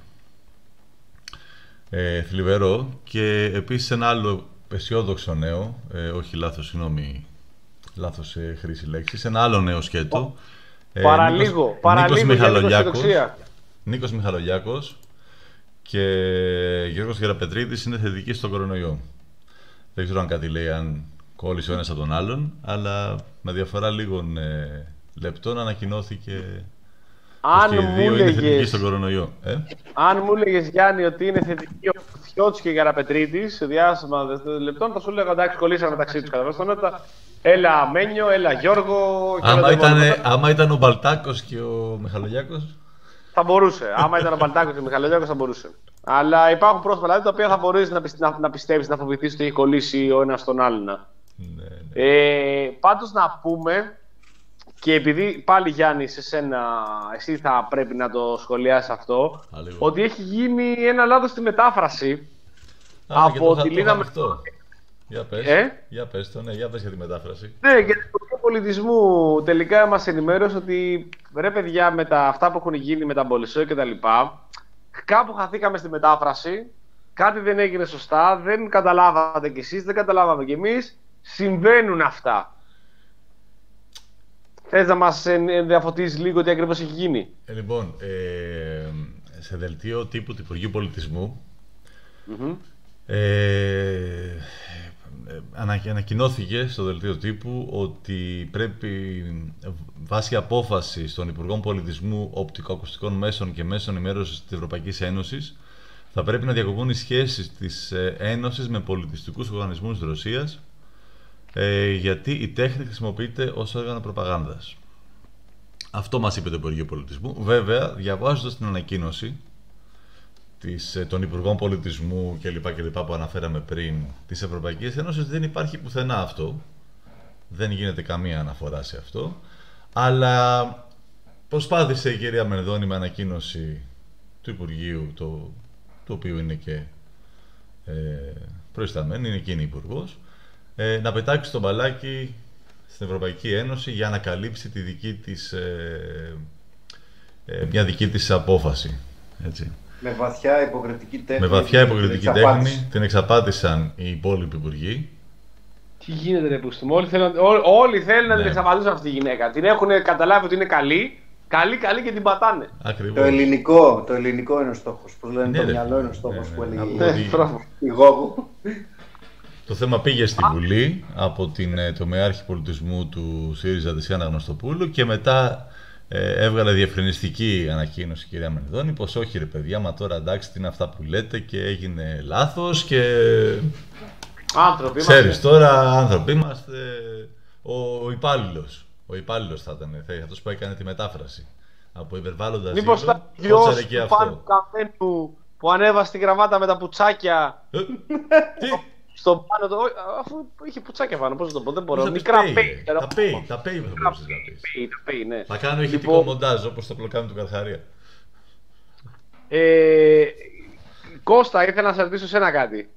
Ε, θλιβερό. Και επίσης ένα άλλο αισιόδοξο νέο, ε, όχι λάθος, συγγνώμη, λάθος ε, χρήση λέξης, ένα άλλο νέο σκέτο. Ε, παραλίγο, Νίκος, παραλίγο Νίκος Μιχαλολιάκος, Νίκος Μιχαλολιάκος και Γιώργος Γεραπετρίδης είναι θετικοί στον κορονοϊό. Δεν ξέρω αν κάτι λέει αν κόλλησε ο ένας από τον άλλον, αλλά με διαφορά λίγων ε, λεπτών ανακοινώθηκε αν και οι δύο λέγες, είναι θετικοί στον κορονοϊό. Ε? Αν μου έλεγες, Γιάννη, ότι είναι θετικοί ο Φιώτης και ο Γεραπετρίδης σε διάστημα λεπτών, θα σου έλεγα εντάξει, κολλήσαμε μεταξύ τους. Καταλαβαίνετε. Έλα Μένιο, έλα Γιώργο. Άμα ήταν, άμα ήταν ο Μπαλτάκος και ο Μιχαλολιάκος. Θα μπορούσε. Άμα ήταν ο Μπαλτάκος και ο Μιχαλολιάκος θα μπορούσε. Αλλά υπάρχουν πρόσωπα δηλαδή, τα οποία θα μπορείς να, πιστε, να, να πιστεύεις, να φοβηθείς ότι έχει κολλήσει ο ένας τον άλλον. Ναι, ναι. Ε, πάντως να πούμε, και επειδή πάλι Γιάννη, σε σένα, εσύ θα πρέπει να το σχολιάσεις αυτό, Α, ότι έχει γίνει ένα λάθος στη μετάφραση. Α, από τη Λίνα με... Για πες, ε? για πες το, ναι, για πες για τη μετάφραση. Ναι, για το Υπουργείο Πολιτισμού τελικά μας ενημέρωσε ότι ρε παιδιά, με τα, αυτά που έχουν γίνει με τα Μπολεσό και τα λοιπά, κάπου χαθήκαμε στη μετάφραση, κάτι δεν έγινε σωστά, δεν καταλάβατε κι εσείς, δεν καταλάβαμε κι εμείς, συμβαίνουν αυτά. Θες να μας διαφωτίσεις λίγο τι ακριβώς έχει γίνει? Ε, λοιπόν, ε, σε δελτίο τύπου του Υπουργείου Πολιτισμού, mm-hmm. ε, ανακοινώθηκε στο δελτίο τύπου ότι πρέπει βάσει απόφαση των Υπουργών Πολιτισμού, Οπτικοακουστικών Μέσων και Μέσων Ενημέρωσης της Ευρωπαϊκής Ένωσης θα πρέπει να διακοπούν οι σχέσεις της Ένωσης με πολιτιστικούς οργανισμούς της Ρωσίας, ε, γιατί η τέχνη χρησιμοποιείται ως όργανο προπαγάνδας. Αυτό μας είπε το Υπουργείο Πολιτισμού. Βέβαια, διαβάζοντας την ανακοίνωση της, των Υπουργών Πολιτισμού κλπ. κλπ. Που αναφέραμε πριν της Ευρωπαϊκής Ένωσης, δεν υπάρχει πουθενά αυτό. Δεν γίνεται καμία αναφορά σε αυτό. Αλλά προσπάθησε η κυρία Μενδώνη με ανακοίνωση του Υπουργείου, το, το οποίο είναι και ε, προϊσταμένη, είναι εκείνη η Υπουργός, ε, να πετάξει το μπαλάκι στην Ευρωπαϊκή Ένωση για να καλύψει τη δική της, ε, ε, μια δική της απόφαση. Έτσι. Με βαθιά υποκριτική τέχνη. Με βαθιά υποκριτική τέχνη, την εξαπάτησαν οι υπόλοιποι υπουργοί. Τι γίνεται, ρε Πούστο, όλοι θέλουν, ό, όλοι θέλουν ναι. να την εξαπατήσουν αυτή τη γυναίκα. Την έχουν καταλάβει ότι είναι καλή, καλή, καλή και την πατάνε. Ακριβώς. Το ελληνικό, το ελληνικό είναι ο στόχος. Πώς λένε, ναι, το μυαλό είναι ο στόχος ναι, που έλεγε η Γόγου. Το θέμα πήγε στη Βουλή από την τομεάρχη πολιτισμού του ΣΥΡΙΖΑ, της Αναγνωστοπούλου, και μετά ε, έβγαλε διευκρινιστική ανακοίνωση η κυρία Μενδώνη πως όχι ρε παιδιά, μα τώρα εντάξει τι είναι αυτά που λέτε και έγινε λάθος και... Άνθρωποι ξέρεις είμαστε. Τώρα άνθρωποι είμαστε. Ο υπάλληλος, ο υπάλληλος θα ήταν, θα, αυτός που έκανε τη μετάφραση. Από υπερβάλλοντα ζήλο, μήπως τα γιος του Πάνου Καμένου που ανέβασε τη γραβάτα με τα πουτσάκια. Ε, τι? Στον πάνω, το, αφού είχε πουτσάκια πάνω, πώς να το πω, δεν μπορώ. Πώς Μικρά pay, πέι. Τα πέι, τα πέι θα μπορούσες να πεις. Ναι. Θα κάνω ηχητικό λοιπόν, μοντάζ όπως το πλοκάμι του Καρχαρία. Ε, Κώστα, ήθελα να σε ρωτήσω σένα κάτι.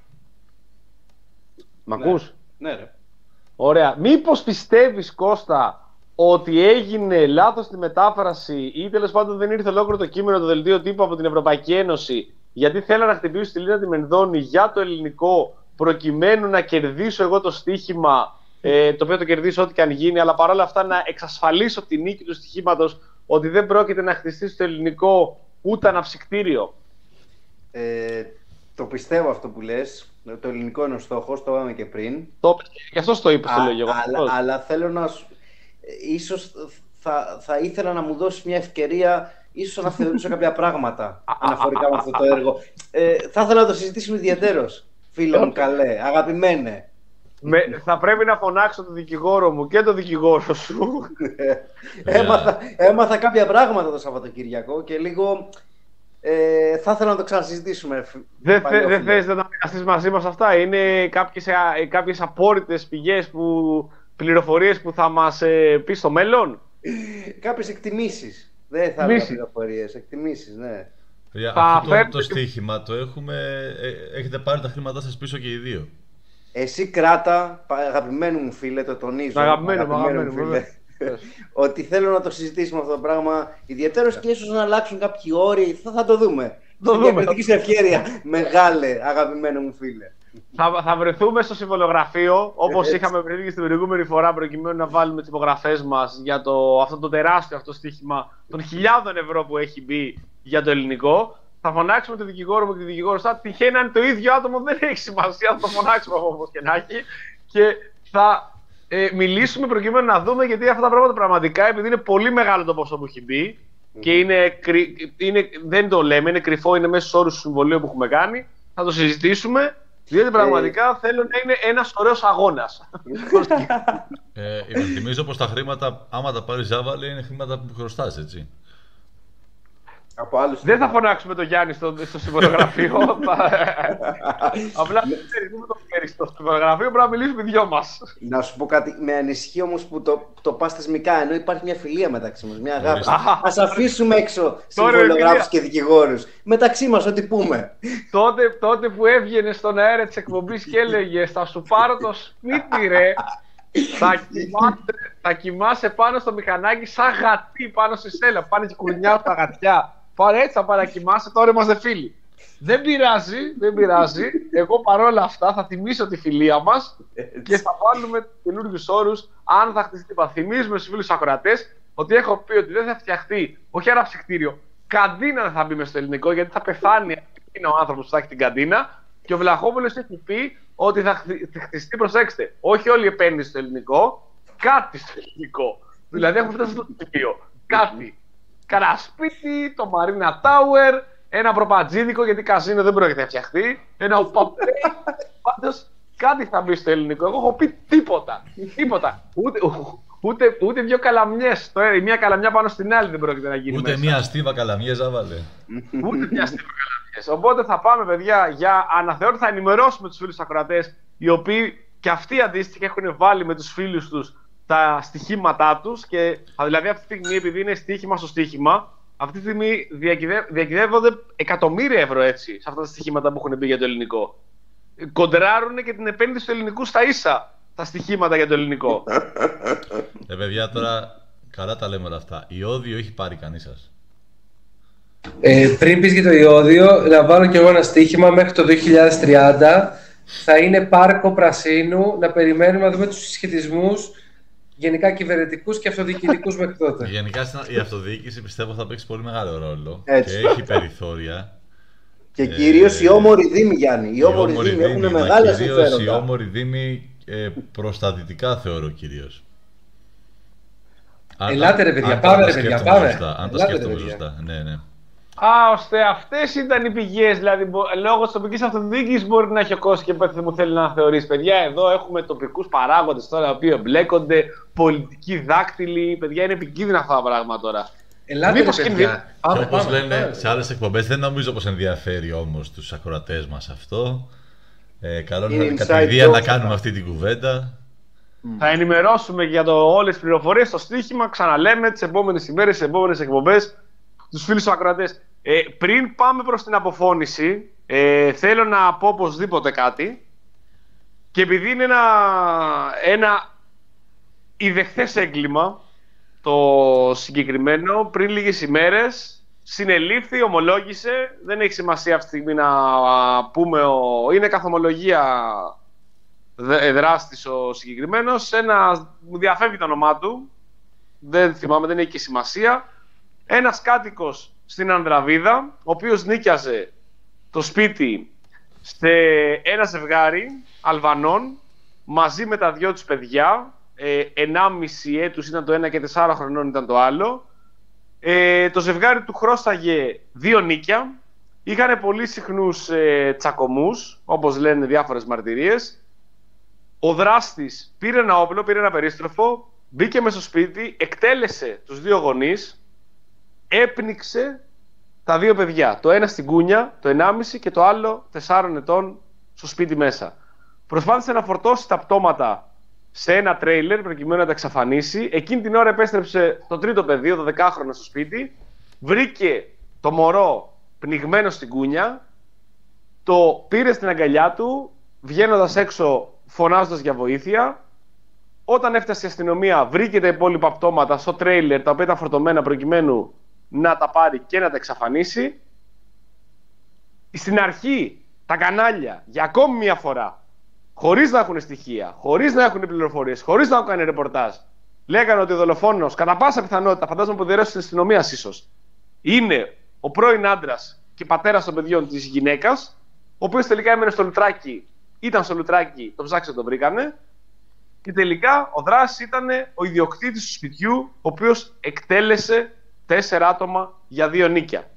Μ' ακούς? Ναι, ρε. Ωραία. Μήπως πιστεύεις, Κώστα, ότι έγινε λάθος στη μετάφραση ή τέλος πάντων δεν ήρθε ολόκληρο το κείμενο, το δελτίο τύπου από την Ευρωπαϊκή Ένωση, γιατί θέλω να χτυπήσω τη Λίνα τη Μενδώνη για το ελληνικό, προκειμένου να κερδίσω εγώ το στοίχημα, ε, το οποίο το κερδίσω ό,τι και αν γίνει, αλλά παρόλα αυτά να εξασφαλίσω τη νίκη του στοιχήματος, ότι δεν πρόκειται να χτιστεί στο ελληνικό ούτε αναψυκτήριο. Ε, το πιστεύω αυτό που λες. Το ελληνικό είναι ο στόχος, το είπαμε και πριν. Το, γι' αυτό το είπα, θέλω εγώ. Αλλά, αλλά θέλω να σου... Ίσως θα, θα ήθελα να μου δώσει μια ευκαιρία ίσως να θεωρούσα κάποια πράγματα αναφορικά με αυτό το έργο. Ε, θα ήθελα να το συζητήσουμε ιδιαίτερος, φίλο μου καλέ, αγαπημένε. Με, θα πρέπει να φωνάξω τον δικηγόρο μου και τον δικηγόρο σου. έμαθα, έμαθα κάποια πράγματα το Σαββατοκύριακο και λίγο ε, θα ήθελα να το ξανασυζητήσουμε. Δεν θε, δε θες να τα μοιραστείς μαζί μας αυτά? Είναι κάποιες, κάποιες απόρριτες πηγές, που, πληροφορίες που θα μας ε, πει στο μέλλον? Κάποιες εκτιμήσεις. Δεν θα έλεγα πληροφορίες, εκτιμήσεις, ναι. Για αυτό το, το στοίχημα το έχουμε, ε, έχετε πάρει τα χρήματά σας πίσω και οι δύο. Εσύ κράτα, αγαπημένου μου φίλε, το τονίζω. Αγαπημένο μου, αγαπημένο μου φίλε. Ότι θέλω να το συζητήσουμε αυτό το πράγμα ιδιαίτερος και ίσως να αλλάξουν κάποιοι όροι. Θα, θα το δούμε. Το Στην διακριτική σου ευχέρεια, μεγάλε αγαπημένο μου φίλε. Θα, θα βρεθούμε στο συμβολογραφείο, όπως είχαμε βρεθεί και στην προηγούμενη φορά, προκειμένου να βάλουμε τις υπογραφές μας για το, αυτό το τεράστιο αυτό στοίχημα των χιλιάδων ευρώ που έχει μπει για το ελληνικό. Θα φωνάξουμε τον δικηγόρο μου και τον δικηγόρο σας. Τυχαίνει να είναι το ίδιο άτομο, δεν έχει σημασία. Θα το φωνάξουμε όπως και να έχει. Και θα ε, μιλήσουμε προκειμένου να δούμε, γιατί αυτά τα πράγματα πραγματικά, επειδή είναι πολύ μεγάλο το ποσό που έχει μπει mm. και είναι, είναι, δεν το λέμε, είναι κρυφό, είναι μέσα στους όρους του συμβολίου που έχουμε κάνει. Θα το συζητήσουμε. Διότι πραγματικά ε... θέλω να είναι ένας ωραίος αγώνας. ε, υπενθυμίζω πως τα χρήματα, άμα τα πάρεις Ζάβαλε, είναι χρήματα που χρωστάς, έτσι. Από άλλους δεν θα φωνάξουμε τον Γιάννη στο, στο συμβολογραφείο. Απλά δεν ξέρεις πού το φέρεις στο συμβολογραφείο, πρέπει να μιλήσουμε οι δυο μας. Να σου πω κάτι, με ανησυχεί όμως που το, το πας θεσμικά, ενώ υπάρχει μια φιλία μεταξύ μας, μια αγάπη. Ας αφήσουμε έξω συμβολογράφους και δικηγόρους. Μεταξύ μας, ό,τι πούμε. τότε, τότε που έβγαινε στον αέρα της εκπομπής και έλεγε θα σου πάρω το σπίτι ρε, θα, κοιμάσαι, θα κοιμάσαι πάνω στο μηχανάκι σαν γατί πάνω στη σέλα. Πάνε και κουρνιάζουν τα γατιά. Πάρε έτσι θα παρακοιμάσαι, τώρα είμαστε φίλοι. Δεν πειράζει, δεν πειράζει. Εγώ παρόλα αυτά θα τιμήσω τη φιλία μας και θα βάλουμε καινούριους όρους. Αν θα χτιστεί, θα θυμίζουμε στους φίλους ακροατές ότι έχω πει ότι δεν θα φτιαχτεί, όχι ένα ψυκτήριο, καντίνα δεν θα μπει μες στο ελληνικό, γιατί θα πεθάνει είναι ο άνθρωπος που θα έχει την καντίνα. Και ο Βλαχόπουλος έχει πει ότι θα χτιστεί, προσέξτε, όχι όλη η επένδυση στο ελληνικό, κάτι στο ελληνικό. Δηλαδή έχουμε φτάσει στο σημείο. Κάτι. Κάνα σπίτι, το Marina Tower, ένα προπατζίδικο, γιατί καζίνο δεν πρόκειται να φτιαχτεί. Ένα ουπαπέ. Πάντως κάτι θα μπει στο ελληνικό. Εγώ έχω πει τίποτα. Τίποτα. Ούτε, ούτε, ούτε δύο καλαμιές. Η μία καλαμιά πάνω στην άλλη δεν πρόκειται να γίνει. Ούτε μέσα. μία στίβα καλαμιές, άβαλε. Ούτε μία στίβα καλαμιές. Οπότε θα πάμε, παιδιά, για αναθεώρηση. Θα ενημερώσουμε τους φίλους ακροατές, οι οποίοι και αυτοί αντίστοιχα έχουν βάλει με τους φίλους τους τα στοιχήματά τους. Και δηλαδή αυτή τη στιγμή, επειδή είναι στοίχημα στο στοίχημα, αυτή τη στιγμή διακυδεύονται εκατομμύρια ευρώ έτσι, σε αυτά τα στοιχήματα που έχουν μπει για το ελληνικό. Κοντράρουν και την επένδυση του ελληνικού στα ίσα τα στοιχήματα για το ελληνικό. Ε, παιδιά, τώρα καλά τα λέμε όλα αυτά. Ιώδιο έχει πάρει κανείς σας? Ε, πριν πεις για το Ιώδιο, να βάλω κι εγώ ένα στοίχημα μέχρι το δύο χιλιάδες τριάντα. Θα είναι πάρκο πρασίνου, να περιμένουμε να δούμε τους συσχετισμούς γενικά κυβερνητικούς και αυτοδιοικητικούς μέχρι τότε. Γενικά η αυτοδιοίκηση πιστεύω θα παίξει πολύ μεγάλο ρόλο. Έτσι. Και έχει περιθώρια. Και κυρίως ε, οι όμοροι δήμοι, Γιάννη. Οι όμοροι δήμοι έχουν μεγάλα συμφέροντα. Κυρίως οι όμοροι δήμοι ε, προς τα δυτικά θεωρώ κυρίως. Ελάτε ρε παιδιά, πάμε ρε παιδιά, πάμε. Σωστά, αν τα σκέφτομαι σωστά, ναι, ναι. Α, ώστε αυτές ήταν οι πηγές, δηλαδή λόγω της τοπικής αυτοδιοίκησης μπορεί να έχει ο κόσμος και πέθει μου θέλει να θεωρήσει. Παιδιά, εδώ έχουμε τοπικούς παράγοντες τώρα, οι οποίοι εμπλέκονται, πολιτικοί δάκτυλοι, παιδιά, είναι επικίνδυνα αυτά τα πράγματα τώρα. Ελάτε ρε παιδιά. Και όπως λένε σε άλλες εκπομπές, δεν νομίζω πως ενδιαφέρει όμως τους ακροατές μας αυτό. Ε, καλό είναι κατηδία να κάνουμε αυτή την κουβέντα. Mm. Θα ενημερώσουμε για το, όλες τις πληροφορίες στο στοίχημα, ξαναλέμε τις επόμενες ημέρες, τις επόμενες εκπομπές, τους φίλους ακροατές. Ε, πριν πάμε προς την αποφώνηση, ε, θέλω να πω οπωσδήποτε κάτι. Και επειδή είναι ένα, ένα ιδεχθές έγκλημα το συγκεκριμένο, πριν λίγες ημέρες συνελήφθη, ομολόγησε, δεν έχει σημασία αυτή τη στιγμή να πούμε, ο, είναι καθομολογία δράστης ο συγκεκριμένος, ένα, μου διαφεύγει το όνομά του, δεν θυμάμαι, δεν έχει και σημασία. Ένας κάτοικος στην Ανδραβίδα, ο οποίος νίκιαζε το σπίτι σε ένα ζευγάρι Αλβανών μαζί με τα δυο τους παιδιά, ε, ενάμιση έτους ήταν το ένα και τεσσάρα χρονών ήταν το άλλο. Ε, το ζευγάρι του χρώσταγε δύο νίκια. Είχαν πολύ συχνούς ε, τσακωμούς, όπως λένε διάφορες μαρτυρίες. Ο δράστης πήρε ένα όπλο, πήρε ένα περίστροφο, μπήκε μες στο σπίτι, εκτέλεσε τους δύο γονείς, έπνιξε τα δύο παιδιά. Το ένα στην κούνια, το ενάμιση, και το άλλο τεσσάρων ετών στο σπίτι μέσα. Προσπάθησε να φορτώσει τα πτώματα σε ένα τρέιλερ προκειμένου να τα εξαφανίσει. Εκείνη την ώρα επέστρεψε το τρίτο παιδί, ο δωδεκάχρονος, στο σπίτι. Βρήκε το μωρό πνιγμένο στην κούνια. Το πήρε στην αγκαλιά του, βγαίνοντας έξω φωνάζοντας για βοήθεια. Όταν έφτασε η αστυνομία, βρήκε τα υπόλοιπα πτώματα στο τρέιλερ, τα οποία ήταν φορτωμένα προκειμένου να τα πάρει και να τα εξαφανίσει. Στην αρχή τα κανάλια για ακόμη μια φορά, χωρίς να έχουν στοιχεία, χωρίς να έχουν πληροφορίες, χωρίς να έχουν κάνει ρεπορτάζ, λέγανε ότι ο δολοφόνος, κατά πάσα πιθανότητα, φαντάζομαι που διαιρέσει της αστυνομίας ίσως, είναι ο πρώην άντρας και πατέρας των παιδιών της γυναίκας, ο οποίος τελικά έμενε στο λουτράκι, ήταν στο λουτράκι, το ψάξε, το βρήκανε. Και τελικά ο δράσης ήταν ο ιδιοκτήτης του σπιτιού, ο οποίος εκτέλεσε τέσσερα άτομα για δύο νίκια.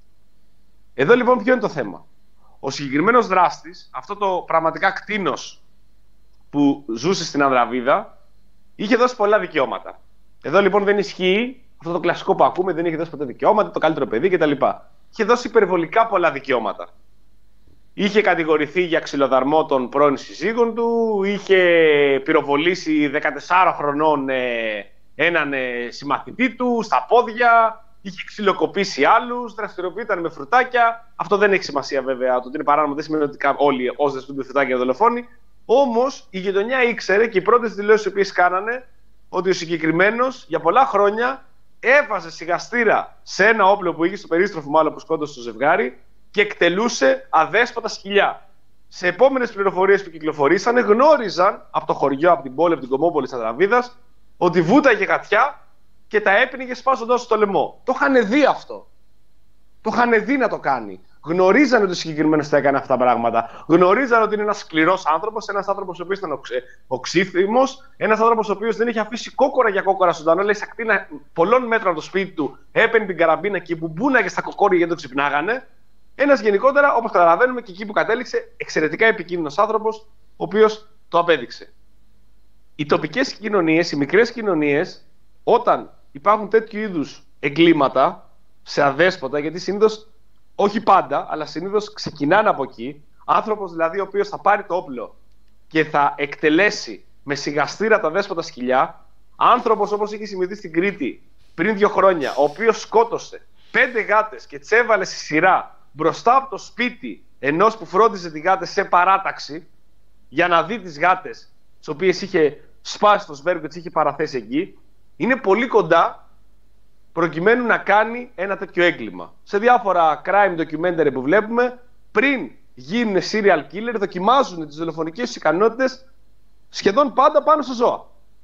Εδώ λοιπόν ποιο είναι το θέμα. Ο συγκεκριμένος δράστης, αυτό το πραγματικά κτήνος που ζούσε στην Ανδραβίδα, είχε δώσει πολλά δικαιώματα. Εδώ λοιπόν δεν ισχύει αυτό το κλασικό που ακούμε, δεν είχε δώσει ποτέ δικαιώματα, το καλύτερο παιδί κτλ. Είχε δώσει υπερβολικά πολλά δικαιώματα. Είχε κατηγορηθεί για ξυλοδαρμό των πρώην συζύγων του, είχε πυροβολήσει δεκατεσσάρων χρονών ε, έναν ε, συμμαθητή του στα πόδια, είχε ξυλοκοπήσει άλλους, δραστηριοποιήταν με φρουτάκια. Αυτό δεν έχει σημασία βέβαια, το ότι είναι παράνομο δεν σημαίνει ότι όλοι όσοι δραστηριοποιούνται φρουτάκια είναι δολοφόνοι. Όμως η γειτονιά ήξερε και οι πρώτες δηλώσεις οι οποίες κάνανε ότι ο συγκεκριμένος για πολλά χρόνια έβαζε σιγαστήρα σε ένα όπλο που είχε στο περίστροφο, μάλλον που σκότωσε το ζευγάρι, και εκτελούσε αδέσποτα σκυλιά. Σε επόμενες πληροφορίες που κυκλοφορήσανε, γνώριζαν από το χωριό, από την πόλη, από την Κομμόπολη της Ανδραβίδας, ότι βούταγε γατιά και τα έπινιγε σπάζοντας στο λαιμό. Το είχαν δει αυτό. Το είχαν δει να το κάνει. Γνωρίζανε ότι ο συγκεκριμένος θα έκανε αυτά τα πράγματα. Γνωρίζανε ότι είναι ένας σκληρός άνθρωπος, ένας άνθρωπος ο οποίος ήταν οξύθυμος, ένας άνθρωπος ο οποίος δεν είχε αφήσει κόκορα για κόκορα ζωντανό, λέει, σε ακτίνα πολλών μέτρων από το σπίτι του, έπαιρνε την καραμπίνα και μπουμπούναγε στα κοκόρια γιατί το ξυπνάγανε. Ένας γενικότερα, όπως καταλαβαίνουμε και εκεί που κατέληξε, εξαιρετικά επικίνδυνος άνθρωπος, ο οποίος το απέδειξε. Οι τοπικές κοινωνίες, οι μικρές κοινωνίες, όταν υπάρχουν τέτοιου είδους εγκλήματα σε αδέσποτα, γιατί συνήθως, όχι πάντα, αλλά συνήθως ξεκινάνε από εκεί, άνθρωπος δηλαδή ο οποίος θα πάρει το όπλο και θα εκτελέσει με σιγαστήρα τα δέσποτα σκυλιά, άνθρωπος όπως είχε συμβεί στην Κρήτη πριν δύο χρόνια, ο οποίος σκότωσε πέντε γάτες και τσέβαλε στη σειρά μπροστά από το σπίτι ενός που φρόντιζε τη γάτες σε παράταξη για να δει τις γάτες τις οποίες είχε σπάσει το σβέρκο και τις είχε παραθέσει εκεί, είναι πολύ κοντά προκειμένου να κάνει ένα τέτοιο έγκλημα. Σε διάφορα crime documentary που βλέπουμε, πριν γίνουν serial killer, δοκιμάζουν τις δολοφονικές ικανότητες σχεδόν πάντα πάνω σε ζώα.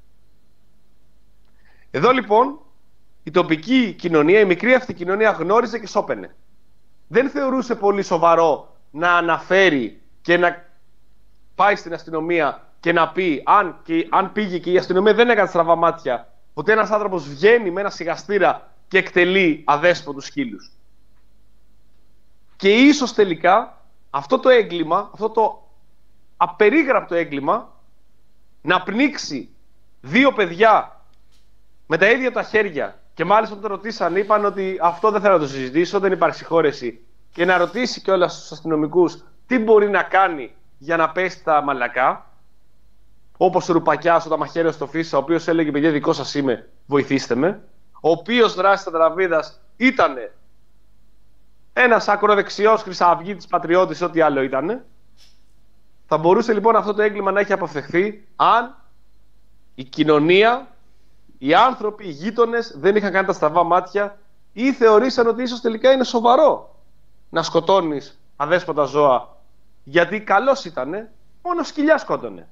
Εδώ λοιπόν η τοπική κοινωνία, η μικρή αυτή κοινωνία γνώριζε και σώπαινε. Δεν θεωρούσε πολύ σοβαρό να αναφέρει και να πάει στην αστυνομία και να πει, αν, και, αν πήγε και η αστυνομία δεν έκανε στραβά μάτια, ότι ένας άνθρωπος βγαίνει με ένα σιγαστήρα και εκτελεί αδέσποτους σκύλους. Και ίσως τελικά αυτό το έγκλημα, αυτό το απερίγραπτο έγκλημα, να πνίξει δύο παιδιά με τα ίδια τα χέρια, και μάλιστα όταν ρωτήσαν είπαν ότι αυτό δεν θέλω να το συζητήσω, δεν υπάρχει συγχώρεση, και να ρωτήσει κιόλας τους αστυνομικούς τι μπορεί να κάνει για να πέσει τα μαλακά, όπως ο Ρουπακιάς όταν μαχαίρωσε στο Φίσα, ο οποίος έλεγε παιδιά δικό σας είμαι, βοηθήστε με, ο οποίος δράσης της Ανδραβίδας ήταν ένας ακροδεξιός χρυσαυγίτης πατριώτης, ό,τι άλλο ήταν. Θα μπορούσε λοιπόν αυτό το έγκλημα να έχει αποφευχθεί αν η κοινωνία, οι άνθρωποι, οι γείτονες δεν είχαν κάνει τα στραβά μάτια ή θεωρήσαν ότι ίσως τελικά είναι σοβαρό να σκοτώνεις αδέσποτα ζώα, γιατί καλός ήτανε, μόνο σκυλιά σκότωνε.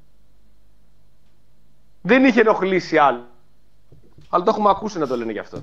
Δεν είχε ενοχλήσει άλλο. Αλλά το έχουμε ακούσει να το λένε γι' αυτό.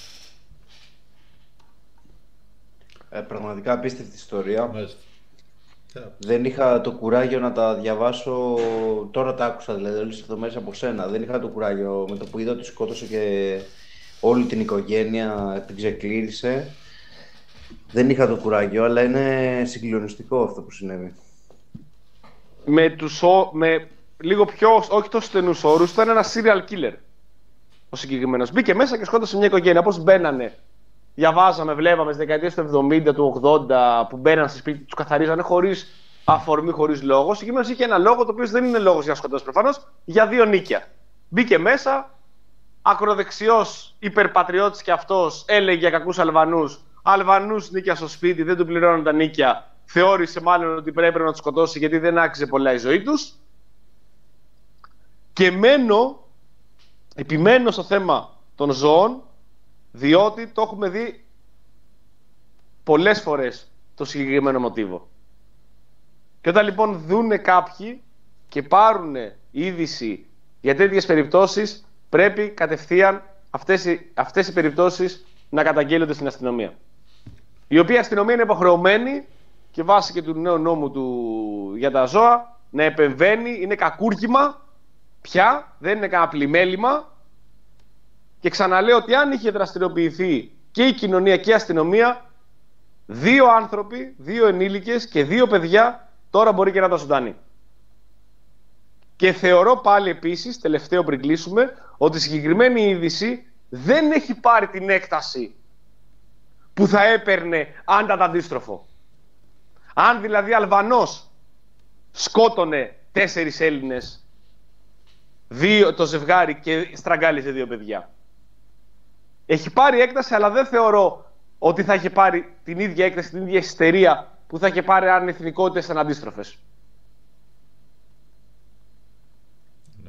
Ε, πραγματικά απίστευτη ιστορία. Μάλιστα. Δεν είχα το κουράγιο να τα διαβάσω, τώρα τα άκουσα δηλαδή όλες τις εβδομάδες από σένα. Δεν είχα το κουράγιο με το που είδα ότι σκότωσε και όλη την οικογένεια την ξεκλήρισε. Δεν είχα το κουράγιο, αλλά είναι συγκλονιστικό αυτό που συνέβη. Με, τους, με λίγο πιο, όχι τόσο στενούς όρους, ήταν ένα serial killer ο συγκεκριμένος. Μπήκε μέσα και σκότωσε μια οικογένεια. Όπως μπαίνανε, διαβάζαμε, βλέπαμε στις δεκαετίες του εβδομήντα, του ογδόντα, που μπαίναν στη σπίτι, τους καθαρίζανε χωρίς αφορμή, χωρίς λόγο. Ο συγκεκριμένος είχε ένα λόγο, το οποίο δεν είναι λόγος για να σκοτώσει προφανώς, για δύο νίκια. Μπήκε μέσα, ακροδεξιός υπερπατριώτης κι αυτός, έλεγε για κακούς Αλβανούς. Αλβανούς νίκια στο σπίτι, δεν του πληρώνουν τα νίκια. Θεώρησε μάλλον ότι πρέπει να τους σκοτώσει γιατί δεν άξιζε πολλά η ζωή τους. Και μένω, επιμένω στο θέμα των ζώων, διότι το έχουμε δει πολλές φορές το συγκεκριμένο μοτίβο. Και όταν λοιπόν δούνε κάποιοι και πάρουν είδηση για τέτοιες περιπτώσεις, πρέπει κατευθείαν αυτές οι, αυτές οι περιπτώσεις να καταγγέλλονται στην αστυνομία. Η οποία αστυνομία είναι υποχρεωμένη και βάσει και του νέου νόμου του για τα ζώα να επεμβαίνει, είναι κακούργημα πια, δεν είναι κανένα πλημέλημα. Και ξαναλέω ότι αν είχε δραστηριοποιηθεί και η κοινωνία και η αστυνομία, δύο άνθρωποι, δύο ενήλικες και δύο παιδιά τώρα μπορεί και να τα ζωντανεί. Και θεωρώ πάλι επίσης, τελευταίο πριν κλείσουμε, ότι η συγκεκριμένη είδηση δεν έχει πάρει την έκταση που θα έπαιρνε αν ήταν αντίστροφο. Αν δηλαδή Αλβανός σκότωνε τέσσερις Έλληνες, δύο, το ζευγάρι, και στραγγάλιζε δύο παιδιά. Έχει πάρει έκταση, αλλά δεν θεωρώ ότι θα είχε πάρει την ίδια έκταση, την ίδια ιστερία που θα είχε πάρει αν οι εθνικότητες ήταν αντίστροφες. Ναι.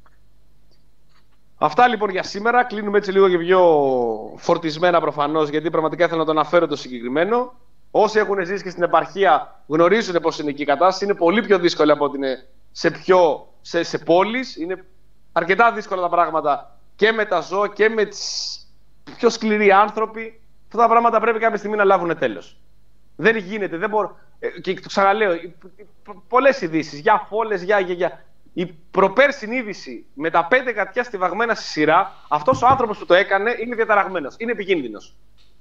Αυτά λοιπόν για σήμερα. Κλείνουμε έτσι λίγο και πιο φορτισμένα προφανώς, γιατί πραγματικά ήθελα να το αναφέρω το συγκεκριμένο. Όσοι έχουν ζήσει και στην επαρχία γνωρίζουν πώς είναι εκεί η κατάσταση. Είναι πολύ πιο δύσκολη από ότι είναι σε, πιο, σε, σε πόλεις. Είναι αρκετά δύσκολα τα πράγματα και με τα ζώα και με τις πιο σκληροί άνθρωποι. Αυτά τα πράγματα πρέπει κάποια στιγμή να λάβουν τέλος. Δεν γίνεται, δεν μπορώ. Και το ξαναλέω, πολλές ειδήσεις, για φόλες, για, για, για. Η προπέρσινη είδηση με τα πέντε γατιά στιβαγμένα στη σειρά, αυτός ο άνθρωπος που το έκανε είναι διαταραγμένος, είναι επικίνδυνος.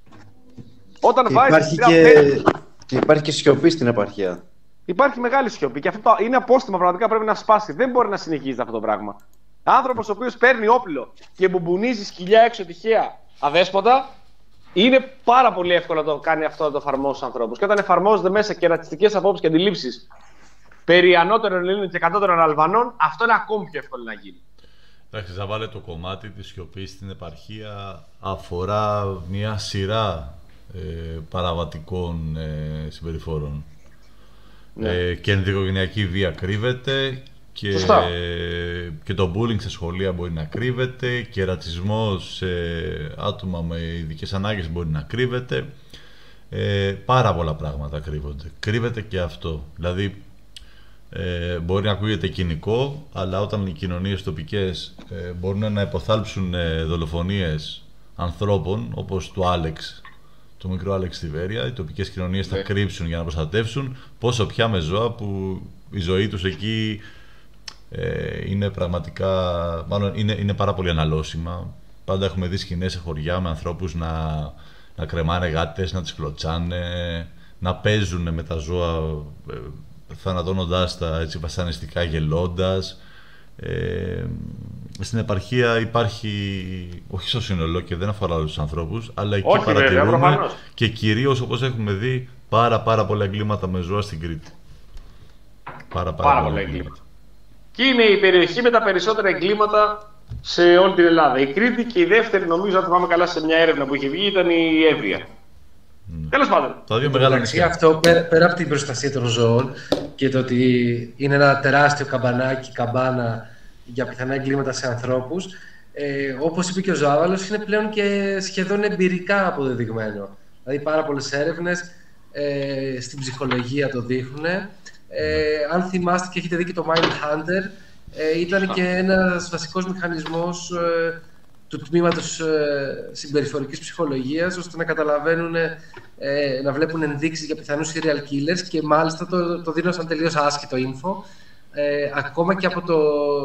Όταν υπάρχει, και... Πέντε... και υπάρχει και σιωπή στην επαρχία. Υπάρχει μεγάλη σιωπή και αυτό είναι απόστημα, πραγματικά πρέπει να σπάσει. Δεν μπορεί να συνεχίζει αυτό το πράγμα. Άνθρωπος ο οποίος παίρνει όπλο και μπουμπουνίζει σκυλιά έξω τυχαία αδέσποτα, είναι πάρα πολύ εύκολο να το κάνει αυτό, να το εφαρμόσει στους ανθρώπους. Και όταν εφαρμόζονται μέσα και ρατσιστικές απόψεις και αντιλήψεις περί ανώτερων Ελλήνων και κατώτερων Αλβανών, αυτό είναι ακόμη πιο εύκολο να γίνει. Εντάξει, θα βάλε το κομμάτι της σιωπής στην επαρχία αφορά μια σειρά ε, παραβατικών ε, συμπεριφορών. Ναι. Ε, και ενδοοικογενειακή βία κρύβεται και, ε, και το bullying σε σχολεία μπορεί να κρύβεται και ρατσισμός σε άτομα με ειδικές ανάγκες μπορεί να κρύβεται. Ε, πάρα πολλά πράγματα κρύβονται. Κρύβεται και αυτό. Δηλαδή, Ε, μπορεί να ακούγεται κοινικό, αλλά όταν οι κοινωνίες τοπικές ε, μπορούν να υποθάλψουν ε, δολοφονίες ανθρώπων, όπως του Άλεξ, του μικρού Άλεξ στη Βέρεια, οι τοπικές κοινωνίες θα κρύψουν για να προστατεύσουν, πόσο πια με ζώα που η ζωή τους εκεί ε, είναι πραγματικά, μάλλον είναι, είναι πάρα πολύ αναλώσιμα. Πάντα έχουμε δει σκηνές σε χωριά με ανθρώπους να, να κρεμάνε γάτες, να τις κλωτσάνε, να παίζουν με τα ζώα, ε, θανατώνοντάς τα έτσι βασανιστικά, γελώντας. Ε, στην επαρχία υπάρχει, όχι στο σύνολο και δεν αφορά όλους τους ανθρώπους, αλλά εκεί όχι, παρατηρούμε βέβαια, και κυρίως, όπως έχουμε δει, πάρα πάρα πολλά εγκλήματα με ζώα στην Κρήτη. Πάρα, πάρα, πάρα πολλά εγκλήματα. Και είναι η περιοχή με τα περισσότερα εγκλήματα σε όλη την Ελλάδα. Η Κρήτη, και η δεύτερη, νομίζω, αν πάμε καλά, σε μια έρευνα που είχε βγει, ήταν η Εύβοια. Mm. Τέλος πάντων. Τα δύο μεγάλα νησιά. Αυτό πέρα, πέρα από την προστασία των ζώων και το ότι είναι ένα τεράστιο καμπανάκι, καμπάνα για πιθανά εγκλήματα σε ανθρώπους, ε, όπως είπε και ο Ζάβαλος, είναι πλέον και σχεδόν εμπειρικά αποδεδειγμένο. Δηλαδή πάρα πολλές έρευνες ε, στην ψυχολογία το δείχνουν. Ε, αν θυμάστε και έχετε δει και το Mindhunter, ε, ήταν και ένας βασικός μηχανισμός ε, του τμήματος ε, συμπεριφορικής ψυχολογίας, ώστε να καταλαβαίνουν, ε, να βλέπουν ενδείξεις για πιθανούς serial killers, και μάλιστα το, το δίνω σαν τελείως άσχετο info. Ε, ακόμα και από, το,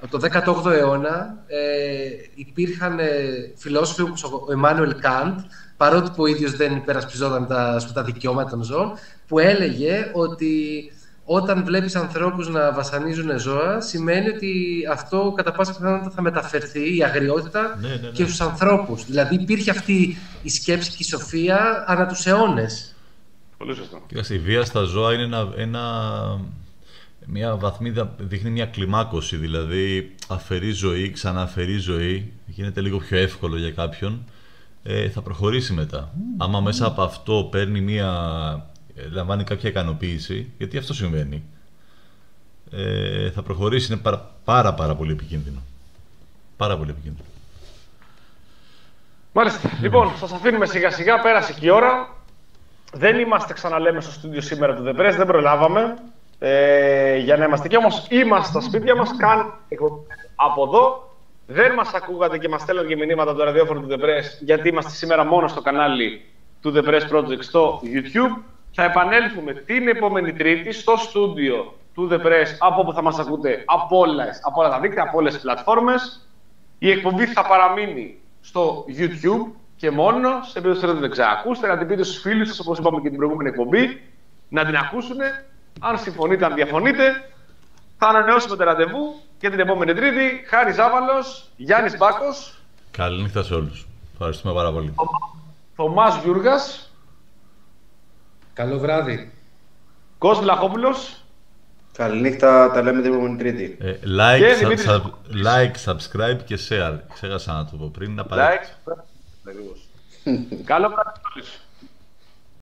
Από το δέκατο όγδοο αιώνα ε, υπήρχαν ε, φιλόσοφοι όπως ο Εμμάνουελ Καντ, παρότι που ο ίδιος δεν υπερασπιζόταν τα, τα δικαιώματα των ζώων, που έλεγε ότι όταν βλέπεις ανθρώπους να βασανίζουν ζώα, σημαίνει ότι αυτό κατά πάσα πιθανότητα θα μεταφερθεί, η αγριότητα, ναι, ναι, ναι. και στους ανθρώπους. Δηλαδή υπήρχε αυτή η σκέψη και η σοφία ανά τους αιώνες. Πολύ σωστό. Κοίταξε, η βία στα ζώα είναι ένα, ένα, μια βαθμίδα, δείχνει μια κλιμάκωση, δηλαδή αφαιρεί ζωή, ξαναφαιρεί ζωή, γίνεται λίγο πιο εύκολο για κάποιον, ε, θα προχωρήσει μετά. Mm. Άμα μέσα από αυτό παίρνει μια, λαμβάνει κάποια ικανοποίηση, γιατί αυτό συμβαίνει, ε, θα προχωρήσει, είναι πάρα, πάρα, πάρα πολύ επικίνδυνο. Πάρα πολύ επικίνδυνο. Μάλιστα. Λοιπόν, σας αφήνουμε σιγά σιγά, πέρασε και η ώρα. Δεν είμαστε, ξαναλέμε, στο στούντιο σήμερα του The Press, δεν προλάβαμε ε, για να είμαστε. Και όμως είμαστε στα σπίτια μας, καν από εδώ. Δεν μας ακούγατε και μας στέλνουν και μηνύματα το ραδιόφωνο του The Press, γιατί είμαστε σήμερα μόνο στο κανάλι του The Press Project στο YouTube. Θα επανέλθουμε την επόμενη Τρίτη στο στούντιο του The Press, από όπου θα μας ακούτε από, όλες, από όλα τα δίκτυα, από όλες τις πλατφόρμες. Η εκπομπή θα παραμείνει στο YouTube και μόνο, σε περίπτωση που δεν ξανακούσετε, να την πείτε στους φίλους σας, όπως είπαμε και την προηγούμενη εκπομπή, να την ακούσουν. Αν συμφωνείτε, αν διαφωνείτε, θα ανανεώσουμε το ραντεβού και την επόμενη Τρίτη. Χάρης Ζάβαλος, Γιάννης Μπάκος. Καληνύχτα σε όλους. Ευχαριστούμε πάρα πολύ. Θωμάς Γιούργας. Καλό βράδυ. Κος Βλαχόπουλος. Καληνύχτα, τα λέμε την επόμενη Τρίτη. Ε, like, Και sub, Δημήτρης... sub, like, subscribe και share. Ξέχασα να το πω πριν. Να Like, Καλό βράδυ.